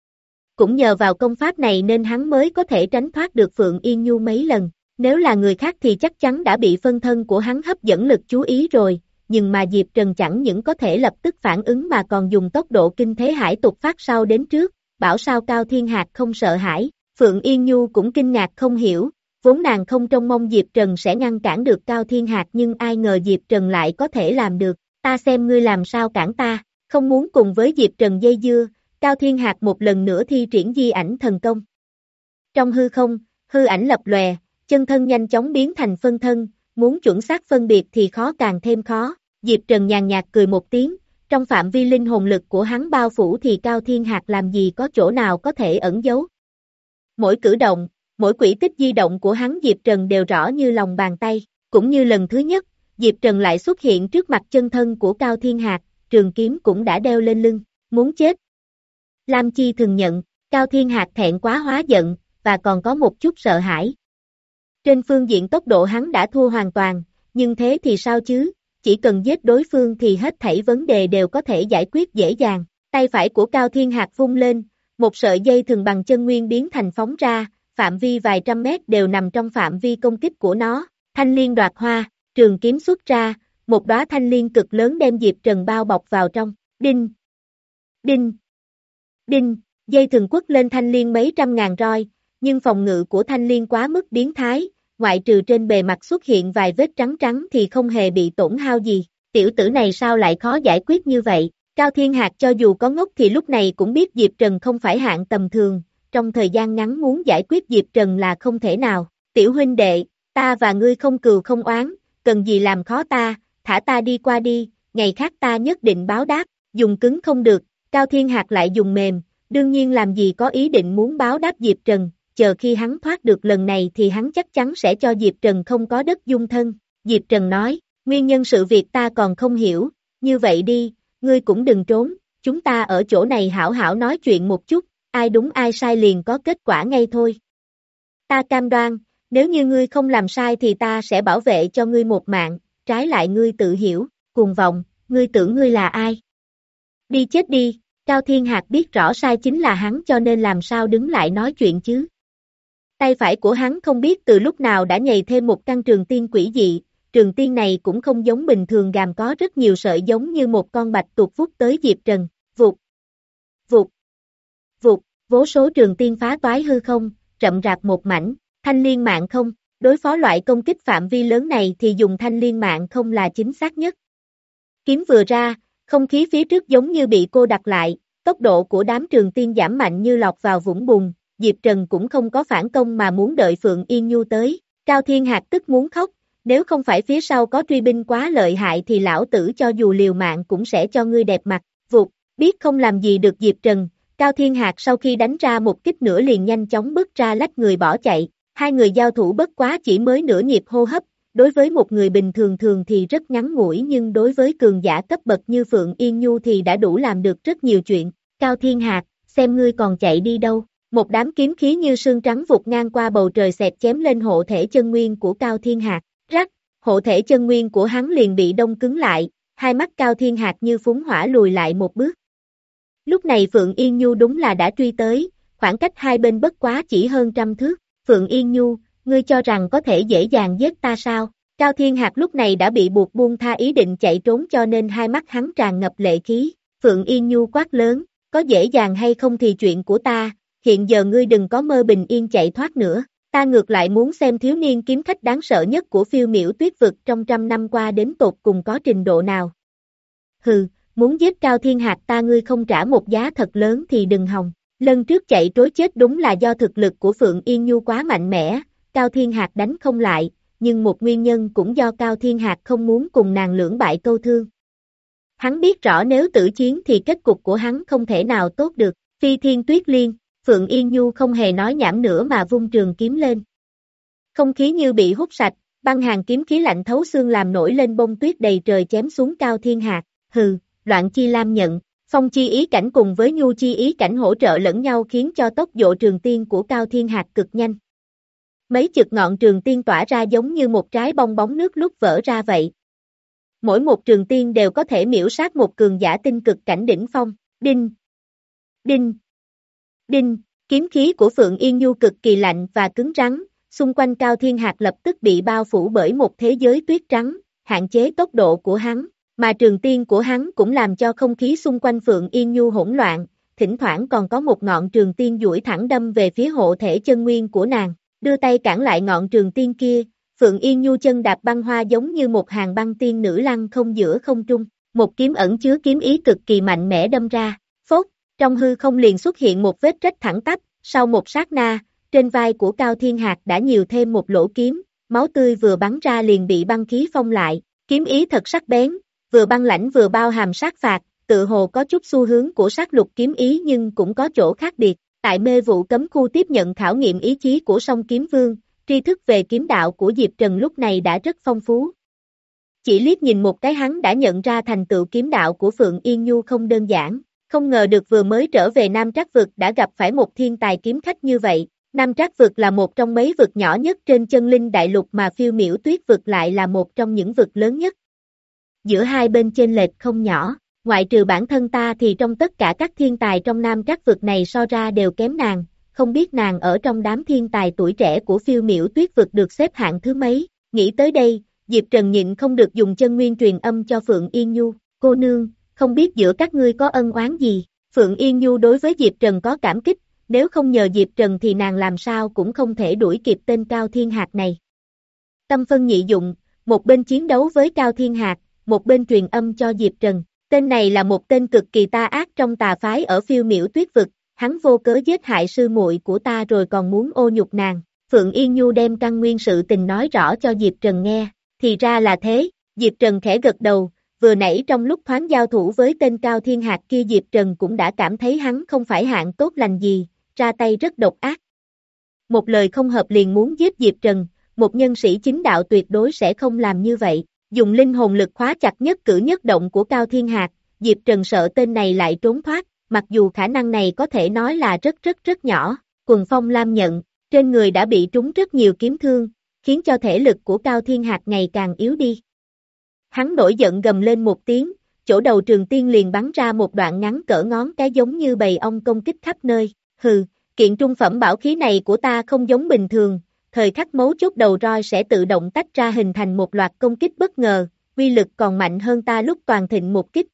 Cũng nhờ vào công pháp này nên hắn mới có thể tránh thoát được Phượng Yên Nhu mấy lần, nếu là người khác thì chắc chắn đã bị phân thân của hắn hấp dẫn lực chú ý rồi, nhưng mà Diệp Trần chẳng những có thể lập tức phản ứng mà còn dùng tốc độ kinh thế hải tục phát sau đến trước, bảo sao Cao Thiên Hạc không sợ hãi, Phượng Yên Nhu cũng kinh ngạc không hiểu, vốn nàng không trông mong Diệp Trần sẽ ngăn cản được Cao Thiên Hạc nhưng ai ngờ Diệp Trần lại có thể làm được, ta xem ngươi làm sao cản ta, không muốn cùng với Diệp Trần dây dưa, Cao Thiên Hạc một lần nữa thi triển di ảnh thần công. Trong hư không, hư ảnh lập lòe, chân thân nhanh chóng biến thành phân thân, muốn chuẩn xác phân biệt thì khó càng thêm khó, Diệp Trần nhàn nhạt cười một tiếng, trong phạm vi linh hồn lực của hắn bao phủ thì Cao Thiên Hạc làm gì có chỗ nào có thể ẩn giấu. Mỗi cử động, mỗi quỹ tích di động của hắn Diệp Trần đều rõ như lòng bàn tay, cũng như lần thứ nhất, Diệp Trần lại xuất hiện trước mặt chân thân của Cao Thiên Hạc, trường kiếm cũng đã đeo lên lưng, muốn chết. Lam Chi thường nhận, Cao Thiên Hạc thẹn quá hóa giận, và còn có một chút sợ hãi. Trên phương diện tốc độ hắn đã thua hoàn toàn, nhưng thế thì sao chứ, chỉ cần giết đối phương thì hết thảy vấn đề đều có thể giải quyết dễ dàng. Tay phải của Cao Thiên Hạc vung lên, một sợi dây thừng bằng chân nguyên biến thành phóng ra, phạm vi vài trăm mét đều nằm trong phạm vi công kích của nó. Thanh liên đoạt hoa, trường kiếm xuất ra, một đóa thanh liên cực lớn đem Diệp Trần bao bọc vào trong. Đinh, đinh, đinh, dây thừng quất lên thanh liên mấy trăm ngàn roi, nhưng phòng ngự của thanh liên quá mức biến thái, ngoại trừ trên bề mặt xuất hiện vài vết trắng trắng thì không hề bị tổn hao gì. Tiểu tử này sao lại khó giải quyết như vậy? Cao Thiên Hạc cho dù có ngốc thì lúc này cũng biết Diệp Trần không phải hạng tầm thường, trong thời gian ngắn muốn giải quyết Diệp Trần là không thể nào. Tiểu huynh đệ, ta và ngươi không cừu không oán, cần gì làm khó ta, thả ta đi qua đi, ngày khác ta nhất định báo đáp, dùng cứng không được, Cao Thiên Hạc lại dùng mềm, đương nhiên làm gì có ý định muốn báo đáp Diệp Trần, chờ khi hắn thoát được lần này thì hắn chắc chắn sẽ cho Diệp Trần không có đất dung thân. Diệp Trần nói, nguyên nhân sự việc ta còn không hiểu, như vậy đi, ngươi cũng đừng trốn, chúng ta ở chỗ này hảo hảo nói chuyện một chút, ai đúng ai sai liền có kết quả ngay thôi. Ta cam đoan, nếu như ngươi không làm sai thì ta sẽ bảo vệ cho ngươi một mạng, trái lại ngươi tự hiểu, cuồng vọng, ngươi tưởng ngươi là ai? Đi chết đi, Cao Thiên Hạc biết rõ sai chính là hắn cho nên làm sao đứng lại nói chuyện chứ. Tay phải của hắn không biết từ lúc nào đã nhảy thêm một căn trường tiên quỷ dị, trường tiên này cũng không giống bình thường gàm có rất nhiều sợi giống như một con bạch tuộc vút tới Diệp Trần, vụt, vụt, vụt, vô số trường tiên phá toái hư không, rậm rạp một mảnh, thanh liên mạng không, đối phó loại công kích phạm vi lớn này thì dùng thanh liên mạng không là chính xác nhất. Kiếm vừa ra, không khí phía trước giống như bị cô đặt lại, tốc độ của đám trường tiên giảm mạnh như lọt vào vũng bùn, Diệp Trần cũng không có phản công mà muốn đợi Phượng Yên Nhu tới, Cao Thiên Hạc tức muốn khóc, nếu không phải phía sau có truy binh quá lợi hại thì lão tử cho dù liều mạng cũng sẽ cho ngươi đẹp mặt, vụt, biết không làm gì được Diệp Trần, Cao Thiên Hạc sau khi đánh ra một kích nữa liền nhanh chóng bước ra lách người bỏ chạy, hai người giao thủ bất quá chỉ mới nửa nhịp hô hấp, đối với một người bình thường thường thì rất ngắn ngủi nhưng đối với cường giả cấp bậc như Phượng Yên Nhu thì đã đủ làm được rất nhiều chuyện, Cao Thiên Hạc, xem ngươi còn chạy đi đâu. Một đám kiếm khí như sương trắng vụt ngang qua bầu trời xẹt chém lên hộ thể chân nguyên của Cao Thiên Hạc, rắc, hộ thể chân nguyên của hắn liền bị đông cứng lại, hai mắt Cao Thiên Hạc như phúng hỏa lùi lại một bước. Lúc này Phượng Yên Nhu đúng là đã truy tới, khoảng cách hai bên bất quá chỉ hơn trăm thước, Phượng Yên Nhu, ngươi cho rằng có thể dễ dàng giết ta sao? Cao Thiên Hạc lúc này đã bị buộc buông tha ý định chạy trốn cho nên hai mắt hắn tràn ngập lệ khí, Phượng Yên Nhu quát lớn, có dễ dàng hay không thì chuyện của ta. Hiện giờ ngươi đừng có mơ bình yên chạy thoát nữa, ta ngược lại muốn xem thiếu niên kiếm khách đáng sợ nhất của phiêu miểu tuyết vực trong trăm năm qua đến tột cùng có trình độ nào. Hừ, muốn giết Cao Thiên Hạc ta ngươi không trả một giá thật lớn thì đừng hòng, lần trước chạy trối chết đúng là do thực lực của Phượng Yên Nhu quá mạnh mẽ, Cao Thiên Hạc đánh không lại, nhưng một nguyên nhân cũng do Cao Thiên Hạc không muốn cùng nàng lưỡng bại câu thương. Hắn biết rõ nếu tử chiến thì kết cục của hắn không thể nào tốt được. Phi Thiên Tuyết Liên, Phượng Yên Nhu không hề nói nhảm nữa mà vung trường kiếm lên. Không khí như bị hút sạch, băng hàn kiếm khí lạnh thấu xương làm nổi lên bông tuyết đầy trời chém xuống Cao Thiên Hạc. Hừ, Loạn Chi Lam nhận, Phong Chi Ý Cảnh cùng với Nhu Chi Ý Cảnh hỗ trợ lẫn nhau khiến cho tốc độ trường tiên của Cao Thiên Hạc cực nhanh. Mấy chục ngọn trường tiên tỏa ra giống như một trái bong bóng nước lúc vỡ ra vậy. Mỗi một trường tiên đều có thể miễu sát một cường giả tinh cực cảnh đỉnh phong. Đinh, đinh, đinh, kiếm khí của Phượng Yên Nhu cực kỳ lạnh và cứng rắn, xung quanh Cao Thiên Hạc lập tức bị bao phủ bởi một thế giới tuyết trắng, hạn chế tốc độ của hắn, mà trường tiên của hắn cũng làm cho không khí xung quanh Phượng Yên Nhu hỗn loạn, thỉnh thoảng còn có một ngọn trường tiên duỗi thẳng đâm về phía hộ thể chân nguyên của nàng, đưa tay cản lại ngọn trường tiên kia. Phượng Yên Nhu chân đạp băng hoa giống như một hàng băng tiên nữ lăng không giữa không trung, một kiếm ẩn chứa kiếm ý cực kỳ mạnh mẽ đâm ra, phốt, trong hư không liền xuất hiện một vết rách thẳng tắp, sau một sát na, trên vai của Cao Thiên Hạc đã nhiều thêm một lỗ kiếm, máu tươi vừa bắn ra liền bị băng khí phong lại, kiếm ý thật sắc bén, vừa băng lãnh vừa bao hàm sát phạt, tự hồ có chút xu hướng của sát lục kiếm ý nhưng cũng có chỗ khác biệt. Tại mê vụ cấm khu tiếp nhận khảo nghiệm ý chí của Song Kiếm Vương, tri thức về kiếm đạo của Diệp Trần lúc này đã rất phong phú. Chỉ liếc nhìn một cái hắn đã nhận ra thành tựu kiếm đạo của Phượng Yên Nhu không đơn giản, không ngờ được vừa mới trở về Nam Trác Vực đã gặp phải một thiên tài kiếm khách như vậy. Nam Trác Vực là một trong mấy vực nhỏ nhất trên chân linh đại lục mà Phiêu Miểu Tuyết Vực lại là một trong những vực lớn nhất. Giữa hai bên chênh lệch không nhỏ, ngoại trừ bản thân ta thì trong tất cả các thiên tài trong Nam Trác Vực này so ra đều kém nàng, không biết nàng ở trong đám thiên tài tuổi trẻ của Phiêu Miểu Tuyết Vực được xếp hạng thứ mấy. Nghĩ tới đây, Diệp Trần nhịn không được dùng chân nguyên truyền âm cho Phượng Yên Nhu, cô nương, không biết giữa các ngươi có ân oán gì. Phượng Yên Nhu đối với Diệp Trần có cảm kích, nếu không nhờ Diệp Trần thì nàng làm sao cũng không thể đuổi kịp tên Cao Thiên Hạc này. Tâm phân nhị dụng, một bên chiến đấu với Cao Thiên Hạc, một bên truyền âm cho Diệp Trần. Tên này là một tên cực kỳ tà ác trong tà phái ở Phiêu Miểu Tuyết Vực, hắn vô cớ giết hại sư muội của ta rồi còn muốn ô nhục nàng. Phượng Yên Nhu đem căn nguyên sự tình nói rõ cho Diệp Trần nghe, thì ra là thế. Diệp Trần khẽ gật đầu, vừa nãy trong lúc thoáng giao thủ với tên Cao Thiên Hạc kia Diệp Trần cũng đã cảm thấy hắn không phải hạng tốt lành gì, ra tay rất độc ác. Một lời không hợp liền muốn giết Diệp Trần, một nhân sĩ chính đạo tuyệt đối sẽ không làm như vậy. Dùng linh hồn lực khóa chặt nhất cử nhất động của Cao Thiên Hạc, Diệp Trần sợ tên này lại trốn thoát, mặc dù khả năng này có thể nói là rất rất rất nhỏ. Quần phong lam nhận, trên người đã bị trúng rất nhiều kiếm thương, khiến cho thể lực của Cao Thiên Hạc ngày càng yếu đi. Hắn nổi giận gầm lên một tiếng, chỗ đầu trường tiên liền bắn ra một đoạn ngắn cỡ ngón cái giống như bầy ong công kích khắp nơi. Hừ, kiện trung phẩm bảo khí này của ta không giống bình thường, thời khắc mấu chốt đầu roi sẽ tự động tách ra hình thành một loạt công kích bất ngờ, uy lực còn mạnh hơn ta lúc toàn thịnh một kích.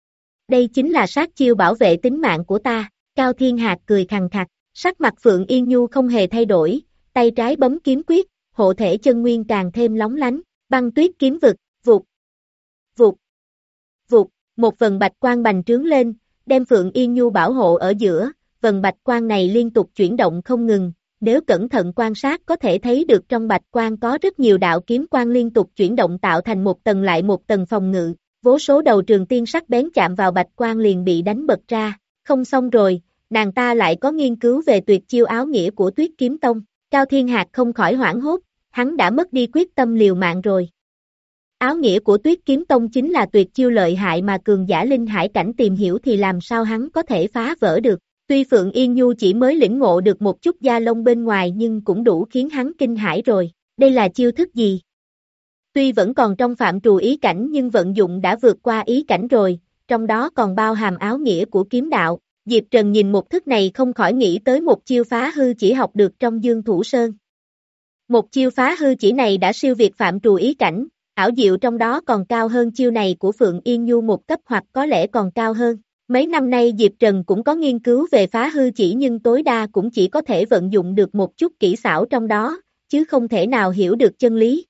Đây chính là sát chiêu bảo vệ tính mạng của ta. Cao Thiên Hạc cười khằng khặc, sắc mặt Phượng Yên Nhu không hề thay đổi, tay trái bấm kiếm quyết, hộ thể chân nguyên càng thêm lóng lánh, băng tuyết kiếm vực, vụt, vụt, vụt, một vần bạch quang bành trướng lên, đem Phượng Yên Nhu bảo hộ ở giữa, vần bạch quang này liên tục chuyển động không ngừng. Nếu cẩn thận quan sát có thể thấy được trong bạch quang có rất nhiều đạo kiếm quang liên tục chuyển động tạo thành một tầng lại một tầng phòng ngự, vô số đầu trường tiên sắc bén chạm vào bạch quang liền bị đánh bật ra. Không xong rồi, nàng ta lại có nghiên cứu về tuyệt chiêu áo nghĩa của Tuyết Kiếm Tông. Cao Thiên Hạc không khỏi hoảng hốt, hắn đã mất đi quyết tâm liều mạng rồi. Áo nghĩa của Tuyết Kiếm Tông chính là tuyệt chiêu lợi hại mà cường giả linh hải cảnh tìm hiểu thì làm sao hắn có thể phá vỡ được. Tuy Phượng Yên Nhu chỉ mới lĩnh ngộ được một chút da lông bên ngoài nhưng cũng đủ khiến hắn kinh hãi rồi. Đây là chiêu thức gì? Tuy vẫn còn trong phạm trù ý cảnh nhưng vận dụng đã vượt qua ý cảnh rồi, trong đó còn bao hàm áo nghĩa của kiếm đạo. Diệp Trần nhìn một thức này không khỏi nghĩ tới một chiêu phá hư chỉ học được trong Dương Thủ Sơn. Một chiêu phá hư chỉ này đã siêu việt phạm trù ý cảnh, ảo diệu trong đó còn cao hơn chiêu này của Phượng Yên Nhu một cấp hoặc có lẽ còn cao hơn. Mấy năm nay Diệp Trần cũng có nghiên cứu về phá hư chỉ nhưng tối đa cũng chỉ có thể vận dụng được một chút kỹ xảo trong đó, chứ không thể nào hiểu được chân lý.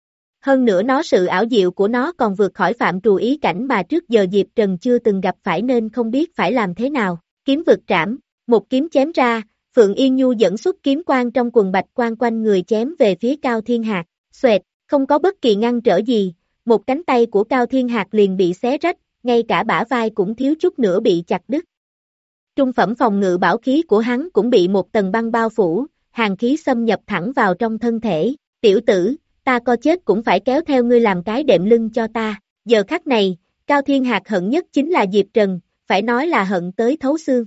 Hơn nữa nó sự ảo diệu của nó còn vượt khỏi phạm trù ý cảnh mà trước giờ Diệp Trần chưa từng gặp phải nên không biết phải làm thế nào. Kiếm vực trảm, một kiếm chém ra, Phượng Yên Nhu dẫn xuất kiếm quang trong quần bạch quang quanh người chém về phía Cao Thiên Hạc. Xoẹt, không có bất kỳ ngăn trở gì, một cánh tay của Cao Thiên Hạc liền bị xé rách, ngay cả bả vai cũng thiếu chút nữa bị chặt đứt. Trung phẩm phòng ngự bảo khí của hắn cũng bị một tầng băng bao phủ, hàn khí xâm nhập thẳng vào trong thân thể. Tiểu tử, ta có chết cũng phải kéo theo ngươi làm cái đệm lưng cho ta. Giờ khắc này, Cao Thiên Hạc hận nhất chính là Diệp Trần, phải nói là hận tới thấu xương.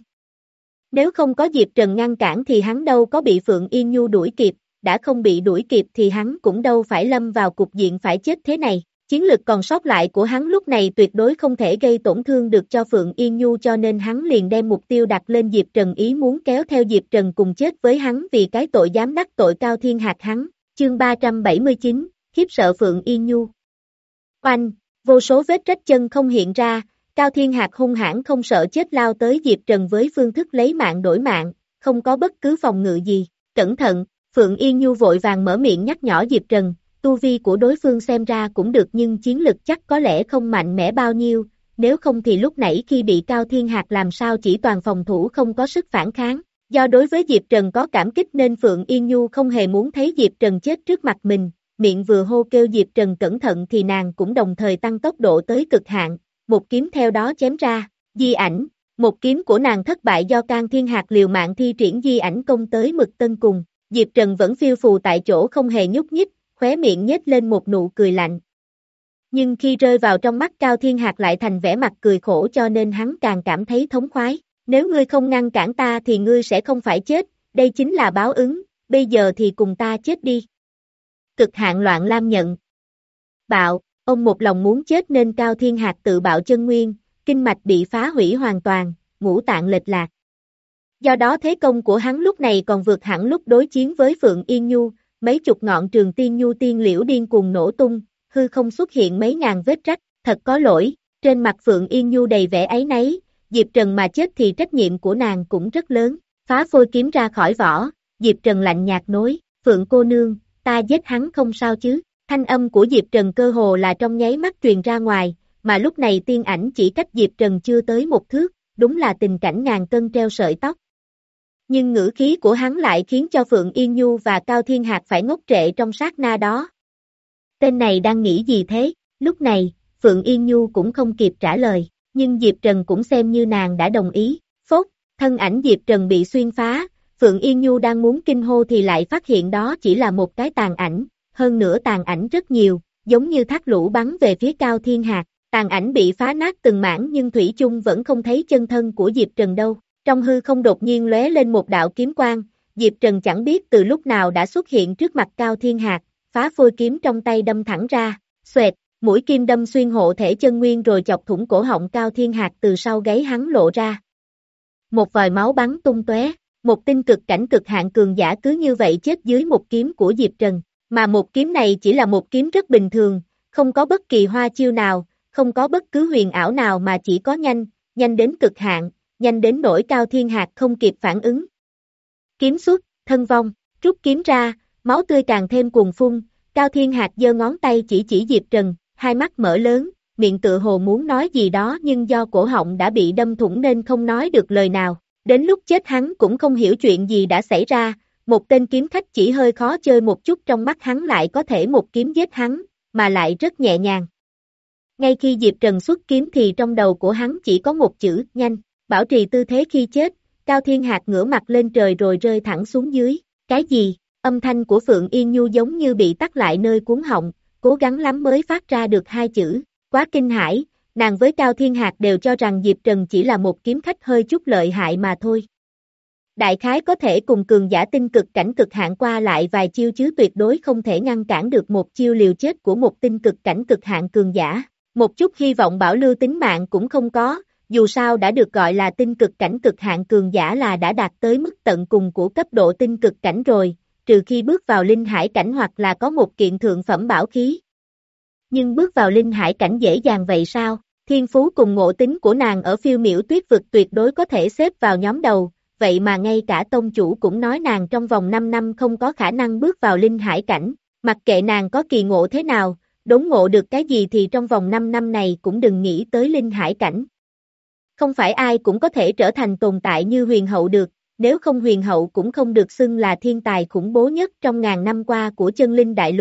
Nếu không có Diệp Trần ngăn cản thì hắn đâu có bị Phượng Yên Nhu đuổi kịp, đã không bị đuổi kịp thì hắn cũng đâu phải lâm vào cục diện phải chết thế này. Chiến lực còn sót lại của hắn lúc này tuyệt đối không thể gây tổn thương được cho Phượng Yên Nhu, cho nên hắn liền đem mục tiêu đặt lên Diệp Trần, ý muốn kéo theo Diệp Trần cùng chết với hắn vì cái tội dám đắc tội Cao Thiên Hạc hắn. Chương ba trăm bảy mươi chín, khiếp sợ Phượng Yên Nhu. Oanh, vô số vết rách chân không hiện ra, Cao Thiên Hạc hung hãn không sợ chết lao tới Diệp Trần với phương thức lấy mạng đổi mạng, không có bất cứ phòng ngự gì. Cẩn thận, Phượng Yên Nhu vội vàng mở miệng nhắc nhở Diệp Trần. Tu vi của đối phương xem ra cũng được nhưng chiến lực chắc có lẽ không mạnh mẽ bao nhiêu, nếu không thì lúc nãy khi bị Cao Thiên Hạc làm sao chỉ toàn phòng thủ không có sức phản kháng. Do đối với Diệp Trần có cảm kích nên Phượng Yên Nhu không hề muốn thấy Diệp Trần chết trước mặt mình, miệng vừa hô kêu Diệp Trần cẩn thận thì nàng cũng đồng thời tăng tốc độ tới cực hạn, một kiếm theo đó chém ra. Di ảnh, một kiếm của nàng thất bại do Cao Thiên Hạc liều mạng thi triển di ảnh công tới Mực Tân cùng. Diệp Trần vẫn phiêu phù tại chỗ không hề nhúc nhích, khóe miệng nhếch lên một nụ cười lạnh. Nhưng khi rơi vào trong mắt Cao Thiên Hạc lại thành vẻ mặt cười khổ, cho nên hắn càng cảm thấy thống khoái. Nếu ngươi không ngăn cản ta thì ngươi sẽ không phải chết, đây chính là báo ứng, bây giờ thì cùng ta chết đi. Cực hạn loạn lam nhận. Bạo, ông một lòng muốn chết nên Cao Thiên Hạc tự bạo chân nguyên, kinh mạch bị phá hủy hoàn toàn, ngũ tạng lệch lạc. Do đó thế công của hắn lúc này còn vượt hẳn lúc đối chiến với Phượng Yên Nhu. Mấy chục ngọn trường tiên nhu tiên liễu điên cuồng nổ tung, hư không xuất hiện mấy ngàn vết rách, thật có lỗi, trên mặt Phượng Yên Nhu đầy vẻ áy náy, Diệp Trần mà chết thì trách nhiệm của nàng cũng rất lớn. Phá phôi kiếm ra khỏi vỏ, Diệp Trần lạnh nhạt nói, Phượng cô nương, ta giết hắn không sao chứ. Thanh âm của Diệp Trần cơ hồ là trong nháy mắt truyền ra ngoài, mà lúc này tiên ảnh chỉ cách Diệp Trần chưa tới một thước, đúng là tình cảnh ngàn cân treo sợi tóc. Nhưng ngữ khí của hắn lại khiến cho Phượng Yên Nhu và Cao Thiên Hạc phải ngốc trệ trong sát na đó. Tên này đang nghĩ gì thế? Lúc này, Phượng Yên Nhu cũng không kịp trả lời, nhưng Diệp Trần cũng xem như nàng đã đồng ý. Phốt, thân ảnh Diệp Trần bị xuyên phá, Phượng Yên Nhu đang muốn kinh hô thì lại phát hiện đó chỉ là một cái tàn ảnh, hơn nữa tàn ảnh rất nhiều, giống như thác lũ bắn về phía Cao Thiên Hạc. Tàn ảnh bị phá nát từng mảng nhưng thủy chung vẫn không thấy chân thân của Diệp Trần đâu. Trong hư không đột nhiên lóe lên một đạo kiếm quang, Diệp Trần chẳng biết từ lúc nào đã xuất hiện trước mặt Cao Thiên Hạc, phá phôi kiếm trong tay đâm thẳng ra, xoẹt, mũi kim đâm xuyên hộ thể chân nguyên rồi chọc thủng cổ họng Cao Thiên Hạc từ sau gáy hắn lộ ra. Một vòi máu bắn tung tóe, một tinh cực cảnh cực hạn cường giả cứ như vậy chết dưới một kiếm của Diệp Trần, mà một kiếm này chỉ là một kiếm rất bình thường, không có bất kỳ hoa chiêu nào, không có bất cứ huyền ảo nào mà chỉ có nhanh, nhanh đến cực hạn. Nhanh đến nỗi Cao Thiên Hạc không kịp phản ứng. Kiếm xuất, thân vong, rút kiếm ra, máu tươi càng thêm cuồn phun, Cao Thiên Hạc giơ ngón tay chỉ chỉ Diệp Trần, hai mắt mở lớn, miệng tựa hồ muốn nói gì đó nhưng do cổ họng đã bị đâm thủng nên không nói được lời nào. Đến lúc chết hắn cũng không hiểu chuyện gì đã xảy ra, một tên kiếm khách chỉ hơi khó chơi một chút trong mắt hắn lại có thể một kiếm giết hắn, mà lại rất nhẹ nhàng. Ngay khi Diệp Trần xuất kiếm thì trong đầu của hắn chỉ có một chữ, nhanh. Bảo trì tư thế khi chết, Cao Thiên Hạc ngửa mặt lên trời rồi rơi thẳng xuống dưới. Cái gì? Âm thanh của Phượng Yên Nhu giống như bị tắc lại nơi cuống họng, cố gắng lắm mới phát ra được hai chữ. Quá kinh hãi, nàng với Cao Thiên Hạc đều cho rằng Diệp Trần chỉ là một kiếm khách hơi chút lợi hại mà thôi. Đại khái có thể cùng cường giả tinh cực cảnh cực hạn qua lại vài chiêu chứ tuyệt đối không thể ngăn cản được một chiêu liều chết của một tinh cực cảnh cực hạn cường giả. Một chút hy vọng bảo lưu tính mạng cũng không có. Dù sao đã được gọi là tinh cực cảnh cực hạn cường giả là đã đạt tới mức tận cùng của cấp độ tinh cực cảnh rồi, trừ khi bước vào linh hải cảnh hoặc là có một kiện thượng phẩm bảo khí. Nhưng bước vào linh hải cảnh dễ dàng vậy sao? Thiên phú cùng ngộ tính của nàng ở phiêu miểu tuyết vực tuyệt đối có thể xếp vào nhóm đầu, vậy mà ngay cả tông chủ cũng nói nàng trong vòng năm năm không có khả năng bước vào linh hải cảnh, mặc kệ nàng có kỳ ngộ thế nào, đốn ngộ được cái gì thì trong vòng năm năm này cũng đừng nghĩ tới linh hải cảnh. Không phải ai cũng có thể trở thành tồn tại như huyền hậu được, nếu không huyền hậu cũng không được xưng là thiên tài khủng bố nhất trong ngàn năm qua của chân linh đại lục,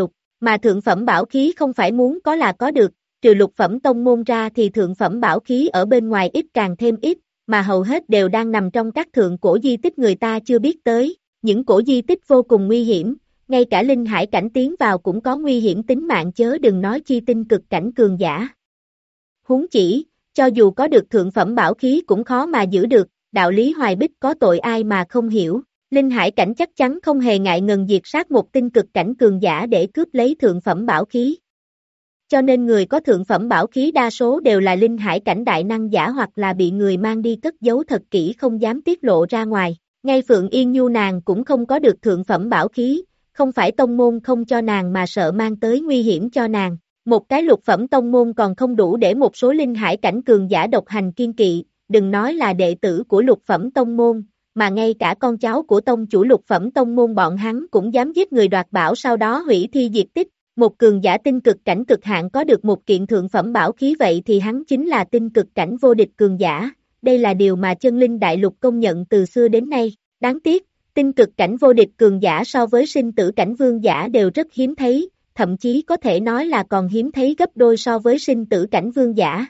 Mà thượng phẩm bảo khí không phải muốn có là có được, trừ lục phẩm tông môn ra thì thượng phẩm bảo khí ở bên ngoài ít càng thêm ít, mà hầu hết đều đang nằm trong các thượng cổ di tích người ta chưa biết tới, những cổ di tích vô cùng nguy hiểm, ngay cả linh hải cảnh tiến vào cũng có nguy hiểm tính mạng chớ đừng nói chi tinh cực cảnh cường giả. Huống chỉ, cho dù có được thượng phẩm bảo khí cũng khó mà giữ được, đạo lý hoài bích có tội ai mà không hiểu, linh hải cảnh chắc chắn không hề ngại ngần diệt sát một tinh cực cảnh cường giả để cướp lấy thượng phẩm bảo khí. Cho nên người có thượng phẩm bảo khí đa số đều là linh hải cảnh đại năng giả hoặc là bị người mang đi cất giấu thật kỹ không dám tiết lộ ra ngoài. Ngay Phượng Yên Nhu nàng cũng không có được thượng phẩm bảo khí, không phải tông môn không cho nàng mà sợ mang tới nguy hiểm cho nàng. Một cái lục phẩm tông môn còn không đủ để một số linh hải cảnh cường giả độc hành kiên kỵ, đừng nói là đệ tử của lục phẩm tông môn, mà ngay cả con cháu của tông chủ lục phẩm tông môn bọn hắn cũng dám giết người đoạt bảo sau đó hủy thi diệt tích. Một cường giả tinh cực cảnh cực hạn có được một kiện thượng phẩm bảo khí vậy thì hắn chính là tinh cực cảnh vô địch cường giả, đây là điều mà chân linh đại lục công nhận từ xưa đến nay. Đáng tiếc, tinh cực cảnh vô địch cường giả so với sinh tử cảnh vương giả đều rất hiếm thấy, thậm chí có thể nói là còn hiếm thấy gấp đôi so với sinh tử cảnh vương giả.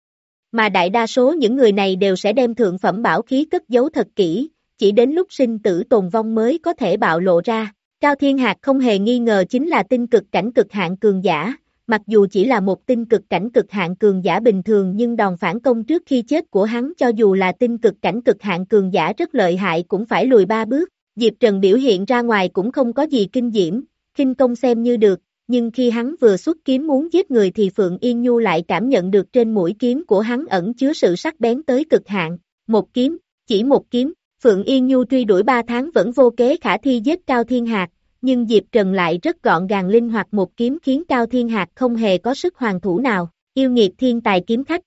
Mà đại đa số những người này đều sẽ đem thượng phẩm bảo khí cất giấu thật kỹ, chỉ đến lúc sinh tử tồn vong mới có thể bạo lộ ra. Cao Thiên Hạc không hề nghi ngờ chính là tinh cực cảnh cực hạn cường giả, mặc dù chỉ là một tinh cực cảnh cực hạn cường giả bình thường nhưng đòn phản công trước khi chết của hắn cho dù là tinh cực cảnh cực hạn cường giả rất lợi hại cũng phải lùi ba bước. Diệp Trần biểu hiện ra ngoài cũng không có gì kinh diễm, khinh công xem như được, nhưng khi hắn vừa xuất kiếm muốn giết người thì Phượng Yên Nhu lại cảm nhận được trên mũi kiếm của hắn ẩn chứa sự sắc bén tới cực hạn. Một kiếm, chỉ một kiếm. Phượng Yên Nhu truy đuổi ba tháng vẫn vô kế khả thi giết Cao Thiên Hạc, nhưng Diệp Trần lại rất gọn gàng linh hoạt một kiếm khiến Cao Thiên Hạc không hề có sức hoàn thủ nào, yêu nghiệt thiên tài kiếm khách.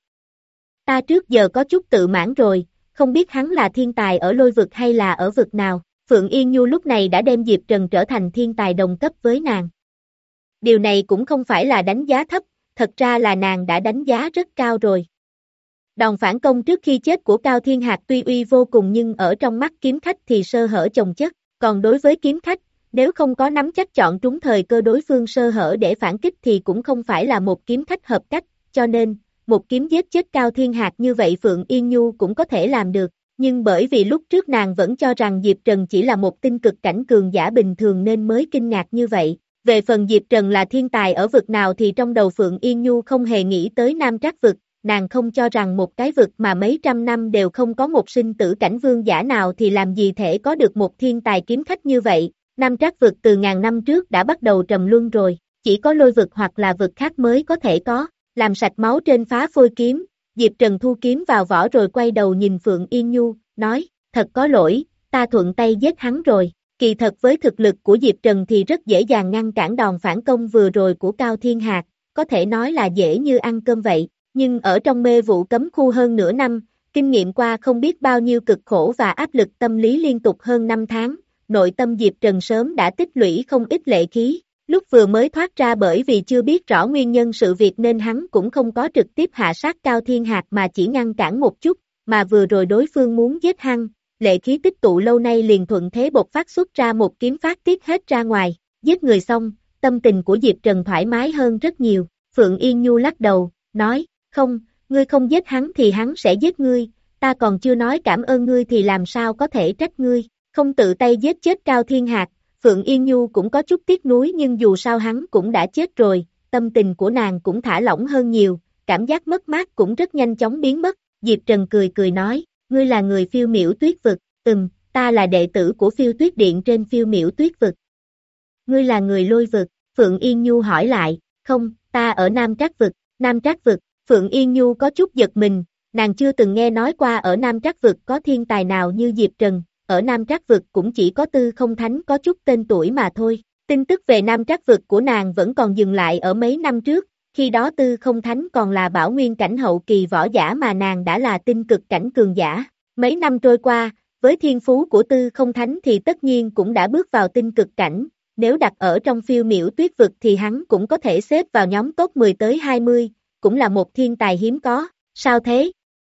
Ta trước giờ có chút tự mãn rồi, không biết hắn là thiên tài ở lôi vực hay là ở vực nào. Phượng Yên Nhu lúc này đã đem Diệp Trần trở thành thiên tài đồng cấp với nàng. Điều này cũng không phải là đánh giá thấp, thật ra là nàng đã đánh giá rất cao rồi. Đòn phản công trước khi chết của Cao Thiên Hạc tuy uy vô cùng nhưng ở trong mắt kiếm khách thì sơ hở chồng chất, còn đối với kiếm khách, nếu không có nắm chắc chọn trúng thời cơ đối phương sơ hở để phản kích thì cũng không phải là một kiếm khách hợp cách, cho nên, một kiếm giết chết Cao Thiên Hạc như vậy Phượng Yên Nhu cũng có thể làm được, nhưng bởi vì lúc trước nàng vẫn cho rằng Diệp Trần chỉ là một tinh cực cảnh cường giả bình thường nên mới kinh ngạc như vậy. Về phần Diệp Trần là thiên tài ở vực nào thì trong đầu Phượng Yên Nhu không hề nghĩ tới Nam Trác vực, nàng không cho rằng một cái vực mà mấy trăm năm đều không có một sinh tử cảnh vương giả nào thì làm gì thể có được một thiên tài kiếm khách như vậy. Nam Trác vực từ ngàn năm trước đã bắt đầu trầm luân rồi, chỉ có lôi vực hoặc là vực khác mới có thể có, làm sạch máu trên phá phôi kiếm, Diệp Trần thu kiếm vào vỏ rồi quay đầu nhìn Phượng Yên Nhu, nói, thật có lỗi, ta thuận tay giết hắn rồi, kỳ thật với thực lực của Diệp Trần thì rất dễ dàng ngăn cản đòn phản công vừa rồi của Cao Thiên Hạc, có thể nói là dễ như ăn cơm vậy, nhưng ở trong mê vụ cấm khu hơn nửa năm, kinh nghiệm qua không biết bao nhiêu cực khổ và áp lực tâm lý liên tục hơn năm tháng. Nội tâm Diệp Trần sớm đã tích lũy không ít lệ khí, lúc vừa mới thoát ra bởi vì chưa biết rõ nguyên nhân sự việc nên hắn cũng không có trực tiếp hạ sát Cao Thiên Hạc mà chỉ ngăn cản một chút, mà vừa rồi đối phương muốn giết hắn, lệ khí tích tụ lâu nay liền thuận thế bộc phát xuất ra một kiếm phát tiết hết ra ngoài, giết người xong, tâm tình của Diệp Trần thoải mái hơn rất nhiều, Phượng Yên Nhu lắc đầu, nói, không, ngươi không giết hắn thì hắn sẽ giết ngươi, ta còn chưa nói cảm ơn ngươi thì làm sao có thể trách ngươi. Không tự tay giết chết Cao Thiên Hạc, Phượng Yên Nhu cũng có chút tiếc nuối nhưng dù sao hắn cũng đã chết rồi, tâm tình của nàng cũng thả lỏng hơn nhiều, cảm giác mất mát cũng rất nhanh chóng biến mất, Diệp Trần cười cười nói, ngươi là người Phiêu Miểu Tuyết vực, ừm, ta là đệ tử của Phiêu Tuyết Điện trên Phiêu Miểu Tuyết vực. Ngươi là người lôi vực, Phượng Yên Nhu hỏi lại, không, ta ở Nam Trác vực, Nam Trác vực, Phượng Yên Nhu có chút giật mình, nàng chưa từng nghe nói qua ở Nam Trác vực có thiên tài nào như Diệp Trần. Ở Nam Trác vực cũng chỉ có Tư Không Thánh có chút tên tuổi mà thôi. Tin tức về Nam Trác vực của nàng vẫn còn dừng lại ở mấy năm trước, khi đó Tư Không Thánh còn là bảo nguyên cảnh hậu kỳ võ giả mà nàng đã là tinh cực cảnh cường giả. Mấy năm trôi qua, với thiên phú của Tư Không Thánh thì tất nhiên cũng đã bước vào tinh cực cảnh, nếu đặt ở trong Phiêu Miểu Tuyết vực thì hắn cũng có thể xếp vào nhóm top mười tới hai mươi, cũng là một thiên tài hiếm có. Sao thế?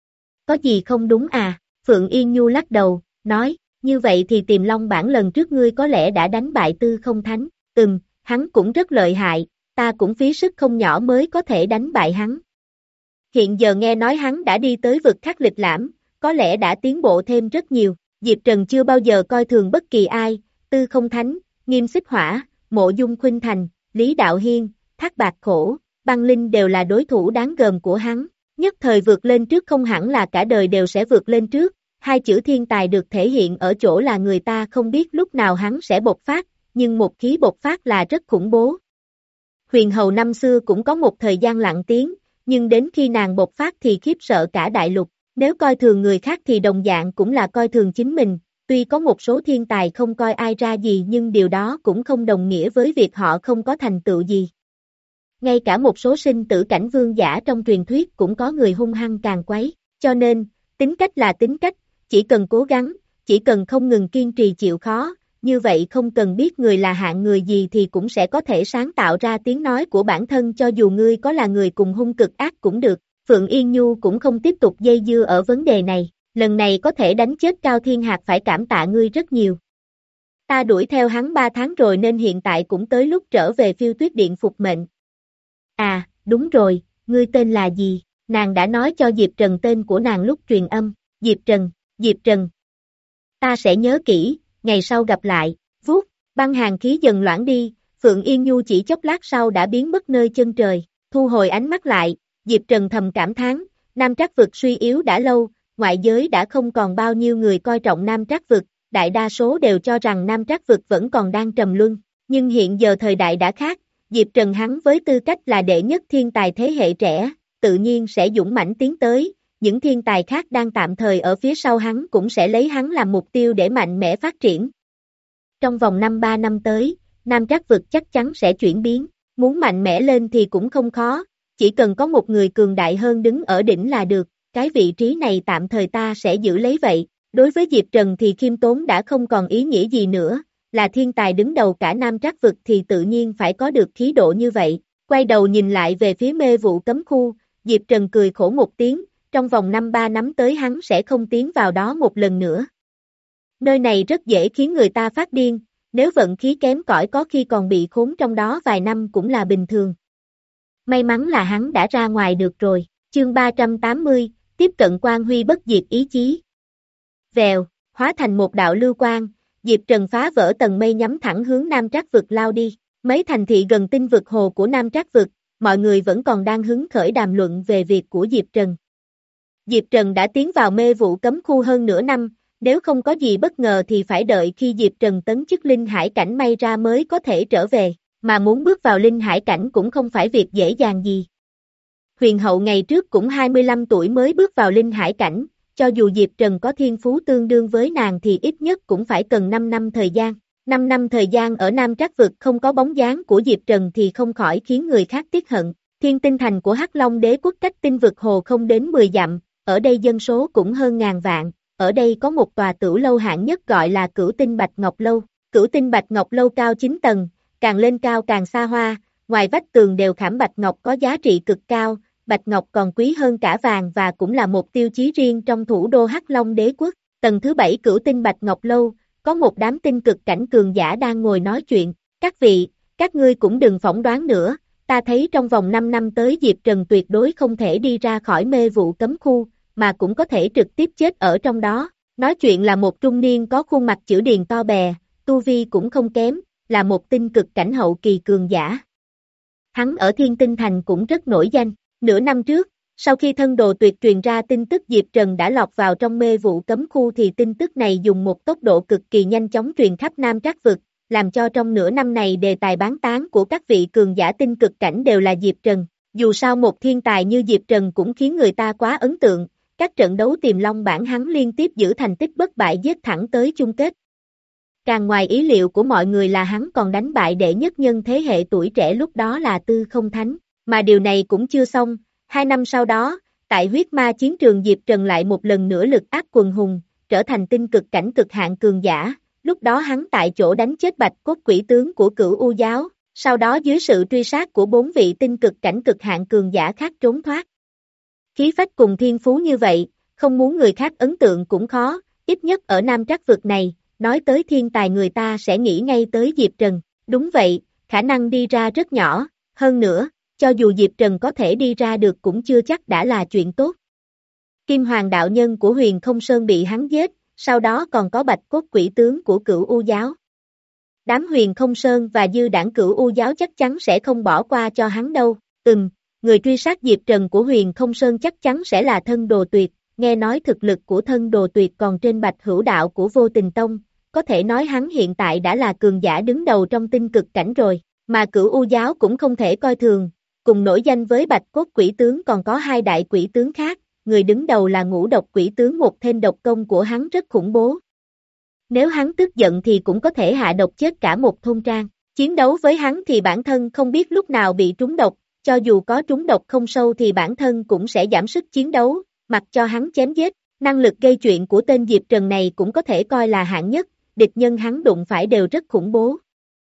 Có gì không đúng à? Phượng Yên Nhu lắc đầu, nói, như vậy thì Tiềm Long bản lần trước ngươi có lẽ đã đánh bại Tư Không Thánh, ừm, hắn cũng rất lợi hại, ta cũng phí sức không nhỏ mới có thể đánh bại hắn. Hiện giờ nghe nói hắn đã đi tới vực khắc lịch lãm, có lẽ đã tiến bộ thêm rất nhiều. Diệp Trần chưa bao giờ coi thường bất kỳ ai, Tư Không Thánh, Nghiêm Xích Hỏa, Mộ Dung Khuynh Thành, Lý Đạo Hiên, Thác Bạt Khổ, Băng Linh đều là đối thủ đáng gờm của hắn. Nhất thời vượt lên trước không hẳn là cả đời đều sẽ vượt lên trước, hai chữ thiên tài được thể hiện ở chỗ là người ta không biết lúc nào hắn sẽ bộc phát, nhưng một khí bộc phát là rất khủng bố. Huyền Hầu năm xưa cũng có một thời gian lặng tiếng, nhưng đến khi nàng bộc phát thì khiếp sợ cả đại lục, nếu coi thường người khác thì đồng dạng cũng là coi thường chính mình, tuy có một số thiên tài không coi ai ra gì nhưng điều đó cũng không đồng nghĩa với việc họ không có thành tựu gì. Ngay cả một số sinh tử cảnh vương giả trong truyền thuyết cũng có người hung hăng càn quấy, cho nên, tính cách là tính cách, chỉ cần cố gắng, chỉ cần không ngừng kiên trì chịu khó, như vậy không cần biết người là hạng người gì thì cũng sẽ có thể sáng tạo ra tiếng nói của bản thân cho dù ngươi có là người cùng hung cực ác cũng được. Phượng Yên Nhu cũng không tiếp tục dây dưa ở vấn đề này, lần này có thể đánh chết Cao Thiên Hạc phải cảm tạ ngươi rất nhiều. Ta đuổi theo hắn ba tháng rồi nên hiện tại cũng tới lúc trở về Phiêu Tuyết Điện phục mệnh. À, đúng rồi, ngươi tên là gì? Nàng đã nói cho Diệp Trần tên của nàng lúc truyền âm. Diệp Trần, Diệp Trần. Ta sẽ nhớ kỹ, ngày sau gặp lại. Vút, băng hàng khí dần loãng đi, Phượng Yên Nhu chỉ chốc lát sau đã biến mất nơi chân trời, thu hồi ánh mắt lại. Diệp Trần thầm cảm thán, Nam Trác vực suy yếu đã lâu, ngoại giới đã không còn bao nhiêu người coi trọng Nam Trác vực, đại đa số đều cho rằng Nam Trác vực vẫn còn đang trầm luân, nhưng hiện giờ thời đại đã khác, Diệp Trần hắn với tư cách là đệ nhất thiên tài thế hệ trẻ, tự nhiên sẽ dũng mãnh tiến tới, những thiên tài khác đang tạm thời ở phía sau hắn cũng sẽ lấy hắn làm mục tiêu để mạnh mẽ phát triển. Trong vòng năm ba năm tới, Nam Trác vực chắc chắn sẽ chuyển biến, muốn mạnh mẽ lên thì cũng không khó. Chỉ cần có một người cường đại hơn đứng ở đỉnh là được, cái vị trí này tạm thời ta sẽ giữ lấy vậy. Đối với Diệp Trần thì khiêm tốn đã không còn ý nghĩa gì nữa, là thiên tài đứng đầu cả Nam Trác vực thì tự nhiên phải có được khí độ như vậy. Quay đầu nhìn lại về phía mê vụ cấm khu, Diệp Trần cười khổ một tiếng, trong vòng năm ba năm tới hắn sẽ không tiến vào đó một lần nữa. Nơi này rất dễ khiến người ta phát điên, nếu vận khí kém cỏi có khi còn bị khốn trong đó vài năm cũng là bình thường. May mắn là hắn đã ra ngoài được rồi. Chương ba trăm tám mươi, tiếp cận Quan Huy bất diệt ý chí. Vèo, hóa thành một đạo lưu quang, Diệp Trần phá vỡ tầng mây nhắm thẳng hướng Nam Trác vực lao đi. Mấy thành thị gần tinh vực hồ của Nam Trác vực, mọi người vẫn còn đang hứng khởi đàm luận về việc của Diệp Trần. Diệp Trần đã tiến vào mê vụ cấm khu hơn nửa năm, nếu không có gì bất ngờ thì phải đợi khi Diệp Trần tấn chức linh hải cảnh may ra mới có thể trở về. Mà muốn bước vào linh hải cảnh cũng không phải việc dễ dàng gì. Huyền hậu ngày trước cũng hai mươi lăm tuổi mới bước vào linh hải cảnh, cho dù Diệp Trần có thiên phú tương đương với nàng thì ít nhất cũng phải cần năm năm thời gian. năm năm thời gian ở Nam Trác vực không có bóng dáng của Diệp Trần thì không khỏi khiến người khác tiếc hận. Thiên tinh thành của Hắc Long Đế quốc cách tinh vực hồ không đến mười dặm, ở đây dân số cũng hơn ngàn vạn, ở đây có một tòa tửu lâu hạng nhất gọi là Cửu Tinh Bạch Ngọc Lâu. Cửu Tinh Bạch Ngọc Lâu cao chín tầng, càng lên cao càng xa hoa, ngoài vách tường đều khảm bạch ngọc có giá trị cực cao, bạch ngọc còn quý hơn cả vàng và cũng là một tiêu chí riêng trong thủ đô Hắc Long Đế quốc. Tầng thứ bảy Cửu Tinh Bạch Ngọc Lâu, có một đám tinh cực cảnh cường giả đang ngồi nói chuyện. Các vị, các ngươi cũng đừng phỏng đoán nữa, ta thấy trong vòng năm năm tới Diệp Trần tuyệt đối không thể đi ra khỏi mê vụ cấm khu, mà cũng có thể trực tiếp chết ở trong đó. Nói chuyện là một trung niên có khuôn mặt chữ điền to bè, tu vi cũng không kém, là một tinh cực cảnh hậu kỳ cường giả. Hắn ở Thiên Tinh Thành cũng rất nổi danh. Nửa năm trước, sau khi thân đồ tuyệt truyền ra tin tức Diệp Trần đã lọt vào trong mê vụ cấm khu thì tin tức này dùng một tốc độ cực kỳ nhanh chóng truyền khắp Nam Trác vực, làm cho trong nửa năm này đề tài bán tán của các vị cường giả tinh cực cảnh đều là Diệp Trần. Dù sao một thiên tài như Diệp Trần cũng khiến người ta quá ấn tượng, các trận đấu tiềm long bảng hắn liên tiếp giữ thành tích bất bại giết thẳng tới chung kết. Càng ngoài ý liệu của mọi người là hắn còn đánh bại đệ nhất nhân thế hệ tuổi trẻ lúc đó là Tư Không Thánh, mà điều này cũng chưa xong, hai năm sau đó, tại huyết ma chiến trường Diệp Trần lại một lần nữa lực áp quần hùng, trở thành tinh cực cảnh cực hạn cường giả, lúc đó hắn tại chỗ đánh chết bạch cốt quỷ tướng của Cửu U giáo, sau đó dưới sự truy sát của bốn vị tinh cực cảnh cực hạn cường giả khác trốn thoát. Khí phách cùng thiên phú như vậy, không muốn người khác ấn tượng cũng khó, ít nhất ở Nam Trác vực này. Nói tới thiên tài người ta sẽ nghĩ ngay tới Diệp Trần. Đúng vậy, khả năng đi ra rất nhỏ, hơn nữa, cho dù Diệp Trần có thể đi ra được cũng chưa chắc đã là chuyện tốt. Kim Hoàng đạo nhân của Huyền Không Sơn bị hắn giết, sau đó còn có Bạch Cốt Quỷ tướng của Cửu U giáo. Đám Huyền Không Sơn và dư đảng Cửu U giáo chắc chắn sẽ không bỏ qua cho hắn đâu. Ừm, người truy sát Diệp Trần của Huyền Không Sơn chắc chắn sẽ là Thân Đồ Tuyệt, nghe nói thực lực của Thân Đồ Tuyệt còn trên Bạch Hữu đạo của Vô Tình Tông, có thể nói hắn hiện tại đã là cường giả đứng đầu trong tinh cực cảnh rồi, mà Cửu U giáo cũng không thể coi thường, cùng nổi danh với Bạch Cốt Quỷ tướng còn có hai đại quỷ tướng khác, người đứng đầu là Ngũ Độc Quỷ tướng, một thêm độc công của hắn rất khủng bố. Nếu hắn tức giận thì cũng có thể hạ độc chết cả một thôn trang. Chiến đấu với hắn thì bản thân không biết lúc nào bị trúng độc, cho dù có trúng độc không sâu thì bản thân cũng sẽ giảm sức chiến đấu, mặc cho hắn chém giết. Năng lực gây chuyện của tên Diệp Trần này cũng có thể coi là hạng nhất, địch nhân hắn đụng phải đều rất khủng bố.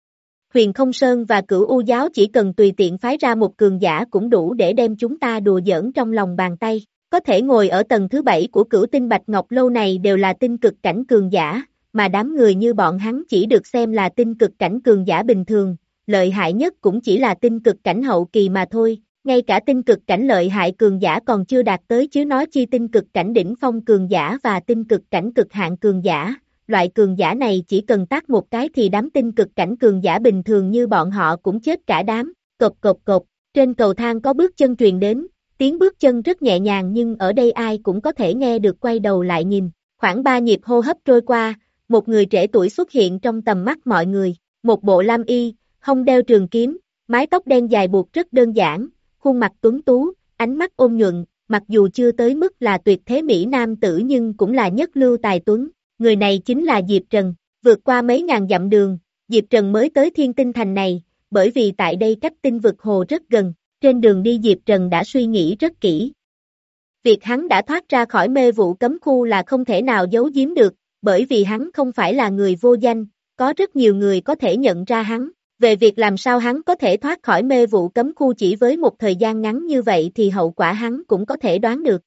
Huyền Không Sơn và Cửu U giáo chỉ cần tùy tiện phái ra một cường giả cũng đủ để đem chúng ta đùa giỡn trong lòng bàn tay. Có thể ngồi ở tầng thứ bảy của Cửu Tinh Bạch Ngọc Lâu này đều là tinh cực cảnh cường giả, mà đám người như bọn hắn chỉ được xem là tinh cực cảnh cường giả bình thường, lợi hại nhất cũng chỉ là tinh cực cảnh hậu kỳ mà thôi, ngay cả tinh cực cảnh lợi hại cường giả còn chưa đạt tới chứ nói chi tinh cực cảnh đỉnh phong cường giả và tinh cực cảnh cực hạn cường giả. Loại cường giả này chỉ cần tác một cái thì đám tinh cực cảnh cường giả bình thường như bọn họ cũng chết cả đám. Cộp cộp cộp, trên cầu thang có bước chân truyền đến, tiếng bước chân rất nhẹ nhàng nhưng ở đây ai cũng có thể nghe được, quay đầu lại nhìn. Khoảng ba nhịp hô hấp trôi qua, một người trẻ tuổi xuất hiện trong tầm mắt mọi người, một bộ lam y, hông đeo trường kiếm, mái tóc đen dài buộc rất đơn giản, khuôn mặt tuấn tú, ánh mắt ôn nhuận, mặc dù chưa tới mức là tuyệt thế mỹ nam tử nhưng cũng là nhất lưu tài tuấn. Người này chính là Diệp Trần. Vượt qua mấy ngàn dặm đường, Diệp Trần mới tới Thiên Tinh Thành này, bởi vì tại đây cách tinh vực hồ rất gần. Trên đường đi Diệp Trần đã suy nghĩ rất kỹ. Việc hắn đã thoát ra khỏi mê vụ cấm khu là không thể nào giấu giếm được, bởi vì hắn không phải là người vô danh, có rất nhiều người có thể nhận ra hắn. Về việc làm sao hắn có thể thoát khỏi mê vụ cấm khu chỉ với một thời gian ngắn như vậy thì hậu quả hắn cũng có thể đoán được.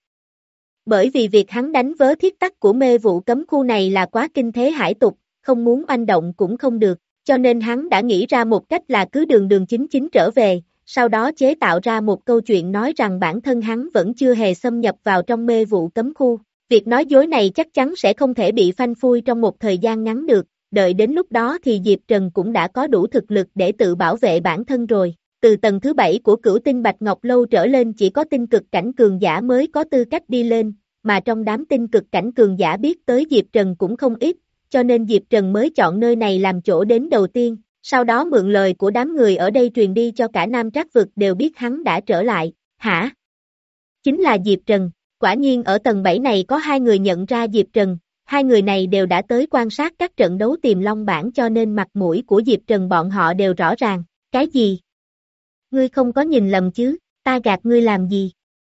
Bởi vì việc hắn đánh vỡ thiết tắc của mê vụ cấm khu này là quá kinh thế hải tục, không muốn oanh động cũng không được, cho nên hắn đã nghĩ ra một cách là cứ đường đường chính chính trở về, sau đó chế tạo ra một câu chuyện nói rằng bản thân hắn vẫn chưa hề xâm nhập vào trong mê vụ cấm khu. Việc nói dối này chắc chắn sẽ không thể bị phanh phui trong một thời gian ngắn được, đợi đến lúc đó thì Diệp Trần cũng đã có đủ thực lực để tự bảo vệ bản thân rồi. Từ tầng thứ bảy của Cửu Tinh Bạch Ngọc Lâu trở lên chỉ có tinh cực cảnh cường giả mới có tư cách đi lên, mà trong đám tinh cực cảnh cường giả biết tới Diệp Trần cũng không ít, cho nên Diệp Trần mới chọn nơi này làm chỗ đến đầu tiên, sau đó mượn lời của đám người ở đây truyền đi cho cả Nam Trác vực đều biết hắn đã trở lại. Hả? Chính là Diệp Trần. Quả nhiên ở tầng bảy này có hai người nhận ra Diệp Trần, hai người này đều đã tới quan sát các trận đấu Tiềm Long bảng cho nên mặt mũi của Diệp Trần bọn họ đều rõ ràng. Cái gì? Ngươi không có nhìn lầm chứ, ta gạt ngươi làm gì?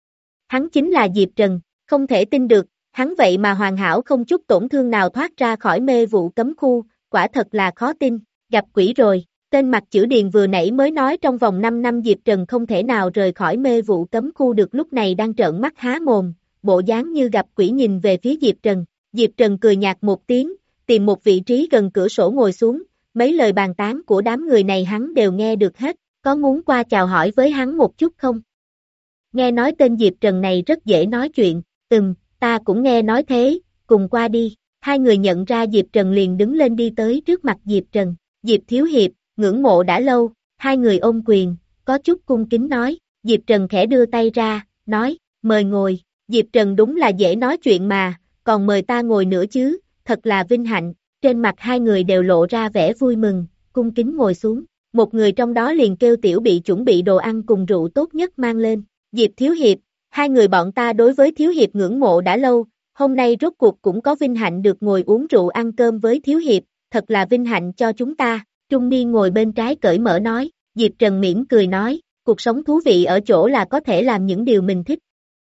Hắn chính là Diệp Trần, không thể tin được, hắn vậy mà hoàn hảo không chút tổn thương nào thoát ra khỏi mê vụ cấm khu, quả thật là khó tin, gặp quỷ rồi. Tên mặt chữ Điền vừa nãy mới nói trong vòng năm năm Diệp Trần không thể nào rời khỏi mê vụ cấm khu được lúc này đang trợn mắt há mồm, bộ dáng như gặp quỷ nhìn về phía Diệp Trần. Diệp Trần cười nhạt một tiếng, tìm một vị trí gần cửa sổ ngồi xuống, mấy lời bàn tán của đám người này hắn đều nghe được hết, có muốn qua chào hỏi với hắn một chút không? Nghe nói tên Diệp Trần này rất dễ nói chuyện, ừm, ta cũng nghe nói thế, cùng qua đi. Hai người nhận ra Diệp Trần liền đứng lên đi tới trước mặt Diệp Trần. Diệp Thiếu Hiệp, ngưỡng mộ đã lâu, hai người ôm quyền, có chút cung kính nói. Diệp Trần khẽ đưa tay ra, nói, mời ngồi. Diệp Trần đúng là dễ nói chuyện mà, còn mời ta ngồi nữa chứ, thật là vinh hạnh. Trên mặt hai người đều lộ ra vẻ vui mừng, cung kính ngồi xuống. Một người trong đó liền kêu Tiểu Bị chuẩn bị đồ ăn cùng rượu tốt nhất mang lên. Diệp Thiếu Hiệp, hai người bọn ta đối với Thiếu Hiệp ngưỡng mộ đã lâu, hôm nay rốt cuộc cũng có vinh hạnh được ngồi uống rượu ăn cơm với Thiếu Hiệp, thật là vinh hạnh cho chúng ta. Trung niên ngồi bên trái cởi mở nói, Diệp Trần mỉm cười nói, cuộc sống thú vị ở chỗ là có thể làm những điều mình thích.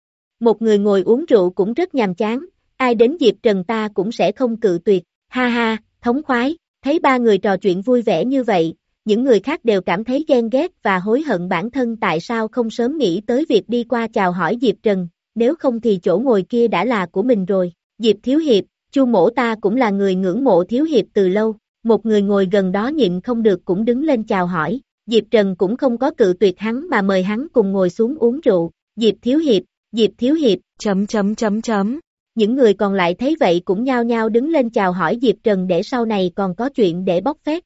Một người ngồi uống rượu cũng rất nhàm chán, ai đến Diệp Trần ta cũng sẽ không cự tuyệt, ha ha, thống khoái. Thấy ba người trò chuyện vui vẻ như vậy, những người khác đều cảm thấy ghen ghét và hối hận bản thân tại sao không sớm nghĩ tới việc đi qua chào hỏi Diệp Trần, nếu không thì chỗ ngồi kia đã là của mình rồi. Diệp Thiếu Hiệp, Chu mỗ ta cũng là người ngưỡng mộ Thiếu Hiệp từ lâu. Một người ngồi gần đó nhịn không được cũng đứng lên chào hỏi. Diệp Trần cũng không có cự tuyệt hắn mà mời hắn cùng ngồi xuống uống rượu. Diệp Thiếu Hiệp, Diệp Thiếu Hiệp, chấm chấm chấm chấm. Những người còn lại thấy vậy cũng nhao nhao đứng lên chào hỏi Diệp Trần để sau này còn có chuyện để bóc phét.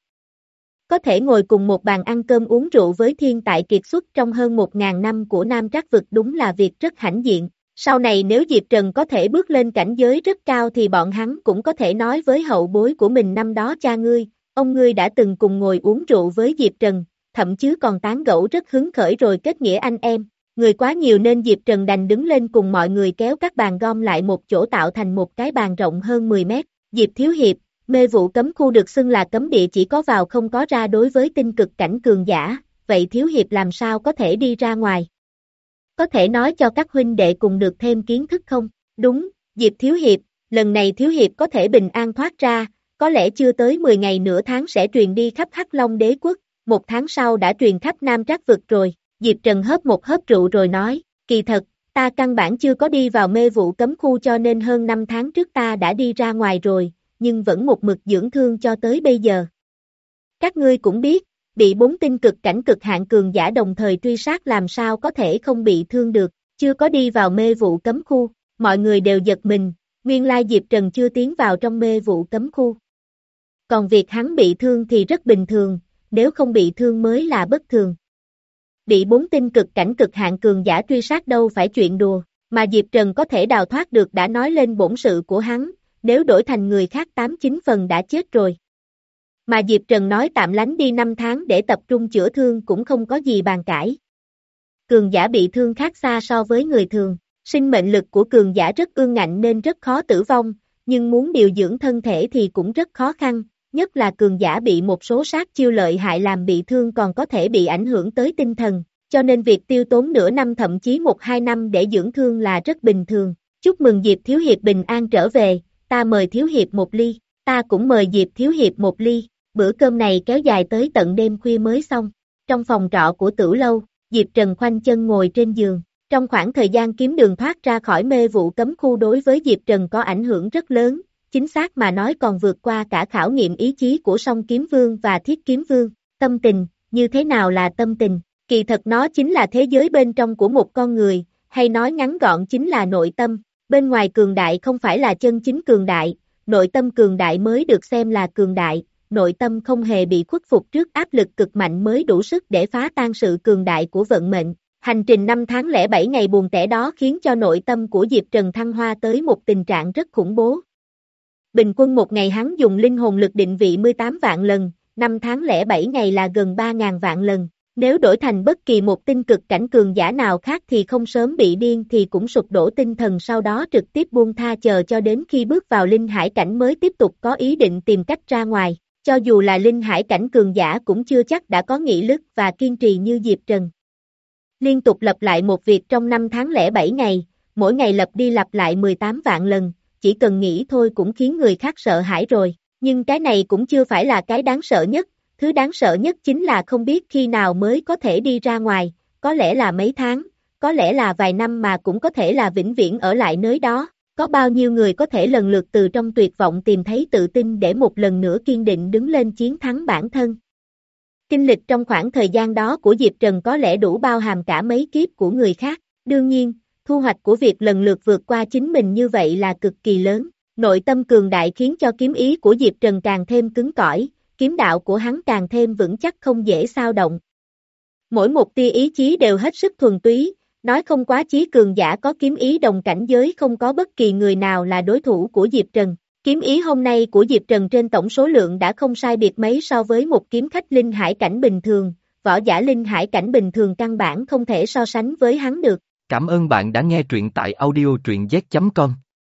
Có thể ngồi cùng một bàn ăn cơm uống rượu với thiên tài kiệt xuất trong hơn một ngàn năm của Nam Trác vực đúng là việc rất hãnh diện. Sau này nếu Diệp Trần có thể bước lên cảnh giới rất cao thì bọn hắn cũng có thể nói với hậu bối của mình năm đó cha ngươi, ông ngươi đã từng cùng ngồi uống rượu với Diệp Trần, thậm chí còn tán gẫu rất hứng khởi rồi kết nghĩa anh em. Người quá nhiều nên Diệp Trần đành đứng lên cùng mọi người kéo các bàn gom lại một chỗ tạo thành một cái bàn rộng hơn mười mét. Diệp Thiếu Hiệp, mê vụ cấm khu được xưng là cấm địa chỉ có vào không có ra đối với tinh cực cảnh cường giả, vậy Thiếu Hiệp làm sao có thể đi ra ngoài? Có thể nói cho các huynh đệ cùng được thêm kiến thức không? Đúng, Diệp Thiếu Hiệp, lần này Thiếu Hiệp có thể bình an thoát ra, có lẽ chưa tới mười ngày nửa tháng sẽ truyền đi khắp Hắc Long đế quốc, một tháng sau đã truyền khắp Nam Trác vực rồi. Diệp Trần hớp một hớp rượu rồi nói, kỳ thật, ta căn bản chưa có đi vào mê vụ cấm khu cho nên hơn năm tháng trước ta đã đi ra ngoài rồi, nhưng vẫn một mực dưỡng thương cho tới bây giờ. Các ngươi cũng biết, bị bốn tinh cực cảnh cực hạn cường giả đồng thời truy sát làm sao có thể không bị thương được, chưa có đi vào mê vụ cấm khu, mọi người đều giật mình, nguyên lai Diệp Trần chưa tiến vào trong mê vụ cấm khu. Còn việc hắn bị thương thì rất bình thường, nếu không bị thương mới là bất thường. Bị bốn tinh cực cảnh cực hạn cường giả truy sát đâu phải chuyện đùa, mà Diệp Trần có thể đào thoát được đã nói lên bổn sự của hắn, nếu đổi thành người khác tám chín phần đã chết rồi. Mà Diệp Trần nói tạm lánh đi năm tháng để tập trung chữa thương cũng không có gì bàn cãi. Cường giả bị thương khác xa so với người thường, sinh mệnh lực của cường giả rất ương ngạnh nên rất khó tử vong, nhưng muốn điều dưỡng thân thể thì cũng rất khó khăn, nhất là cường giả bị một số sát chiêu lợi hại làm bị thương còn có thể bị ảnh hưởng tới tinh thần, cho nên việc tiêu tốn nửa năm thậm chí một hai năm để dưỡng thương là rất bình thường. Chúc mừng Diệp Thiếu Hiệp bình an trở về, ta mời Thiếu Hiệp một ly, ta cũng mời Diệp Thiếu Hiệp một ly. Bữa cơm này kéo dài tới tận đêm khuya mới xong. Trong phòng trọ của Tử Lâu, Diệp Trần khoanh chân ngồi trên giường. Trong khoảng thời gian kiếm đường thoát ra khỏi mê vụ cấm khu đối với Diệp Trần có ảnh hưởng rất lớn, chính xác mà nói còn vượt qua cả khảo nghiệm ý chí của Song Kiếm Vương và Thiết Kiếm Vương. Tâm tình, như thế nào là tâm tình? Kỳ thật nó chính là thế giới bên trong của một con người, hay nói ngắn gọn chính là nội tâm. Bên ngoài cường đại không phải là chân chính cường đại, nội tâm cường đại mới được xem là cường đại. Nội tâm không hề bị khuất phục trước áp lực cực mạnh mới đủ sức để phá tan sự cường đại của vận mệnh. Hành trình năm tháng lẻ bảy ngày buồn tẻ đó khiến cho nội tâm của Diệp Trần thăng hoa tới một tình trạng rất khủng bố. Bình quân một ngày hắn dùng linh hồn lực định vị mười tám vạn lần, năm tháng lẻ bảy ngày là gần ba ngàn vạn lần. Nếu đổi thành bất kỳ một tinh cực cảnh cường giả nào khác thì không sớm bị điên thì cũng sụp đổ tinh thần sau đó trực tiếp buông tha chờ cho đến khi bước vào linh hải cảnh mới tiếp tục có ý định tìm cách ra ngoài. Cho dù là linh hải cảnh cường giả cũng chưa chắc đã có nghị lực và kiên trì như Diệp Trần. Liên tục lặp lại một việc trong năm tháng lẻ bảy ngày, mỗi ngày lặp đi lặp lại mười tám vạn lần, chỉ cần nghĩ thôi cũng khiến người khác sợ hãi rồi. Nhưng cái này cũng chưa phải là cái đáng sợ nhất, thứ đáng sợ nhất chính là không biết khi nào mới có thể đi ra ngoài, có lẽ là mấy tháng, có lẽ là vài năm mà cũng có thể là vĩnh viễn ở lại nơi đó. Có bao nhiêu người có thể lần lượt từ trong tuyệt vọng tìm thấy tự tin để một lần nữa kiên định đứng lên chiến thắng bản thân. Kinh lịch trong khoảng thời gian đó của Diệp Trần có lẽ đủ bao hàm cả mấy kiếp của người khác. Đương nhiên, thu hoạch của việc lần lượt vượt qua chính mình như vậy là cực kỳ lớn. Nội tâm cường đại khiến cho kiếm ý của Diệp Trần càng thêm cứng cỏi, kiếm đạo của hắn càng thêm vững chắc không dễ xao động. Mỗi một tia ý chí đều hết sức thuần túy. Nói không quá chí cường giả có kiếm ý đồng cảnh giới không có bất kỳ người nào là đối thủ của Diệp Trần. Kiếm ý hôm nay của Diệp Trần trên tổng số lượng đã không sai biệt mấy so với một kiếm khách linh hải cảnh bình thường, võ giả linh hải cảnh bình thường căn bản không thể so sánh với hắn được. Cảm ơn bạn đã nghe truyện tại audio truyện z chấm com.